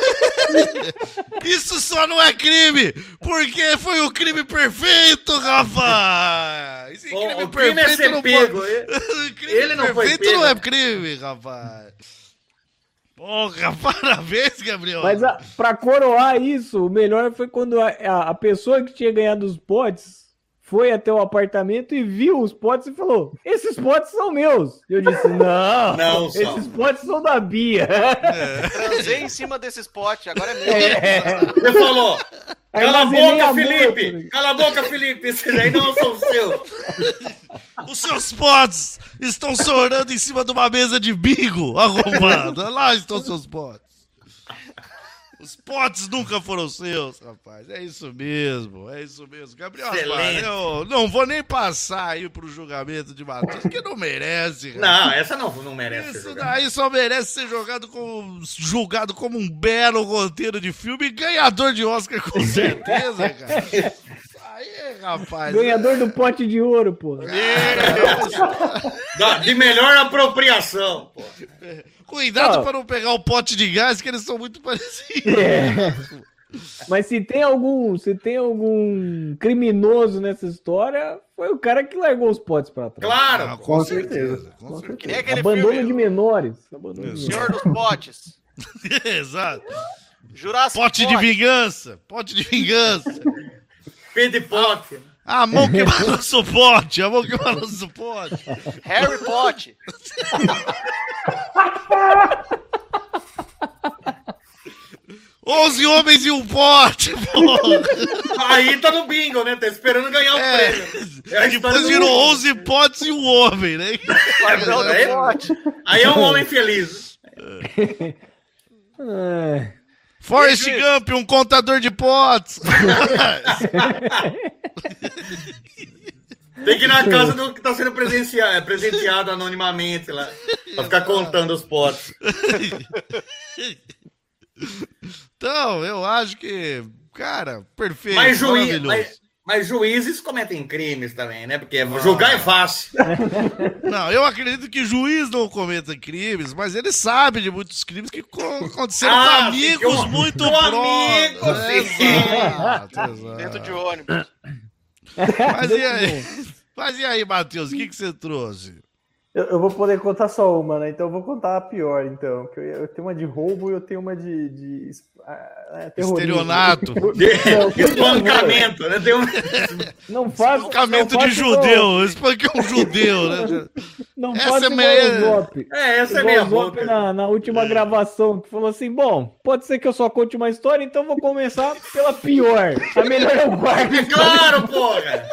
[SPEAKER 1] Isso só não é crime, porque foi o crime perfeito, rapaz. Esse
[SPEAKER 2] O-
[SPEAKER 1] crime
[SPEAKER 2] o crime é
[SPEAKER 1] perfeito
[SPEAKER 2] ser
[SPEAKER 1] não
[SPEAKER 2] pego.
[SPEAKER 1] pode... O crime
[SPEAKER 2] Ele não foi
[SPEAKER 1] perfeito
[SPEAKER 2] pego.
[SPEAKER 1] não é crime, rapaz. Porra, parabéns, Gabriel.
[SPEAKER 6] Mas a, pra coroar isso, o melhor foi quando a, a, a pessoa que tinha ganhado os potes foi até o apartamento e viu os potes e falou: esses potes são meus. Eu disse: não,
[SPEAKER 2] Não são.
[SPEAKER 6] esses potes são da Bia.
[SPEAKER 3] Transei em cima desses potes, agora é meu.
[SPEAKER 6] É.
[SPEAKER 2] Você falou. Cala a
[SPEAKER 6] Armazenei
[SPEAKER 2] boca,
[SPEAKER 6] amor,
[SPEAKER 2] Felipe!
[SPEAKER 6] Felipe.
[SPEAKER 2] Cala a boca, Felipe! Esses aí não são seus.
[SPEAKER 1] Os seus potes estão chorando em cima de uma mesa de bingo arrombado. Lá estão seus potes. Os potes nunca foram seus, rapaz. É isso mesmo, é isso mesmo. Gabriel Asmar,
[SPEAKER 2] Excelente.
[SPEAKER 1] eu não vou nem passar aí pro julgamento de Matheus, que não merece, rapaz.
[SPEAKER 2] Não, essa não, não merece ser
[SPEAKER 1] Isso
[SPEAKER 2] jogada.
[SPEAKER 1] daí só merece ser jogado como, julgado como um belo roteiro de filme e ganhador de Oscar, com certeza, cara. Aí, rapaz.
[SPEAKER 6] Ganhador do pote de ouro, pô.
[SPEAKER 2] Da- De melhor apropriação. Pô.
[SPEAKER 1] Cuidado
[SPEAKER 6] Ó.
[SPEAKER 1] para não pegar o pote de gás, que eles são muito parecidos.
[SPEAKER 6] É. Mas se tem algum, se tem algum criminoso nessa história, foi o cara que largou os potes pra trás.
[SPEAKER 2] Claro.
[SPEAKER 1] Ah,
[SPEAKER 2] pô.
[SPEAKER 1] com certeza, com
[SPEAKER 6] Com
[SPEAKER 1] certeza.
[SPEAKER 3] Que nem aquele
[SPEAKER 6] Abandono
[SPEAKER 3] filme,
[SPEAKER 6] de menores. Abandono de
[SPEAKER 1] Isso.
[SPEAKER 3] Senhor dos Potes.
[SPEAKER 1] Exato.
[SPEAKER 3] Jurassic
[SPEAKER 1] Pote de
[SPEAKER 3] Pote.
[SPEAKER 1] vingança, pote de vingança.
[SPEAKER 2] P de pote.
[SPEAKER 1] A mão que balança o pote, a mão que balança o pote.
[SPEAKER 3] Harry Potter.
[SPEAKER 1] Onze homens e um pote, porra.
[SPEAKER 2] Aí tá no bingo, né? Tá esperando ganhar o
[SPEAKER 1] É.
[SPEAKER 2] prêmio. É a história
[SPEAKER 1] Depois
[SPEAKER 2] do
[SPEAKER 1] virou
[SPEAKER 2] mundo.
[SPEAKER 1] onze potes e um homem, né?
[SPEAKER 3] Papel do
[SPEAKER 2] Aí-
[SPEAKER 3] pote.
[SPEAKER 2] Aí é um homem feliz.
[SPEAKER 6] É.
[SPEAKER 1] Forrest
[SPEAKER 3] juiz?
[SPEAKER 1] Gump, um contador de potes.
[SPEAKER 2] Tem que ir na casa do que tá sendo presenciado, presenteado anonimamente lá. Pra ficar contando os potes.
[SPEAKER 1] Então, eu acho que, cara, perfeito,
[SPEAKER 2] Mas, juiz,
[SPEAKER 1] maravilhoso.
[SPEAKER 2] mas, mas juízes cometem crimes também, né? Porque julgar é fácil.
[SPEAKER 1] Não, eu acredito que juiz não cometa crimes, mas ele sabe de muitos crimes que co- aconteceram
[SPEAKER 2] Ah,
[SPEAKER 1] com
[SPEAKER 2] sim,
[SPEAKER 1] amigos
[SPEAKER 2] que um-
[SPEAKER 1] muito
[SPEAKER 2] um amigo,
[SPEAKER 1] próximos.
[SPEAKER 2] sim.
[SPEAKER 1] Exato, exato.
[SPEAKER 3] Dentro de ônibus.
[SPEAKER 1] Mas e aí, mas e aí, Matheus, o que, que você trouxe?
[SPEAKER 7] Eu, eu vou poder contar só uma, né? Então eu vou contar a pior, então. Que eu, eu tenho uma de roubo e eu tenho uma de. de ah, terrorismo.
[SPEAKER 1] Estelionato.
[SPEAKER 2] De- Espancamento, né? Tem um...
[SPEAKER 6] Não faz.
[SPEAKER 1] Espancamento
[SPEAKER 6] não
[SPEAKER 1] de
[SPEAKER 6] faz
[SPEAKER 1] judeu. Espanque um judeu, né?
[SPEAKER 6] Não
[SPEAKER 1] Essa
[SPEAKER 6] faz
[SPEAKER 1] é
[SPEAKER 6] igual
[SPEAKER 1] meia-
[SPEAKER 6] o Zop.
[SPEAKER 2] É, essa é
[SPEAKER 6] Igual
[SPEAKER 2] meia
[SPEAKER 6] o Zop
[SPEAKER 2] boca.
[SPEAKER 6] na, na última gravação, que falou assim: bom, pode ser que eu só conte uma história, então vou começar pela pior. A melhor eu guardo.
[SPEAKER 2] É claro, porra!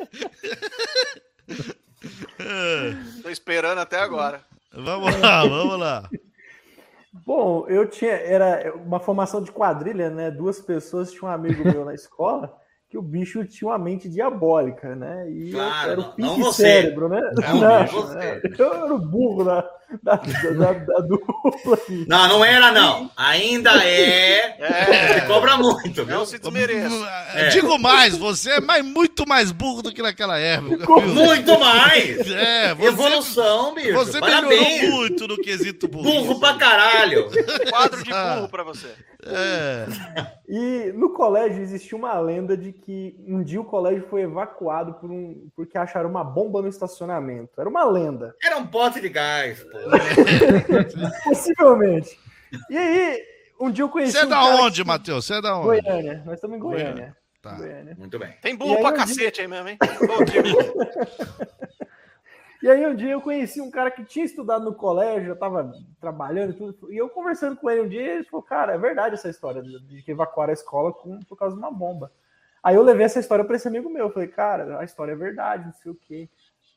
[SPEAKER 3] Tô esperando até agora.
[SPEAKER 1] Vamos lá, vamos lá.
[SPEAKER 7] Bom, eu tinha. Era uma formação de quadrilha, né? Duas pessoas, tinha um amigo meu na escola que o bicho tinha uma mente diabólica, né? E
[SPEAKER 2] Claro,
[SPEAKER 7] eu era
[SPEAKER 2] não-
[SPEAKER 7] o pink
[SPEAKER 2] não você.
[SPEAKER 7] cérebro, né?
[SPEAKER 2] Não,
[SPEAKER 7] Não,
[SPEAKER 2] você.
[SPEAKER 7] é, eu era o burro da, da, da, da dupla.
[SPEAKER 2] Não, não era, não. Ainda é.
[SPEAKER 3] É.
[SPEAKER 2] Você cobra muito, viu?
[SPEAKER 3] Não se desmereça.
[SPEAKER 2] É.
[SPEAKER 1] Digo mais, você é mais, muito mais burro do que naquela época. viu?
[SPEAKER 2] Muito mais!
[SPEAKER 1] É, você,
[SPEAKER 2] Evolução, bicho.
[SPEAKER 1] você
[SPEAKER 2] Parabéns.
[SPEAKER 1] melhorou muito no quesito burro.
[SPEAKER 2] Burro pra caralho.
[SPEAKER 3] Quadro de burro pra você.
[SPEAKER 1] É.
[SPEAKER 7] E no colégio existia uma lenda de que um dia o colégio foi evacuado por um, porque acharam uma bomba no estacionamento. Era uma lenda,
[SPEAKER 2] Era um pote de gás, pô.
[SPEAKER 7] possivelmente. E aí, um dia eu conheci
[SPEAKER 1] Você é
[SPEAKER 7] um
[SPEAKER 1] da
[SPEAKER 7] cara
[SPEAKER 1] onde,
[SPEAKER 7] que-
[SPEAKER 1] Matheus? Você é da onde?
[SPEAKER 7] Goiânia. Nós estamos em Goiânia.
[SPEAKER 1] Tá.
[SPEAKER 7] Goiânia.
[SPEAKER 2] Muito bem.
[SPEAKER 3] Tem
[SPEAKER 7] E
[SPEAKER 3] burro
[SPEAKER 7] aí
[SPEAKER 3] pra
[SPEAKER 7] eu
[SPEAKER 3] cacete aí mesmo, hein? Ô, Diego.
[SPEAKER 7] E aí um dia eu conheci um cara que tinha estudado no colégio, já estava trabalhando e tudo, e eu conversando com ele um dia, ele falou, cara, é verdade essa história de que evacuaram a escola com, por causa de uma bomba. Aí eu levei essa história para esse amigo meu, eu falei, cara, a história é verdade, não sei o quê.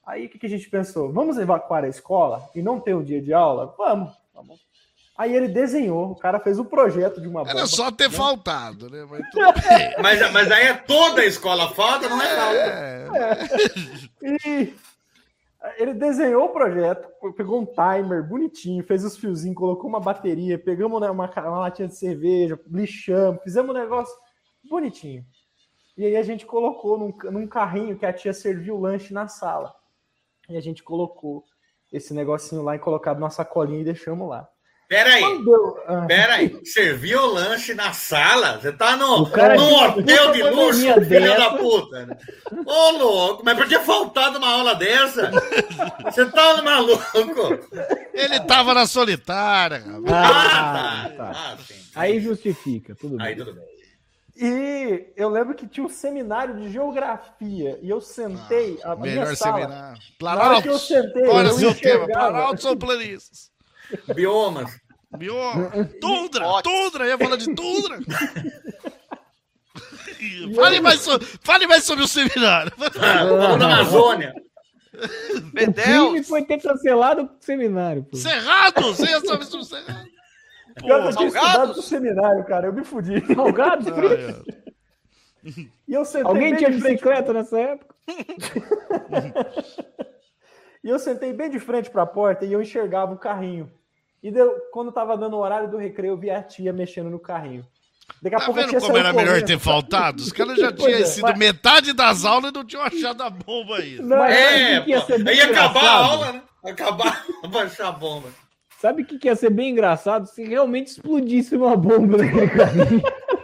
[SPEAKER 7] Aí o que, que a gente pensou? Vamos evacuar a escola e não ter um dia de aula? Vamos, vamos. Aí ele desenhou, o cara fez um projeto de uma bomba.
[SPEAKER 1] Era só ter né? faltado, né? Mas, tudo bem.
[SPEAKER 2] mas, mas aí é toda a escola falta, não é falta.
[SPEAKER 7] É. É. E ele desenhou o projeto, pegou um timer bonitinho, fez os fiozinhos, colocou uma bateria, pegamos uma, uma latinha de cerveja, lixamos, fizemos um negócio bonitinho. E aí a gente colocou num, num carrinho que a tia serviu o lanche na sala. E a gente colocou esse negocinho lá e colocado na sacolinha e deixamos lá.
[SPEAKER 2] Peraí, ah. peraí, serviu o lanche na sala? Você tá no, num hotel de luxo, filha da puta. Né? Ô, louco, mas por que faltado uma aula dessa? Você tá maluco?
[SPEAKER 1] Ele tava na solitária.
[SPEAKER 7] Ah, tá. tá. Ah, aí justifica, tudo bem.
[SPEAKER 2] Aí tudo bem.
[SPEAKER 7] E eu lembro que tinha um seminário de geografia e eu sentei
[SPEAKER 1] ah,
[SPEAKER 7] a
[SPEAKER 1] melhor
[SPEAKER 7] minha sala.
[SPEAKER 1] Seminário. Planalto.
[SPEAKER 7] Que eu sentei,
[SPEAKER 1] Olha
[SPEAKER 7] eu
[SPEAKER 1] seu
[SPEAKER 7] enxergava.
[SPEAKER 1] tema. Planalto são planícies.
[SPEAKER 2] Biomas.
[SPEAKER 1] Bioma. Tundra. Tundra. Ia falar de tundra. fale, mais so... fale mais sobre o seminário.
[SPEAKER 2] Falando da Amazônia.
[SPEAKER 6] O crime foi ter cancelado o seminário. Pô.
[SPEAKER 1] Cerrado. Você ia saber sobre o Cerrado.
[SPEAKER 7] Pô, eu tinha estudado pro seminário, cara. Eu me fudi.
[SPEAKER 6] Salgados?
[SPEAKER 7] Ah, é. E eu sentei
[SPEAKER 6] Alguém tinha
[SPEAKER 7] de
[SPEAKER 6] bicicleta nessa época?
[SPEAKER 7] E eu sentei bem de frente para a porta e eu enxergava o carrinho. E deu, quando tava dando o horário do recreio, eu vi a tia mexendo no carrinho. Daqui a
[SPEAKER 1] tá
[SPEAKER 7] pouco
[SPEAKER 1] vendo
[SPEAKER 7] a tia
[SPEAKER 1] como era
[SPEAKER 7] correndo.
[SPEAKER 1] melhor ter faltado? Os caras já tinham
[SPEAKER 7] é,
[SPEAKER 1] sido
[SPEAKER 7] mas...
[SPEAKER 1] metade das aulas e não tinham achado a bomba ainda.
[SPEAKER 7] Não,
[SPEAKER 2] é,
[SPEAKER 7] que ia
[SPEAKER 2] pô, aí ia acabar a aula, né? Acabar, baixar a bomba.
[SPEAKER 6] Sabe o que, que ia ser bem engraçado? Se realmente explodisse uma bomba naquele carrinho.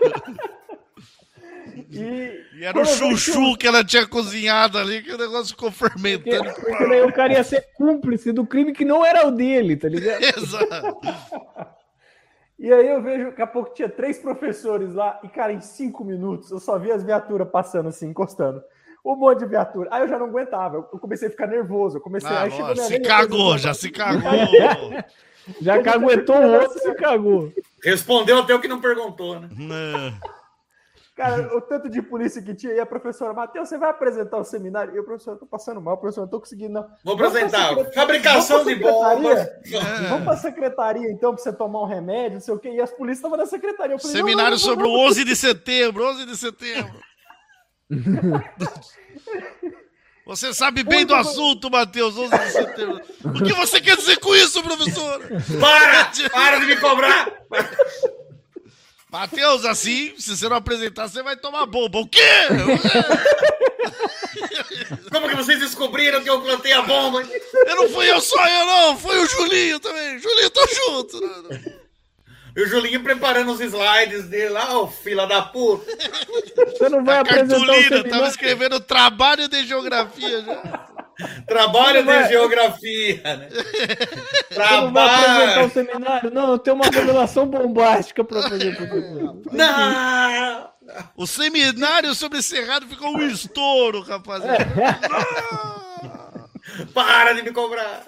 [SPEAKER 7] E,
[SPEAKER 1] e era o chuchu que ela tinha cozinhado ali, que o negócio ficou fermentando.
[SPEAKER 6] Porque, porque daí o cara ia ser cúmplice do crime que não era o dele, tá ligado?
[SPEAKER 1] Exato.
[SPEAKER 7] E aí eu vejo, daqui a pouco tinha três professores lá, e cara, em cinco minutos eu só vi as viaturas passando assim, encostando. Um monte de viatura. Aí eu já não aguentava, eu comecei a ficar nervoso. Eu comecei
[SPEAKER 1] ah,
[SPEAKER 7] a chegou
[SPEAKER 1] Se
[SPEAKER 7] minha
[SPEAKER 1] cagou,
[SPEAKER 7] vez,
[SPEAKER 1] já se cagou.
[SPEAKER 6] Já caguetou o outro, se cagou.
[SPEAKER 2] Respondeu até o que não perguntou, né?
[SPEAKER 7] Cara, o tanto de polícia que tinha, e a professora, Matheus, você vai apresentar o seminário? E o professor, eu tô passando mal, professor, não tô conseguindo, não.
[SPEAKER 2] Vou apresentar. Fabricação de bombas.
[SPEAKER 7] É. Vamos pra secretaria, então, pra você tomar um remédio, não sei o quê. E as polícias estavam na secretaria. Eu falei,
[SPEAKER 1] seminário
[SPEAKER 7] não, não,
[SPEAKER 1] sobre
[SPEAKER 7] não,
[SPEAKER 1] o onze de setembro, onze de setembro. Você sabe bem Muito do assunto, Matheus, onze de setembro. O que você quer dizer com isso, professor?
[SPEAKER 2] Para! Para de me cobrar!
[SPEAKER 1] Matheus, assim, se você não apresentar, você vai tomar bomba. O quê?
[SPEAKER 2] Como que vocês descobriram que eu plantei a bomba?
[SPEAKER 1] Eu não fui eu só eu, não. Foi o Julinho também. Julinho, tô junto.
[SPEAKER 2] E o Julinho preparando os slides dele lá, ô fila da puta.
[SPEAKER 6] Você não vai
[SPEAKER 1] a
[SPEAKER 6] apresentar o
[SPEAKER 1] cartolina, tava escrevendo trabalho de geografia já.
[SPEAKER 2] Trabalho de vai... geografia, né?
[SPEAKER 6] Trabalho. Você não vai apresentar o seminário? Não, eu tenho uma revelação bombástica pra fazer pro professor.
[SPEAKER 2] Não!
[SPEAKER 1] O seminário sobre Cerrado ficou um estouro, rapaziada.
[SPEAKER 2] Para de me cobrar.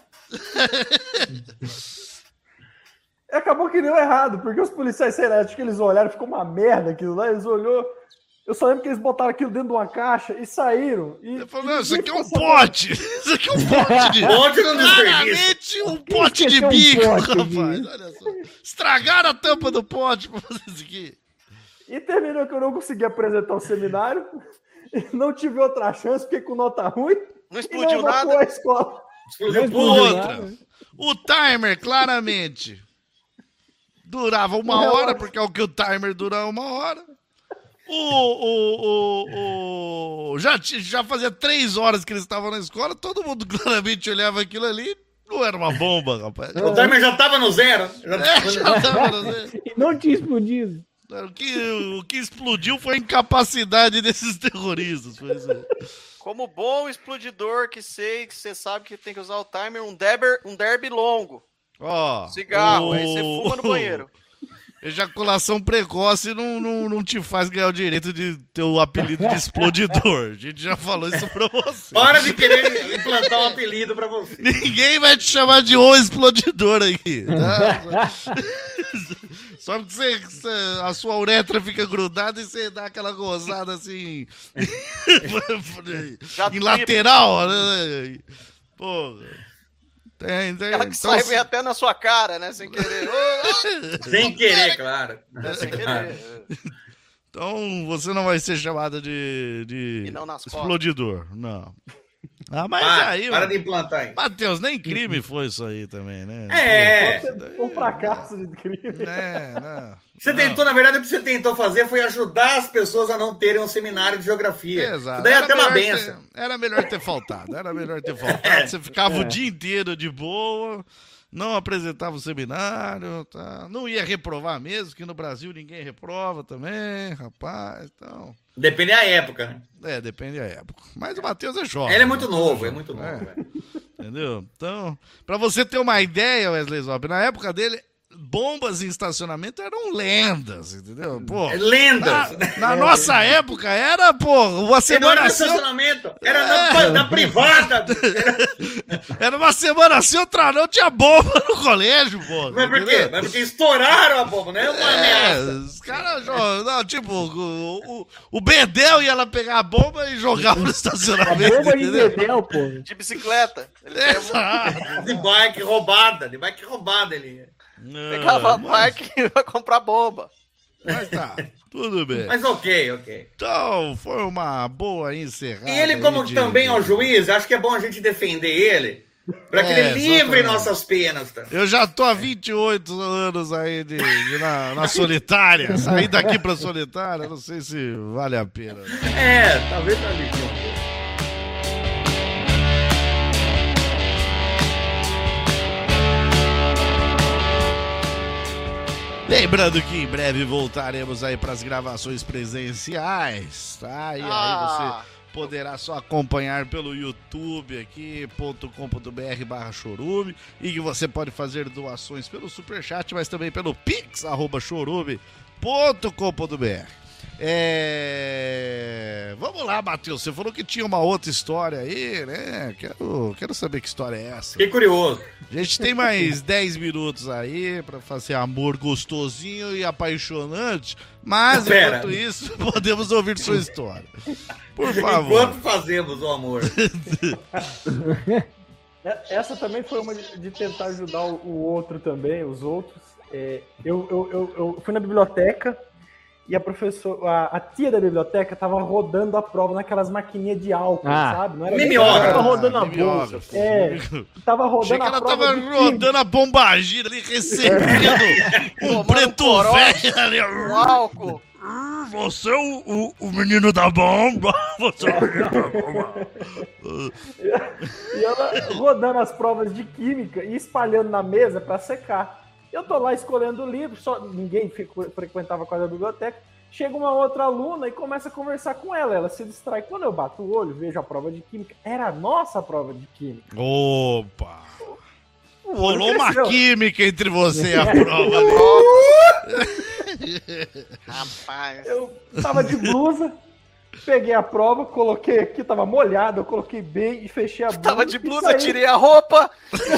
[SPEAKER 7] Acabou que deu errado, porque os policiais, sei lá, acho que eles olharam, ficou uma merda aquilo lá, eles olhou. Eu só lembro que eles botaram aquilo dentro de uma caixa e saíram. E,
[SPEAKER 1] eu falei, não, isso aqui é um pote. Isso aqui é um pote de...
[SPEAKER 2] Pote não
[SPEAKER 1] Claramente um pote de bico, um pote, rapaz. Olha só. Estragaram a tampa do pote pra fazer isso aqui.
[SPEAKER 7] E terminou que eu não consegui apresentar o seminário. Não tive outra chance, fiquei com nota ruim.
[SPEAKER 3] Não explodiu
[SPEAKER 7] e não
[SPEAKER 3] nada.
[SPEAKER 7] A escola.
[SPEAKER 2] Explodiu
[SPEAKER 1] outra. O timer, claramente, durava uma
[SPEAKER 7] Não,
[SPEAKER 1] hora,
[SPEAKER 7] não.
[SPEAKER 1] porque é o que o timer dura uma hora. O, o, o, o, já, já fazia três horas que eles estavam na escola, todo mundo claramente olhava aquilo ali, não era uma bomba, rapaz.
[SPEAKER 2] O timer já tava no zero. Já,
[SPEAKER 1] é, já tava no zero.
[SPEAKER 6] E não tinha explodido.
[SPEAKER 1] O que, o que explodiu foi a incapacidade desses terroristas. Foi isso aí.
[SPEAKER 3] Como bom explodidor que sei, que você sabe que tem que usar o timer, um derby, um derby longo.
[SPEAKER 1] Ó,
[SPEAKER 3] cigarro,
[SPEAKER 1] o...
[SPEAKER 3] aí você fuma no banheiro.
[SPEAKER 1] Ejaculação precoce não, não, não te faz ganhar o direito de ter o apelido de explodidor. A gente já falou isso pra você.
[SPEAKER 2] Para de querer implantar um apelido pra você.
[SPEAKER 1] Ninguém vai te chamar de o explodidor aqui. Tá? Só que você, você- a sua uretra fica grudada e você dá aquela gozada assim.
[SPEAKER 3] Já
[SPEAKER 1] em lateral, né? Pô. Tem, tem.
[SPEAKER 3] Ela que
[SPEAKER 1] Então,
[SPEAKER 3] sai vem até na sua cara, né? Sem querer. Ô,
[SPEAKER 2] Sem querer, claro.
[SPEAKER 3] é, sem querer.
[SPEAKER 1] então você não vai ser chamado de, de
[SPEAKER 3] E não nas
[SPEAKER 1] explodidor, não. Ah, mas
[SPEAKER 2] Para,
[SPEAKER 1] aí,
[SPEAKER 2] para
[SPEAKER 1] mano,
[SPEAKER 2] de implantar aí.
[SPEAKER 1] Matheus, nem crime foi isso aí também, né?
[SPEAKER 2] É.
[SPEAKER 7] Um fracasso de crime.
[SPEAKER 1] É, não.
[SPEAKER 2] Você
[SPEAKER 1] Não.
[SPEAKER 2] tentou, na verdade, o que você tentou fazer foi ajudar as pessoas a não terem um seminário de geografia.
[SPEAKER 1] Exato.
[SPEAKER 2] Isso daí é até uma
[SPEAKER 1] melhor
[SPEAKER 2] benção.
[SPEAKER 1] ter- era melhor ter faltado, era melhor ter faltado. Você ficava o dia inteiro de boa, não apresentava o seminário, tá? Não ia reprovar mesmo, que no Brasil ninguém reprova também, rapaz, então...
[SPEAKER 2] Depende da época, né?
[SPEAKER 1] É, depende da época. Mas o Matheus é jovem.
[SPEAKER 2] Ele é muito
[SPEAKER 1] né?
[SPEAKER 2] novo, é muito novo.
[SPEAKER 1] É.
[SPEAKER 2] velho.
[SPEAKER 1] Entendeu? Então, pra você ter uma ideia, Wesley Zop, na época dele, bombas em estacionamento eram lendas, entendeu? Pô,
[SPEAKER 2] É lendas.
[SPEAKER 1] na, na nossa época era, pô, uma
[SPEAKER 2] E não
[SPEAKER 1] semana
[SPEAKER 2] era no
[SPEAKER 1] assim,
[SPEAKER 2] estacionamento, era na, na privada.
[SPEAKER 1] era uma semana assim, outra não, tinha bomba no colégio, pô.
[SPEAKER 2] Mas por quê?
[SPEAKER 1] entendeu?
[SPEAKER 2] Mas porque estouraram a bomba, não é uma
[SPEAKER 1] É,
[SPEAKER 2] ameaça.
[SPEAKER 1] os caras jogam, não, tipo, o, o, o Bedel ia lá pegar a bomba e jogava no
[SPEAKER 6] A
[SPEAKER 1] estacionamento,
[SPEAKER 6] bomba de
[SPEAKER 1] entendeu?
[SPEAKER 6] Dedéu, pô.
[SPEAKER 3] De bicicleta. Ele pegava-
[SPEAKER 1] Exato.
[SPEAKER 2] De bike roubada, de bike roubada ele.
[SPEAKER 3] pegava a
[SPEAKER 1] Não,
[SPEAKER 3] bike pra comprar bomba.
[SPEAKER 1] Mas tá, tudo bem.
[SPEAKER 2] Mas ok, ok.
[SPEAKER 1] Então, foi uma boa encerrada.
[SPEAKER 2] E ele, como
[SPEAKER 1] aí de-
[SPEAKER 2] também é o juiz, acho que é bom a gente defender ele, para que
[SPEAKER 1] É,
[SPEAKER 2] ele livre
[SPEAKER 1] exatamente.
[SPEAKER 2] nossas penas. Tá?
[SPEAKER 1] Eu já tô há vinte e oito anos aí de, de na, na solitária. Sair daqui pra solitária, não sei se vale a pena.
[SPEAKER 2] É, talvez ali.
[SPEAKER 1] Lembrando que em breve voltaremos aí pras gravações presenciais, tá? E aí
[SPEAKER 3] Ah.
[SPEAKER 1] você poderá só acompanhar pelo YouTube aqui, .com.br barra chorume, e que você pode fazer doações pelo Superchat, mas também pelo pix, arroba chorume ponto com ponto br. É... Vamos lá, Matheus, você falou que tinha uma outra história aí, né? Quero, quero saber que história é essa.
[SPEAKER 2] Fiquei curioso.
[SPEAKER 1] A gente tem mais dez minutos aí pra fazer amor gostosinho e apaixonante, mas
[SPEAKER 2] Pera.
[SPEAKER 1] enquanto isso, podemos ouvir sua história. Por favor.
[SPEAKER 2] Enquanto fazemos o amor.
[SPEAKER 7] Essa também foi uma de, de tentar ajudar o, o outro também, os outros. É, eu, eu, eu, eu fui na biblioteca e a professora, a, a tia da biblioteca estava rodando a prova naquelas maquininhas de álcool,
[SPEAKER 6] Ah.
[SPEAKER 7] sabe? Não era
[SPEAKER 2] Mimeógrafo.
[SPEAKER 7] nem-
[SPEAKER 6] Tava rodando a
[SPEAKER 1] mimeógrafo.
[SPEAKER 6] bolsa.
[SPEAKER 7] É, tava rodando
[SPEAKER 1] Achei que
[SPEAKER 7] a
[SPEAKER 1] ela
[SPEAKER 7] prova
[SPEAKER 1] tava
[SPEAKER 7] de
[SPEAKER 1] rodando a bombagina ali, recebendo um
[SPEAKER 3] Tomando
[SPEAKER 1] preto
[SPEAKER 3] um corote.
[SPEAKER 1] velho ali.
[SPEAKER 3] Com álcool.
[SPEAKER 1] Hum, Você é o, o, o menino da bomba. Você é o menino da bomba.
[SPEAKER 7] E ela rodando as provas de química e espalhando na mesa para secar. Eu tô lá escolhendo o livro, só ninguém fico- frequentava quase a biblioteca. Chega uma outra aluna e começa a conversar com ela. Ela se distrai. Quando eu bato o olho, vejo a prova de química. Era a nossa prova de química.
[SPEAKER 1] Opa.
[SPEAKER 7] O olho
[SPEAKER 1] Rolou uma
[SPEAKER 7] cresceu.
[SPEAKER 1] química entre você e a prova ali.
[SPEAKER 3] Rapaz.
[SPEAKER 7] Eu tava de blusa, peguei a prova, coloquei aqui, tava molhado, eu coloquei bem e fechei a blusa.
[SPEAKER 3] Tava de
[SPEAKER 7] e
[SPEAKER 3] blusa,
[SPEAKER 7] saí.
[SPEAKER 3] tirei a roupa.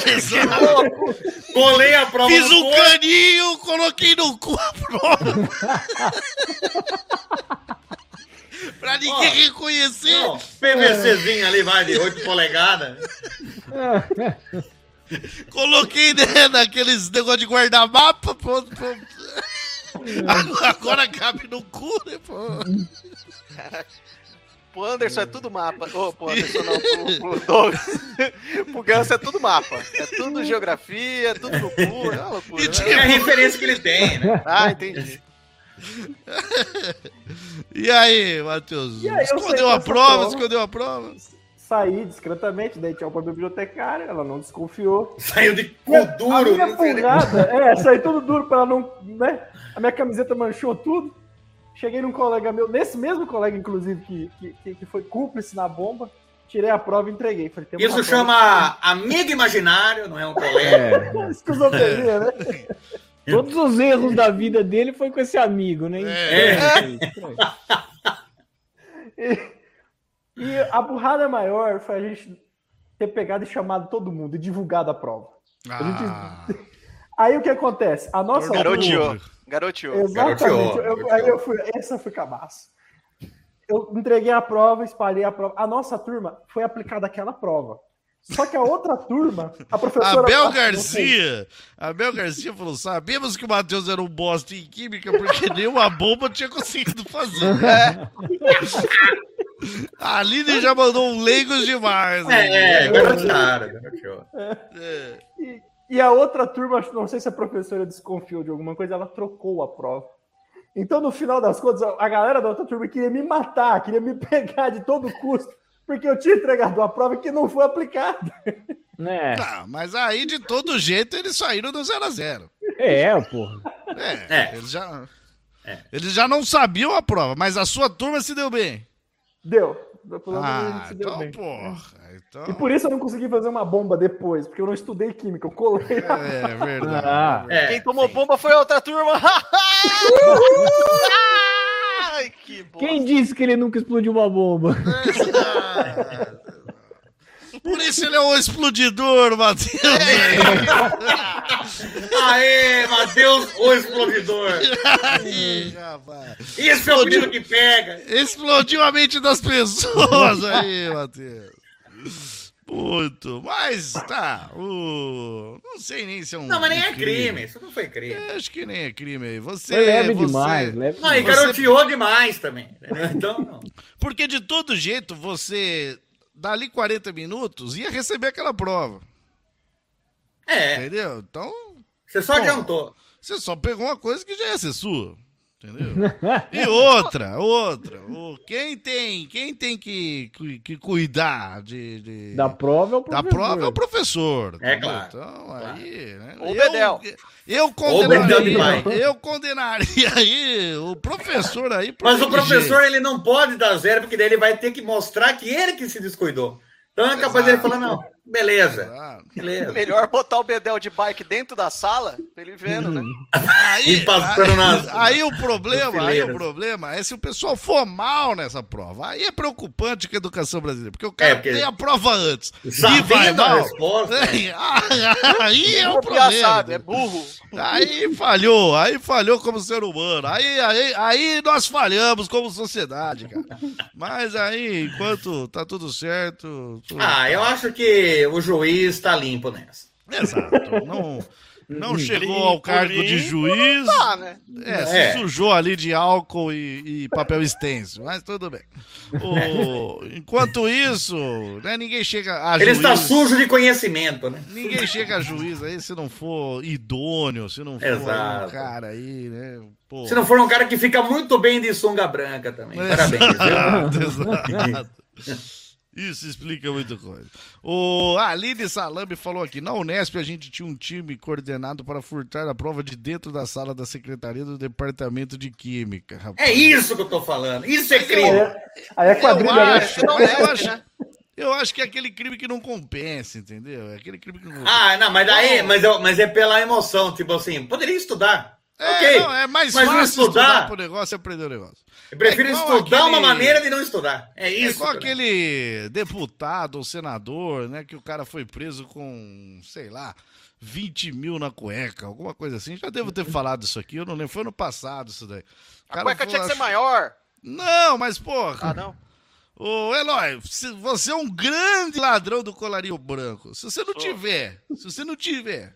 [SPEAKER 2] Colei a prova
[SPEAKER 1] Fiz
[SPEAKER 2] no
[SPEAKER 1] um
[SPEAKER 2] corpo.
[SPEAKER 1] caninho, coloquei no cu a prova. Pra ninguém
[SPEAKER 2] Ó,
[SPEAKER 1] reconhecer.
[SPEAKER 2] Não, PVCzinho ali, vai, de oito polegadas.
[SPEAKER 1] Coloquei, né, naqueles negócio de guarda-mapa. Pronto, pronto. Agora, agora cabe no cu, né, pô?
[SPEAKER 3] Pro Anderson é tudo mapa. Ô, pro Anderson não, pro, pro Douglas. Pro Ganso é tudo mapa. É tudo geografia, tudo no cu. É uma loucura.
[SPEAKER 1] E
[SPEAKER 3] né?
[SPEAKER 1] tipo-
[SPEAKER 2] É a referência que ele tem, né?
[SPEAKER 3] Ah, entendi.
[SPEAKER 1] E aí, Matheus?
[SPEAKER 7] E aí, eu
[SPEAKER 1] Escondeu
[SPEAKER 7] sei
[SPEAKER 1] a
[SPEAKER 7] dessa
[SPEAKER 1] prova,
[SPEAKER 7] prova.
[SPEAKER 1] escondeu a prova?
[SPEAKER 7] Saí discretamente, dei tchau pra bibliotecária, ela não desconfiou.
[SPEAKER 2] Saiu de cu
[SPEAKER 7] a
[SPEAKER 2] duro.
[SPEAKER 7] minha
[SPEAKER 2] não sei nem-
[SPEAKER 7] pulgada, é, saí tudo duro pra ela não, né? A minha camiseta manchou tudo. Cheguei num colega meu, nesse mesmo colega, inclusive, que, que, que foi cúmplice na bomba, tirei a prova e entreguei. Falei, tem uma
[SPEAKER 2] Isso
[SPEAKER 7] prova.
[SPEAKER 2] chama amigo imaginário, não é um colega.
[SPEAKER 6] É.
[SPEAKER 7] Esquizofrenia, né?
[SPEAKER 6] Todos os erros da vida dele foi com esse amigo, né?
[SPEAKER 1] É.
[SPEAKER 7] E, e a burrada maior foi a gente ter pegado e chamado todo mundo e divulgado a prova.
[SPEAKER 1] Ah,
[SPEAKER 7] Aí o que acontece? A nossa
[SPEAKER 3] Garoteou. Garoteou.
[SPEAKER 7] Exatamente.
[SPEAKER 2] Garoteou,
[SPEAKER 7] Eu,
[SPEAKER 2] garoteou.
[SPEAKER 7] aí eu fui, essa foi cabaço. Eu entreguei a prova, espalhei a prova. A nossa turma foi aplicada aquela prova. Só que a outra turma, a professora...
[SPEAKER 1] Abel
[SPEAKER 7] Ah,
[SPEAKER 1] Garcia, Abel Garcia falou, sabemos que o Matheus era um bosta em química porque nenhuma bomba tinha conseguido fazer.
[SPEAKER 3] É.
[SPEAKER 1] A Aline já mandou um leigos demais. né?
[SPEAKER 2] É, é, garotearam, garoteou.
[SPEAKER 1] É.
[SPEAKER 7] E, e a outra turma, não sei se a professora desconfiou de alguma coisa, ela trocou a prova. Então, no final das contas, a galera da outra turma queria me matar, queria me pegar de todo custo, porque eu tinha entregado a prova que não foi aplicada.
[SPEAKER 6] É,
[SPEAKER 1] Tá, mas aí, de todo jeito, eles saíram do zero a zero.
[SPEAKER 6] é, porra.
[SPEAKER 1] É,
[SPEAKER 2] É.
[SPEAKER 1] Eles, já,
[SPEAKER 2] É.
[SPEAKER 1] eles já não sabiam a prova, mas a sua turma se deu bem.
[SPEAKER 7] Deu. Pelo menos a
[SPEAKER 1] Ah,
[SPEAKER 7] gente se deu
[SPEAKER 1] então,
[SPEAKER 7] bem.
[SPEAKER 1] porra. Então...
[SPEAKER 7] E por isso eu não consegui fazer uma bomba depois, porque eu não estudei química, eu colei.
[SPEAKER 1] É verdade.
[SPEAKER 6] Ah,
[SPEAKER 2] É,
[SPEAKER 3] Quem tomou
[SPEAKER 2] sim.
[SPEAKER 3] bomba foi a outra turma. Ai, que bosta.
[SPEAKER 6] quem disse que ele nunca explodiu uma bomba?
[SPEAKER 1] Por isso ele é um explodidor, Matheus.
[SPEAKER 2] Aê, Matheus, o explodidor.
[SPEAKER 1] Aí, rapaz.
[SPEAKER 2] Isso é o menino que pega.
[SPEAKER 1] Explodiu a mente das pessoas aí, Matheus. Muito. Mas tá. O... Não sei nem se é um.
[SPEAKER 2] Não, mas nem é
[SPEAKER 1] um
[SPEAKER 2] crime. Isso não foi crime.
[SPEAKER 1] É, acho que nem é crime aí. Você.
[SPEAKER 6] Foi leve
[SPEAKER 1] você...
[SPEAKER 6] demais, leve
[SPEAKER 2] Não, e
[SPEAKER 6] demais.
[SPEAKER 2] garoteou demais também. Entendeu? Então, não.
[SPEAKER 1] Porque de todo jeito, você, dali quarenta minutos, ia receber aquela prova.
[SPEAKER 2] É,
[SPEAKER 1] Entendeu? Então,
[SPEAKER 2] você só
[SPEAKER 1] Bom.
[SPEAKER 2] adiantou.
[SPEAKER 1] você só pegou uma coisa que já ia ser sua. Entendeu? E outra, outra. O, quem tem, quem tem que, que, que cuidar de, de-
[SPEAKER 6] Da prova é o
[SPEAKER 1] da
[SPEAKER 6] professor.
[SPEAKER 1] prova é o professor.
[SPEAKER 2] É
[SPEAKER 1] entendeu?
[SPEAKER 2] claro.
[SPEAKER 1] Então, aí, né?
[SPEAKER 3] Ou o Bedel.
[SPEAKER 1] Eu, eu
[SPEAKER 2] Ou o Bedel de
[SPEAKER 1] condenaria,
[SPEAKER 2] pai.
[SPEAKER 1] eu condenaria aí o professor aí. por
[SPEAKER 2] Mas o
[SPEAKER 1] inteligente.
[SPEAKER 2] professor, ele não pode dar zero, porque daí ele vai ter que mostrar que ele que se descuidou. Então é capaz dele falar, não, beleza,
[SPEAKER 1] Ah,
[SPEAKER 2] beleza.
[SPEAKER 3] Melhor botar o Bedel de bike dentro da sala, pra ele vendo, né?
[SPEAKER 1] Aí,
[SPEAKER 2] E passando
[SPEAKER 1] aí,
[SPEAKER 2] nas-
[SPEAKER 1] aí o problema,
[SPEAKER 2] nas
[SPEAKER 1] aí o
[SPEAKER 2] fileiras.
[SPEAKER 1] problema é se o pessoal for mal nessa prova. Aí é preocupante com a educação brasileira, porque o cara
[SPEAKER 2] É, porque-
[SPEAKER 1] tem a prova antes
[SPEAKER 2] Sabendo
[SPEAKER 1] e vai
[SPEAKER 2] a
[SPEAKER 1] mal.
[SPEAKER 2] resposta,
[SPEAKER 1] Aí, aí é o
[SPEAKER 3] Burro
[SPEAKER 1] problema.
[SPEAKER 3] piaçado, é burro.
[SPEAKER 1] Aí falhou, aí falhou como ser humano. Aí, aí, aí nós falhamos como sociedade, cara. Mas aí, enquanto tá tudo certo. tudo
[SPEAKER 2] Ah,
[SPEAKER 1] tá-
[SPEAKER 2] eu acho que o juiz tá limpo nessa.
[SPEAKER 1] Exato. Não, não chegou ao cargo de juiz.
[SPEAKER 3] Tá, né?
[SPEAKER 1] É, se
[SPEAKER 2] É.
[SPEAKER 1] sujou ali de álcool e, e papel extenso, mas tudo bem. O- enquanto isso, né, ninguém chega a
[SPEAKER 2] Ele
[SPEAKER 1] juiz.
[SPEAKER 2] está sujo de conhecimento, né?
[SPEAKER 1] Ninguém chega a juiz aí se não for idôneo, se não for
[SPEAKER 2] Exato.
[SPEAKER 1] um cara aí, né? Pô.
[SPEAKER 2] Se não for um cara que fica muito bem de sunga branca também. Parabéns, viu?
[SPEAKER 1] Exato, exato. Isso explica muita coisa. O Aline Salame falou aqui, na Unesp a gente tinha um time coordenado para furtar a prova de dentro da sala da Secretaria do Departamento de Química. Rapaz.
[SPEAKER 2] É isso que eu tô falando. Isso é
[SPEAKER 7] Aí
[SPEAKER 2] crime.
[SPEAKER 7] é, aí é quadrilha,
[SPEAKER 1] Eu
[SPEAKER 7] né?
[SPEAKER 1] acho,
[SPEAKER 3] Não
[SPEAKER 1] mas
[SPEAKER 3] é,
[SPEAKER 1] eu acho,
[SPEAKER 3] né?
[SPEAKER 1] eu acho que é aquele crime que não compensa, entendeu? É aquele crime que não compensa.
[SPEAKER 2] Ah, não, mas daí, mas, eu- mas é pela emoção, tipo assim, poderia estudar.
[SPEAKER 1] É,
[SPEAKER 2] ok.
[SPEAKER 1] não, é mais
[SPEAKER 2] mas não
[SPEAKER 1] fácil estudar,
[SPEAKER 2] estudar,
[SPEAKER 1] pro negócio e aprender o negócio.
[SPEAKER 2] eu prefiro
[SPEAKER 1] É igual
[SPEAKER 2] estudar
[SPEAKER 1] aquele-
[SPEAKER 2] uma maneira de não estudar. É
[SPEAKER 1] É
[SPEAKER 2] isso.
[SPEAKER 1] igual
[SPEAKER 2] cara.
[SPEAKER 1] aquele deputado ou senador, né, que o cara foi preso com, sei lá, vinte mil na cueca, alguma coisa assim. Já devo ter falado isso aqui, eu não lembro. Foi no passado isso daí. O
[SPEAKER 3] A
[SPEAKER 1] cara
[SPEAKER 3] cueca
[SPEAKER 1] falou,
[SPEAKER 3] tinha que ser
[SPEAKER 1] acho-
[SPEAKER 3] maior.
[SPEAKER 1] Não, mas porra.
[SPEAKER 3] Ah, não?
[SPEAKER 1] Ô, Eloy, se- você é um grande ladrão do colarinho branco. Se você não
[SPEAKER 3] Sou.
[SPEAKER 1] tiver, se você não tiver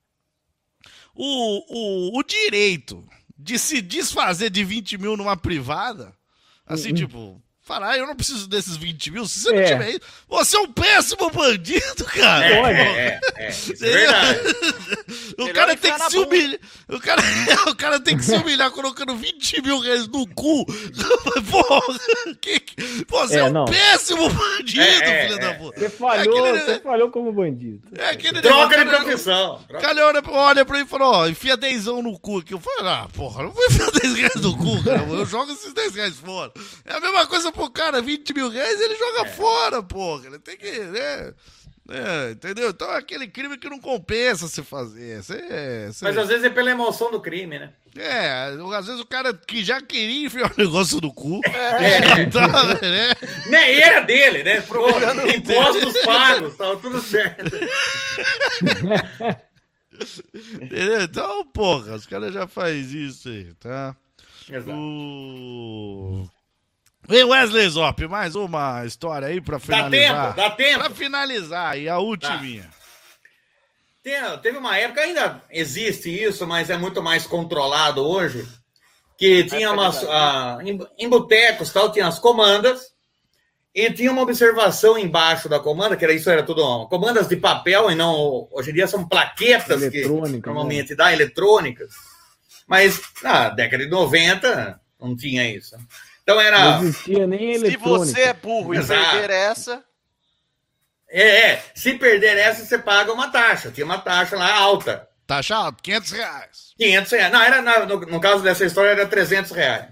[SPEAKER 1] o, o, o direito de se desfazer de vinte mil numa privada, assim, tipo, falar, ah, eu não preciso desses vinte mil, se você não
[SPEAKER 6] É.
[SPEAKER 1] tiver isso, você é um péssimo bandido, cara.
[SPEAKER 2] É,
[SPEAKER 6] Olha.
[SPEAKER 2] é, é, é, isso é verdade.
[SPEAKER 1] O
[SPEAKER 3] Melhor
[SPEAKER 1] cara tem
[SPEAKER 3] enfiar
[SPEAKER 1] que
[SPEAKER 3] na
[SPEAKER 1] se
[SPEAKER 3] bunda.
[SPEAKER 1] humilhar. O cara, o cara tem que se humilhar colocando vinte mil reais no cu. Porra, que, que- você é,
[SPEAKER 6] É,
[SPEAKER 1] um
[SPEAKER 6] não.
[SPEAKER 1] péssimo bandido,
[SPEAKER 2] É, é,
[SPEAKER 1] filho
[SPEAKER 2] é.
[SPEAKER 1] da puta.
[SPEAKER 6] Você falhou,
[SPEAKER 1] É aquele-
[SPEAKER 6] você falhou como bandido.
[SPEAKER 1] É aquele
[SPEAKER 2] Troca de
[SPEAKER 1] negócio,
[SPEAKER 2] profissão.
[SPEAKER 1] O
[SPEAKER 2] Troca-
[SPEAKER 1] cara olha, olha pra mim e fala, ó, enfia dezão no cu aqui. Eu falei, ah, porra, não vou enfiar dez reais no cu, cara. Eu jogo esses dez reais fora. É a mesma coisa pro cara, vinte mil reais, ele joga fora, porra. Ele tem que, né? É, entendeu? Então é aquele crime que não compensa se fazer. Você, você-
[SPEAKER 2] Mas às vezes é pela emoção do crime, né?
[SPEAKER 1] É, às vezes o cara que já queria enfiar o negócio no cu.
[SPEAKER 2] É.
[SPEAKER 1] já tá, né?
[SPEAKER 2] Né? E era dele, né? Pô, impostos pagos, tava tudo certo.
[SPEAKER 1] Entendeu? Então, porra, os caras já fazem isso aí, tá?
[SPEAKER 2] Exato.
[SPEAKER 1] O... Vem Wesley Zop, mais uma história aí pra finalizar.
[SPEAKER 2] Dá tempo, dá tempo.
[SPEAKER 1] Pra finalizar, e a ultiminha.
[SPEAKER 2] Tem, teve uma época, ainda existe isso, mas é muito mais controlado hoje, que tinha umas... Ah, em, em botecos, tal, tinha as comandas, e tinha uma observação embaixo da comanda, que era isso, era tudo ó, comandas de papel, e não... Hoje em dia são plaquetas que normalmente né? dá, eletrônicas. Mas na década de noventa não tinha isso. Então era...
[SPEAKER 6] Não existia nem eletrônica.
[SPEAKER 3] Se você é burro e
[SPEAKER 2] Exato.
[SPEAKER 3] perder essa...
[SPEAKER 2] É, é, se perder essa, você paga uma taxa. Tinha uma taxa lá alta.
[SPEAKER 1] Taxa alta, quinhentos reais.
[SPEAKER 2] quinhentos reais. Não, era, na, no, no caso dessa história, era trezentos reais.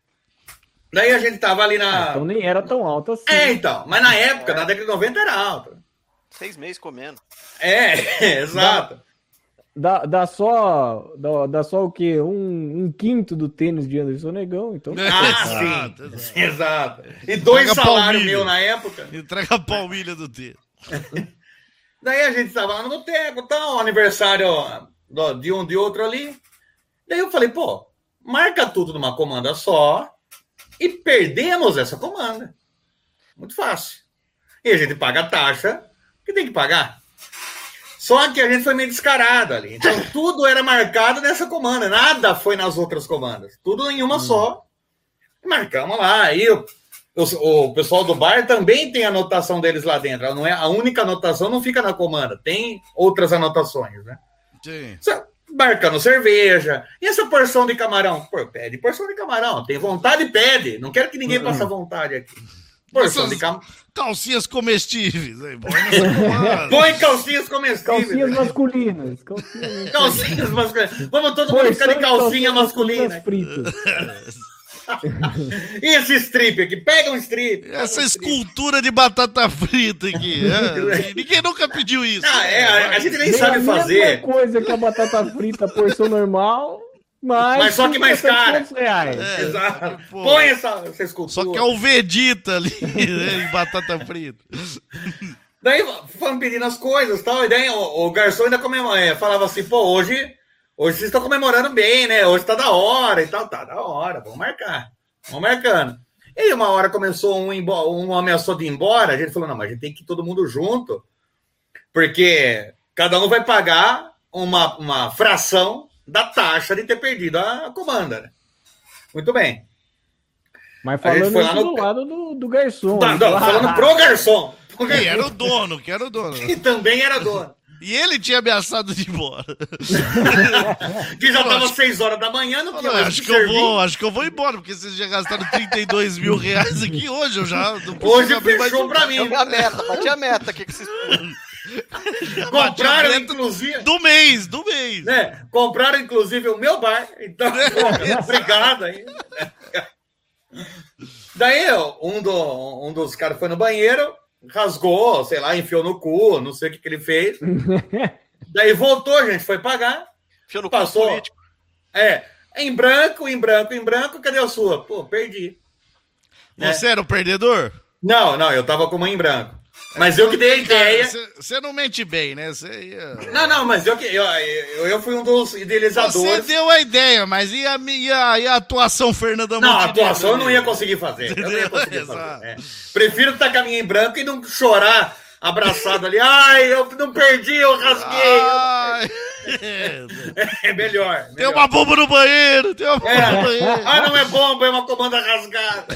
[SPEAKER 2] Daí a gente tava ali na...
[SPEAKER 6] Ah, então nem era tão alta assim.
[SPEAKER 2] É, então. Mas na época, é. na década de noventa, era alta.
[SPEAKER 3] Seis meses comendo.
[SPEAKER 2] É, é exato.
[SPEAKER 6] Dá, dá, só, dá, dá só o quê? Um, um quinto do tênis de Anderson Negão, então...
[SPEAKER 2] Ah, sim. Exato. exato. E dois salários meus na época.
[SPEAKER 1] Entrega a palmilha do tênis.
[SPEAKER 2] Daí a gente tava lá no boteco, tal, aniversário de um de outro ali. Daí eu falei, pô, marca tudo numa comanda só e perdemos essa comanda. Muito fácil. E a gente paga a taxa que tem que pagar. Só que a gente foi meio descarado ali. Então, tudo era marcado nessa comanda. Nada foi nas outras comandas. Tudo em uma hum. só. E marcamos lá. Aí o, o, o pessoal do bar também tem a anotação deles lá dentro. Não é, a única anotação não fica na comanda. Tem outras anotações, né?
[SPEAKER 1] Sim.
[SPEAKER 2] Só, marcando cerveja. E essa porção de camarão? Pô, pede porção de camarão. Tem vontade, pede. Não quero que ninguém passe vontade aqui. Porção
[SPEAKER 1] Essas
[SPEAKER 2] de camarão.
[SPEAKER 1] Calcinhas comestíveis. Aí,
[SPEAKER 2] põe calcinhas comestíveis.
[SPEAKER 6] Calcinhas masculinas. Calcinhas,
[SPEAKER 2] calcinhas masculinas. Vamos todo mundo ficar de calcinha masculina. E esse strip aqui? Pega um strip.
[SPEAKER 1] Essa
[SPEAKER 2] um
[SPEAKER 1] escultura strip. de batata frita aqui. É? Ninguém nunca pediu isso.
[SPEAKER 2] Ah, é, a, a gente nem Bem sabe a fazer.
[SPEAKER 6] É coisa que a batata frita, porção normal. Mas,
[SPEAKER 2] mas só que mais cara.
[SPEAKER 6] É,
[SPEAKER 2] exato. Pô, põe essa, essa escultura.
[SPEAKER 1] Só que é o Vegeta ali, né, em batata frita.
[SPEAKER 2] Daí foram pedindo as coisas e tal. E daí o, o garçom ainda comemora, falava assim: pô, hoje, hoje vocês estão comemorando bem, né? Hoje tá da hora e tal. Tá da hora, vamos marcar. Vamos marcando. E aí uma hora começou um, um ameaçou de ir embora. A gente falou: não, mas a gente tem que ir todo mundo junto. Porque cada um vai pagar uma, uma fração da taxa de ter perdido a comanda, né? Muito bem.
[SPEAKER 6] Mas falando
[SPEAKER 2] foi lá no...
[SPEAKER 6] do lado do, do garçom.
[SPEAKER 2] Tá, não, falando pro garçom. Pro garçom.
[SPEAKER 1] Que era o dono, que era o dono.
[SPEAKER 2] Que também era dono.
[SPEAKER 1] E ele tinha ameaçado de ir embora.
[SPEAKER 2] Que já estava seis horas da manhã, não tinha mais
[SPEAKER 1] acho que eu vou, acho que eu vou embora, porque vocês já gastaram trinta e dois mil reais aqui hoje, eu já não
[SPEAKER 2] hoje fechou pra mim.
[SPEAKER 3] A meta, bati a meta aqui que vocês...
[SPEAKER 2] Compraram, inclusive...
[SPEAKER 1] Do mês, do mês.
[SPEAKER 2] Né? Compraram, inclusive, o meu bar. Então, obrigado aí. Daí, um, do, um dos caras foi no banheiro, rasgou, sei lá, enfiou no cu, não sei o que, que ele fez. Daí voltou, a gente foi pagar.
[SPEAKER 3] Enfiou no
[SPEAKER 2] passou,
[SPEAKER 3] cu político.
[SPEAKER 2] É, em branco, em branco, em branco, cadê a sua? Pô, perdi.
[SPEAKER 1] Você
[SPEAKER 2] né?
[SPEAKER 1] era o perdedor?
[SPEAKER 2] Não, não, eu tava com uma em branco. Mas eu que dei a ideia.
[SPEAKER 1] Você não mente bem, né? Cê ia...
[SPEAKER 2] Não, não, mas eu, que, eu, eu, eu fui um dos idealizadores.
[SPEAKER 1] Você deu a ideia, mas e a, e a, e a atuação Fernanda
[SPEAKER 2] Não,
[SPEAKER 1] Montenegro?
[SPEAKER 2] a atuação eu não ia conseguir fazer. Eu não ia conseguir fazer. É. Prefiro estar com a minha em branco e não chorar abraçado ali. Ai, eu não perdi, eu rasguei.
[SPEAKER 1] Ai.
[SPEAKER 2] É melhor, melhor.
[SPEAKER 1] Tem uma bomba no banheiro, tem uma bomba
[SPEAKER 2] é.
[SPEAKER 1] no banheiro.
[SPEAKER 2] Ah, não é bomba, é uma comanda rasgada.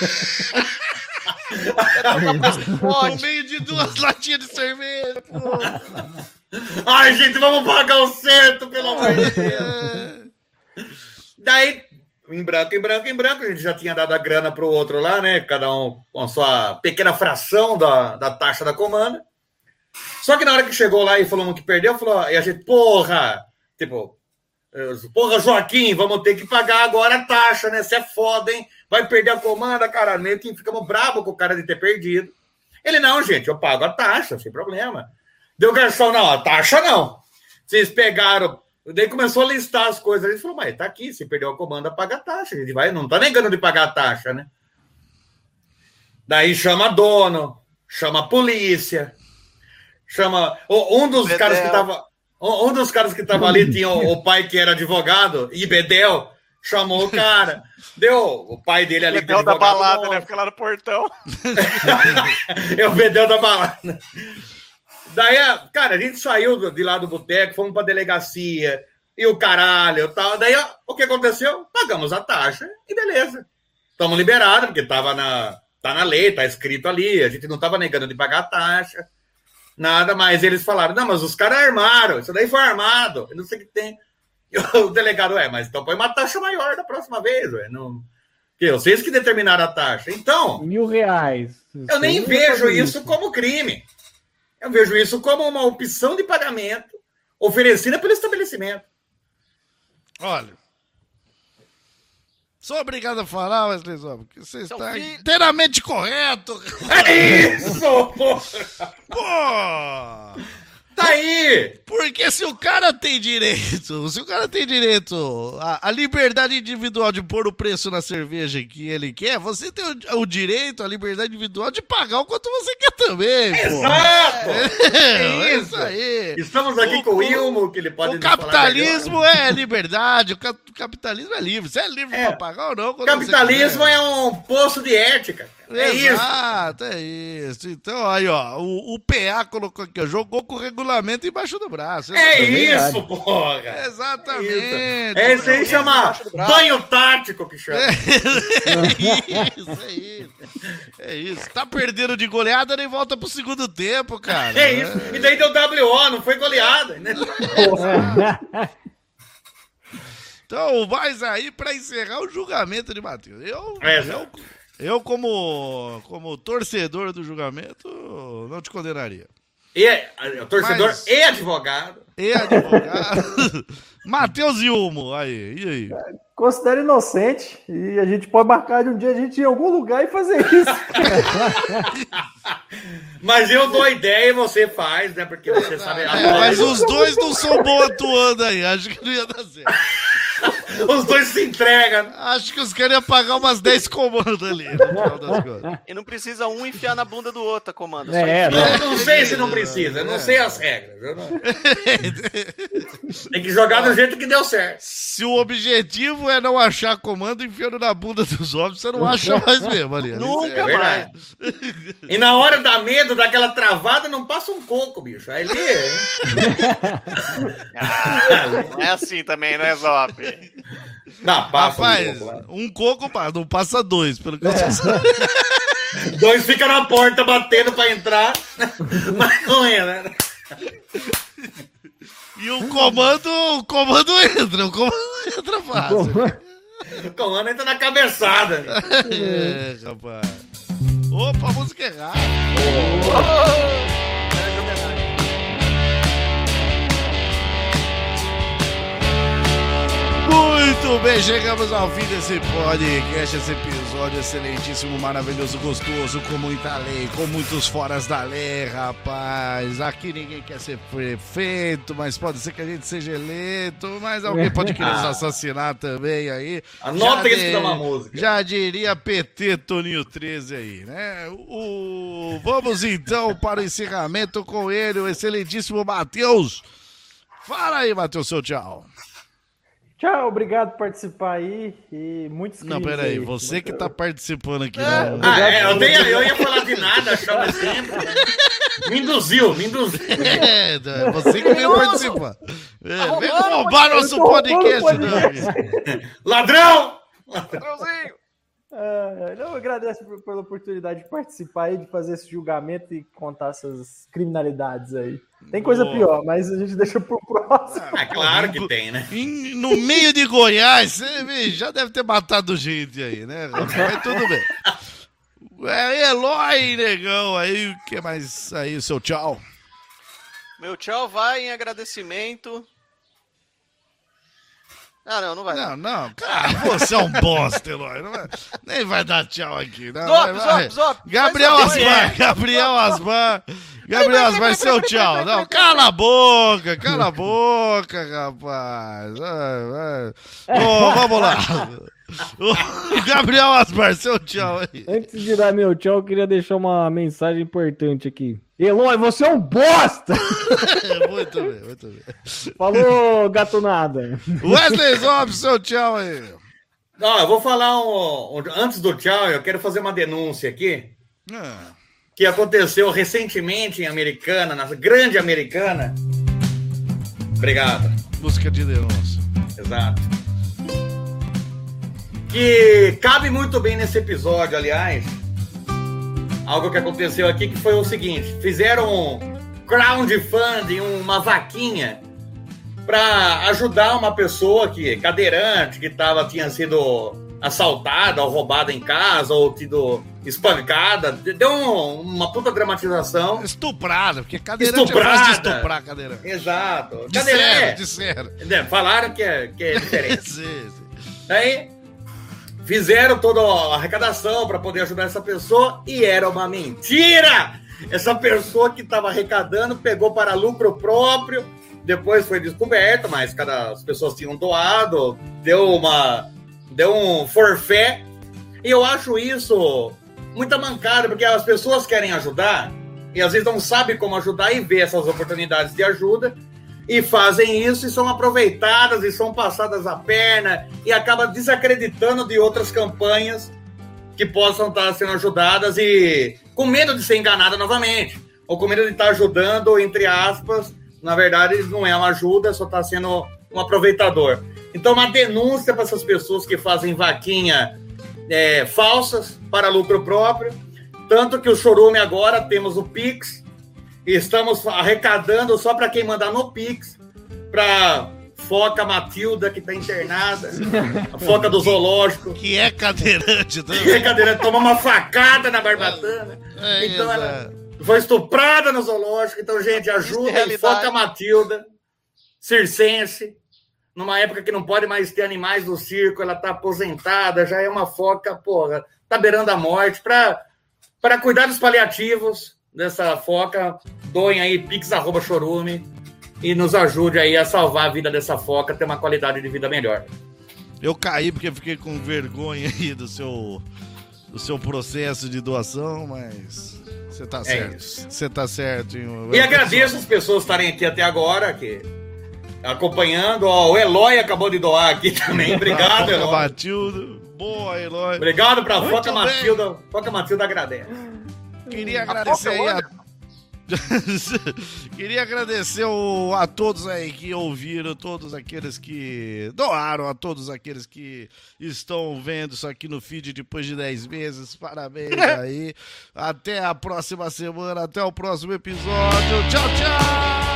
[SPEAKER 1] No meio de duas latinhas de cerveja. Pô.
[SPEAKER 2] Ai, gente, vamos pagar o certo, pelo amor de Deus. Daí, em branco, em branco, em branco, a gente já tinha dado a grana pro outro lá, né? Cada um com a sua pequena fração da, da taxa da comanda. Só que na hora que chegou lá e falou que perdeu, falou, e a gente, porra, tipo, porra, Joaquim, vamos ter que pagar agora a taxa, né? Você é foda, hein? Vai perder a comanda, cara. Meio que ficamos bravos com o cara de ter perdido. Ele, não, gente, eu pago a taxa, sem problema. Deu o garçom, não, a taxa não. Vocês pegaram. Daí começou a listar as coisas. Ele falou, mas tá aqui, se perdeu a comanda, paga a taxa. A gente vai, não tá negando de pagar a taxa, né? Daí chama dono, chama a polícia, chama. Um dos
[SPEAKER 3] Bedel.
[SPEAKER 2] caras que tava. Um, um dos caras que tava ali tinha o, o pai que era advogado, e Bedel, chamou o cara. Deu o pai dele ali.
[SPEAKER 3] Bedel da balada, né? Fica lá no portão.
[SPEAKER 2] É o Bedel da balada. Daí, cara, a gente saiu de lá do boteco, fomos pra delegacia, e o caralho, tal. Daí, o que aconteceu? Pagamos a taxa, e beleza. Estamos liberados, porque tava na, tá na lei, tá escrito ali, a gente não tava negando de pagar a taxa, nada, mas eles falaram, não, mas os caras armaram, isso daí foi armado, eu não sei o que tem. E o delegado, é, mas então põe uma taxa maior da próxima vez, ué, não... Porque vocês que determinaram a taxa. Então...
[SPEAKER 6] Mil reais.
[SPEAKER 2] Eu nem vejo isso como crime. Eu vejo isso como uma opção de pagamento oferecida pelo estabelecimento.
[SPEAKER 1] Olha, sou obrigado a falar, Wesley Zop, que você
[SPEAKER 3] Seu
[SPEAKER 1] está
[SPEAKER 3] filho-
[SPEAKER 1] inteiramente correto.
[SPEAKER 2] É isso, porra!
[SPEAKER 1] Pô!
[SPEAKER 2] Tá aí!
[SPEAKER 1] Porque se o cara tem direito, se o cara tem direito à, à liberdade individual de pôr o preço na cerveja que ele quer, você tem o, o direito, a liberdade individual de pagar o quanto você quer também, pô.
[SPEAKER 2] Exato!
[SPEAKER 1] É,
[SPEAKER 2] É
[SPEAKER 1] isso aí.
[SPEAKER 2] Estamos aqui
[SPEAKER 1] O-
[SPEAKER 2] com o
[SPEAKER 1] o-
[SPEAKER 2] Ilmo, que ele pode
[SPEAKER 1] O
[SPEAKER 2] nos falar
[SPEAKER 1] capitalismo
[SPEAKER 2] melhor.
[SPEAKER 1] é liberdade, o cap- o capitalismo é livre. Você é livre
[SPEAKER 2] É.
[SPEAKER 1] pra pagar ou não?
[SPEAKER 2] O
[SPEAKER 1] quando você
[SPEAKER 2] capitalismo
[SPEAKER 1] quiser.
[SPEAKER 2] é um poço de ética. É isso.
[SPEAKER 1] Exato, é isso. Então, aí, ó, o, o P A colocou aqui, ó, jogou com o regulamento embaixo do braço.
[SPEAKER 2] É
[SPEAKER 1] Exatamente.
[SPEAKER 2] isso, porra!
[SPEAKER 1] Exatamente.
[SPEAKER 2] É isso aí, chama banho tático que chama.
[SPEAKER 1] É isso, é isso. É isso. Tá perdendo de goleada, nem volta pro segundo tempo, cara.
[SPEAKER 2] É isso. E daí deu W O, não foi goleada. Né?
[SPEAKER 1] Então, mas aí, pra encerrar o julgamento de Matheus, eu,
[SPEAKER 2] É,
[SPEAKER 1] eu, eu como, como torcedor do julgamento, não te condenaria.
[SPEAKER 2] E, torcedor
[SPEAKER 1] Mas-
[SPEAKER 2] e advogado.
[SPEAKER 1] E advogado. Matheus Ilmo, aí, e aí?
[SPEAKER 7] Considero inocente e a gente pode marcar de um dia a gente ir em algum lugar e fazer isso.
[SPEAKER 2] Mas eu dou a ideia e você faz, né? Porque você sabe.
[SPEAKER 1] É, mas os dois não são bons atuando aí, acho que não ia dar certo.
[SPEAKER 2] Os dois se entregam.
[SPEAKER 1] Acho que os caras iam pagar umas dez comandos ali, no final das contas.
[SPEAKER 3] E não precisa um enfiar na bunda do outro a comanda. só
[SPEAKER 6] É,
[SPEAKER 3] enfia.
[SPEAKER 2] Eu não sei se não precisa, eu não sei as regras. Eu não- Tem que jogar do jeito que deu certo.
[SPEAKER 1] Se o objetivo é não achar comando enfiando na bunda dos homens, você não acha mais mesmo ali.
[SPEAKER 3] Nunca
[SPEAKER 2] É
[SPEAKER 3] mais.
[SPEAKER 2] verdade. E na hora da medo, daquela travada, não passa um coco, bicho. Aí ele.
[SPEAKER 3] Ah, não é assim também, não é, Zop?
[SPEAKER 2] Não, passa
[SPEAKER 1] Rapaz,
[SPEAKER 2] um coco lá.
[SPEAKER 1] um coco passa, não passa dois, pelo que eu tô sabendo.
[SPEAKER 2] Dois ficam na porta batendo pra entrar, mas não é, né?
[SPEAKER 1] E o comando, o comando entra, o comando entra fácil.
[SPEAKER 2] O comando entra na cabeçada.
[SPEAKER 1] É, rapaz. Opa, a música errada. Muito bem, chegamos ao fim desse podcast, esse episódio excelentíssimo, maravilhoso, gostoso, com muita lei, com muitos foras da lei, rapaz. Aqui ninguém quer ser prefeito, mas pode ser que a gente seja eleito, mas alguém pode querer nos assassinar também aí.
[SPEAKER 2] Anota
[SPEAKER 1] Já
[SPEAKER 2] isso
[SPEAKER 1] de-
[SPEAKER 2] pra uma música.
[SPEAKER 1] Já diria P T Toninho treze aí, né? O... Vamos então para o encerramento com ele, o excelentíssimo Matheus. Fala aí, Matheus, seu tchau.
[SPEAKER 7] Tchau, obrigado por participar aí e muitos
[SPEAKER 1] Não,
[SPEAKER 7] crimes
[SPEAKER 1] peraí,
[SPEAKER 7] aí.
[SPEAKER 1] você que tá participando aqui,
[SPEAKER 3] É.
[SPEAKER 1] né?
[SPEAKER 2] Ah, é, eu, nem, eu ia falar de nada, achava sempre. Né? Me induziu, me induziu.
[SPEAKER 1] É, é você que veio participar. É, vem
[SPEAKER 3] roubando,
[SPEAKER 1] roubar nosso
[SPEAKER 7] eu tô roubando
[SPEAKER 1] podcast,
[SPEAKER 7] o
[SPEAKER 1] não.
[SPEAKER 7] podcast.
[SPEAKER 2] Ladrão!
[SPEAKER 3] Ladrãozinho.
[SPEAKER 7] Ah, não, eu agradeço por- pela oportunidade de participar aí, de fazer esse julgamento e contar essas criminalidades aí. Tem coisa
[SPEAKER 1] Boa.
[SPEAKER 7] pior, mas a gente deixa pro próximo.
[SPEAKER 2] Ah, claro que tem, né?
[SPEAKER 1] Em- no meio de Goiás, você vê, já deve ter matado gente aí, né? rapaz? Mas tudo bem. É, Eloy, negão, aí, o que mais aí, seu tchau?
[SPEAKER 3] Meu tchau vai em agradecimento. Ah, não, não vai.
[SPEAKER 1] Não, não, cara, você é um bosta, Eloy. Não vai- nem vai dar tchau aqui. Não,
[SPEAKER 3] Zop,
[SPEAKER 1] vai, vai.
[SPEAKER 3] Zop, Zop.
[SPEAKER 1] Gabriel
[SPEAKER 3] Faz a
[SPEAKER 1] Asmar,
[SPEAKER 3] vez.
[SPEAKER 1] Gabriel Asmar. Gabriel Asmar, seu tchau. Não, cala a boca, cala a boca, rapaz. Vai, vai. Ô, vamos lá. Ô, Gabriel Asmar, seu tchau aí.
[SPEAKER 6] Antes de dar meu tchau, eu queria deixar uma mensagem importante aqui. Eloy, você é um bosta!
[SPEAKER 1] Muito Muito bem, muito bem.
[SPEAKER 6] Falou, gatunada.
[SPEAKER 1] Wesley Zop, seu tchau aí.
[SPEAKER 2] Não, eu vou falar um, um- antes do tchau, eu quero fazer uma denúncia aqui,
[SPEAKER 1] Ah,
[SPEAKER 2] que aconteceu recentemente em Americana, na grande Americana. Obrigado.
[SPEAKER 1] música de denúncia.
[SPEAKER 2] Exato. Que cabe muito bem nesse episódio, aliás. Algo que aconteceu aqui que foi o seguinte: fizeram um crowdfunding, uma vaquinha, para ajudar uma pessoa que cadeirante, que tava, tinha sido assaltada ou roubada em casa, ou tido espancada. Deu um- uma puta dramatização.
[SPEAKER 1] Estuprada, porque cadeirante
[SPEAKER 2] Estuprada.
[SPEAKER 1] é fácil de estuprar cadeirante.
[SPEAKER 2] Exato.
[SPEAKER 1] Disseram,
[SPEAKER 2] Cadeirante.
[SPEAKER 1] disseram.
[SPEAKER 2] É, falaram que é, que é diferente.
[SPEAKER 1] Sim, sim.
[SPEAKER 2] Aí fizeram toda a arrecadação para poder ajudar essa pessoa e era uma mentira! Essa pessoa que estava arrecadando pegou para lucro próprio, depois foi descoberto, mas cada as pessoas tinham doado, deu uma deu um forfé. E eu acho isso muita mancada, porque as pessoas querem ajudar e às vezes não sabem como ajudar e vê essas oportunidades de ajuda. E fazem isso e são aproveitadas e são passadas a perna e acaba desacreditando de outras campanhas que possam estar sendo ajudadas e com medo de ser enganada novamente, ou com medo de estar ajudando, entre aspas, na verdade não é uma ajuda, só está sendo um aproveitador. Então uma denúncia para essas pessoas que fazem vaquinha é, falsas para lucro próprio, tanto que o Chorume agora temos o Pix. E estamos arrecadando só para quem mandar no Pix, para foca Matilda, que está internada, a foca do zoológico.
[SPEAKER 1] Que é cadeirante também.
[SPEAKER 2] Que é cadeirante, toma uma facada na barbatana.
[SPEAKER 1] É,
[SPEAKER 2] Então
[SPEAKER 1] exato.
[SPEAKER 2] ela foi estuprada no zoológico. Então, gente, ajuda
[SPEAKER 3] realidade.
[SPEAKER 2] foca Matilda, circense. Numa época que não pode mais ter animais no circo, ela está aposentada, já é uma foca, porra, tá beirando a morte. Para cuidar dos paliativos dessa foca, doem aí pix arroba chorume e nos ajude aí a salvar a vida dessa foca, ter uma qualidade de vida melhor.
[SPEAKER 1] Eu caí porque eu fiquei com vergonha aí do seu, do seu processo de doação, mas você tá certo.
[SPEAKER 2] isso.
[SPEAKER 1] Você tá certo. hein?
[SPEAKER 2] E agradeço as pessoas estarem aqui até agora, que acompanhando. Ó, o Eloy acabou de doar aqui também. Obrigado,
[SPEAKER 1] Foca
[SPEAKER 2] Eloy.
[SPEAKER 1] Matilda. Boa, Eloy.
[SPEAKER 2] Obrigado pra
[SPEAKER 1] Muito
[SPEAKER 2] Foca
[SPEAKER 1] bem.
[SPEAKER 2] Matilda. Foca Matilda agradece.
[SPEAKER 1] Queria agradecer aí a... Queria agradecer o- a todos aí que ouviram, todos aqueles que doaram, a todos aqueles que estão vendo isso aqui no feed depois de dez meses. Parabéns aí. Até a próxima semana, até o próximo episódio. Tchau, tchau!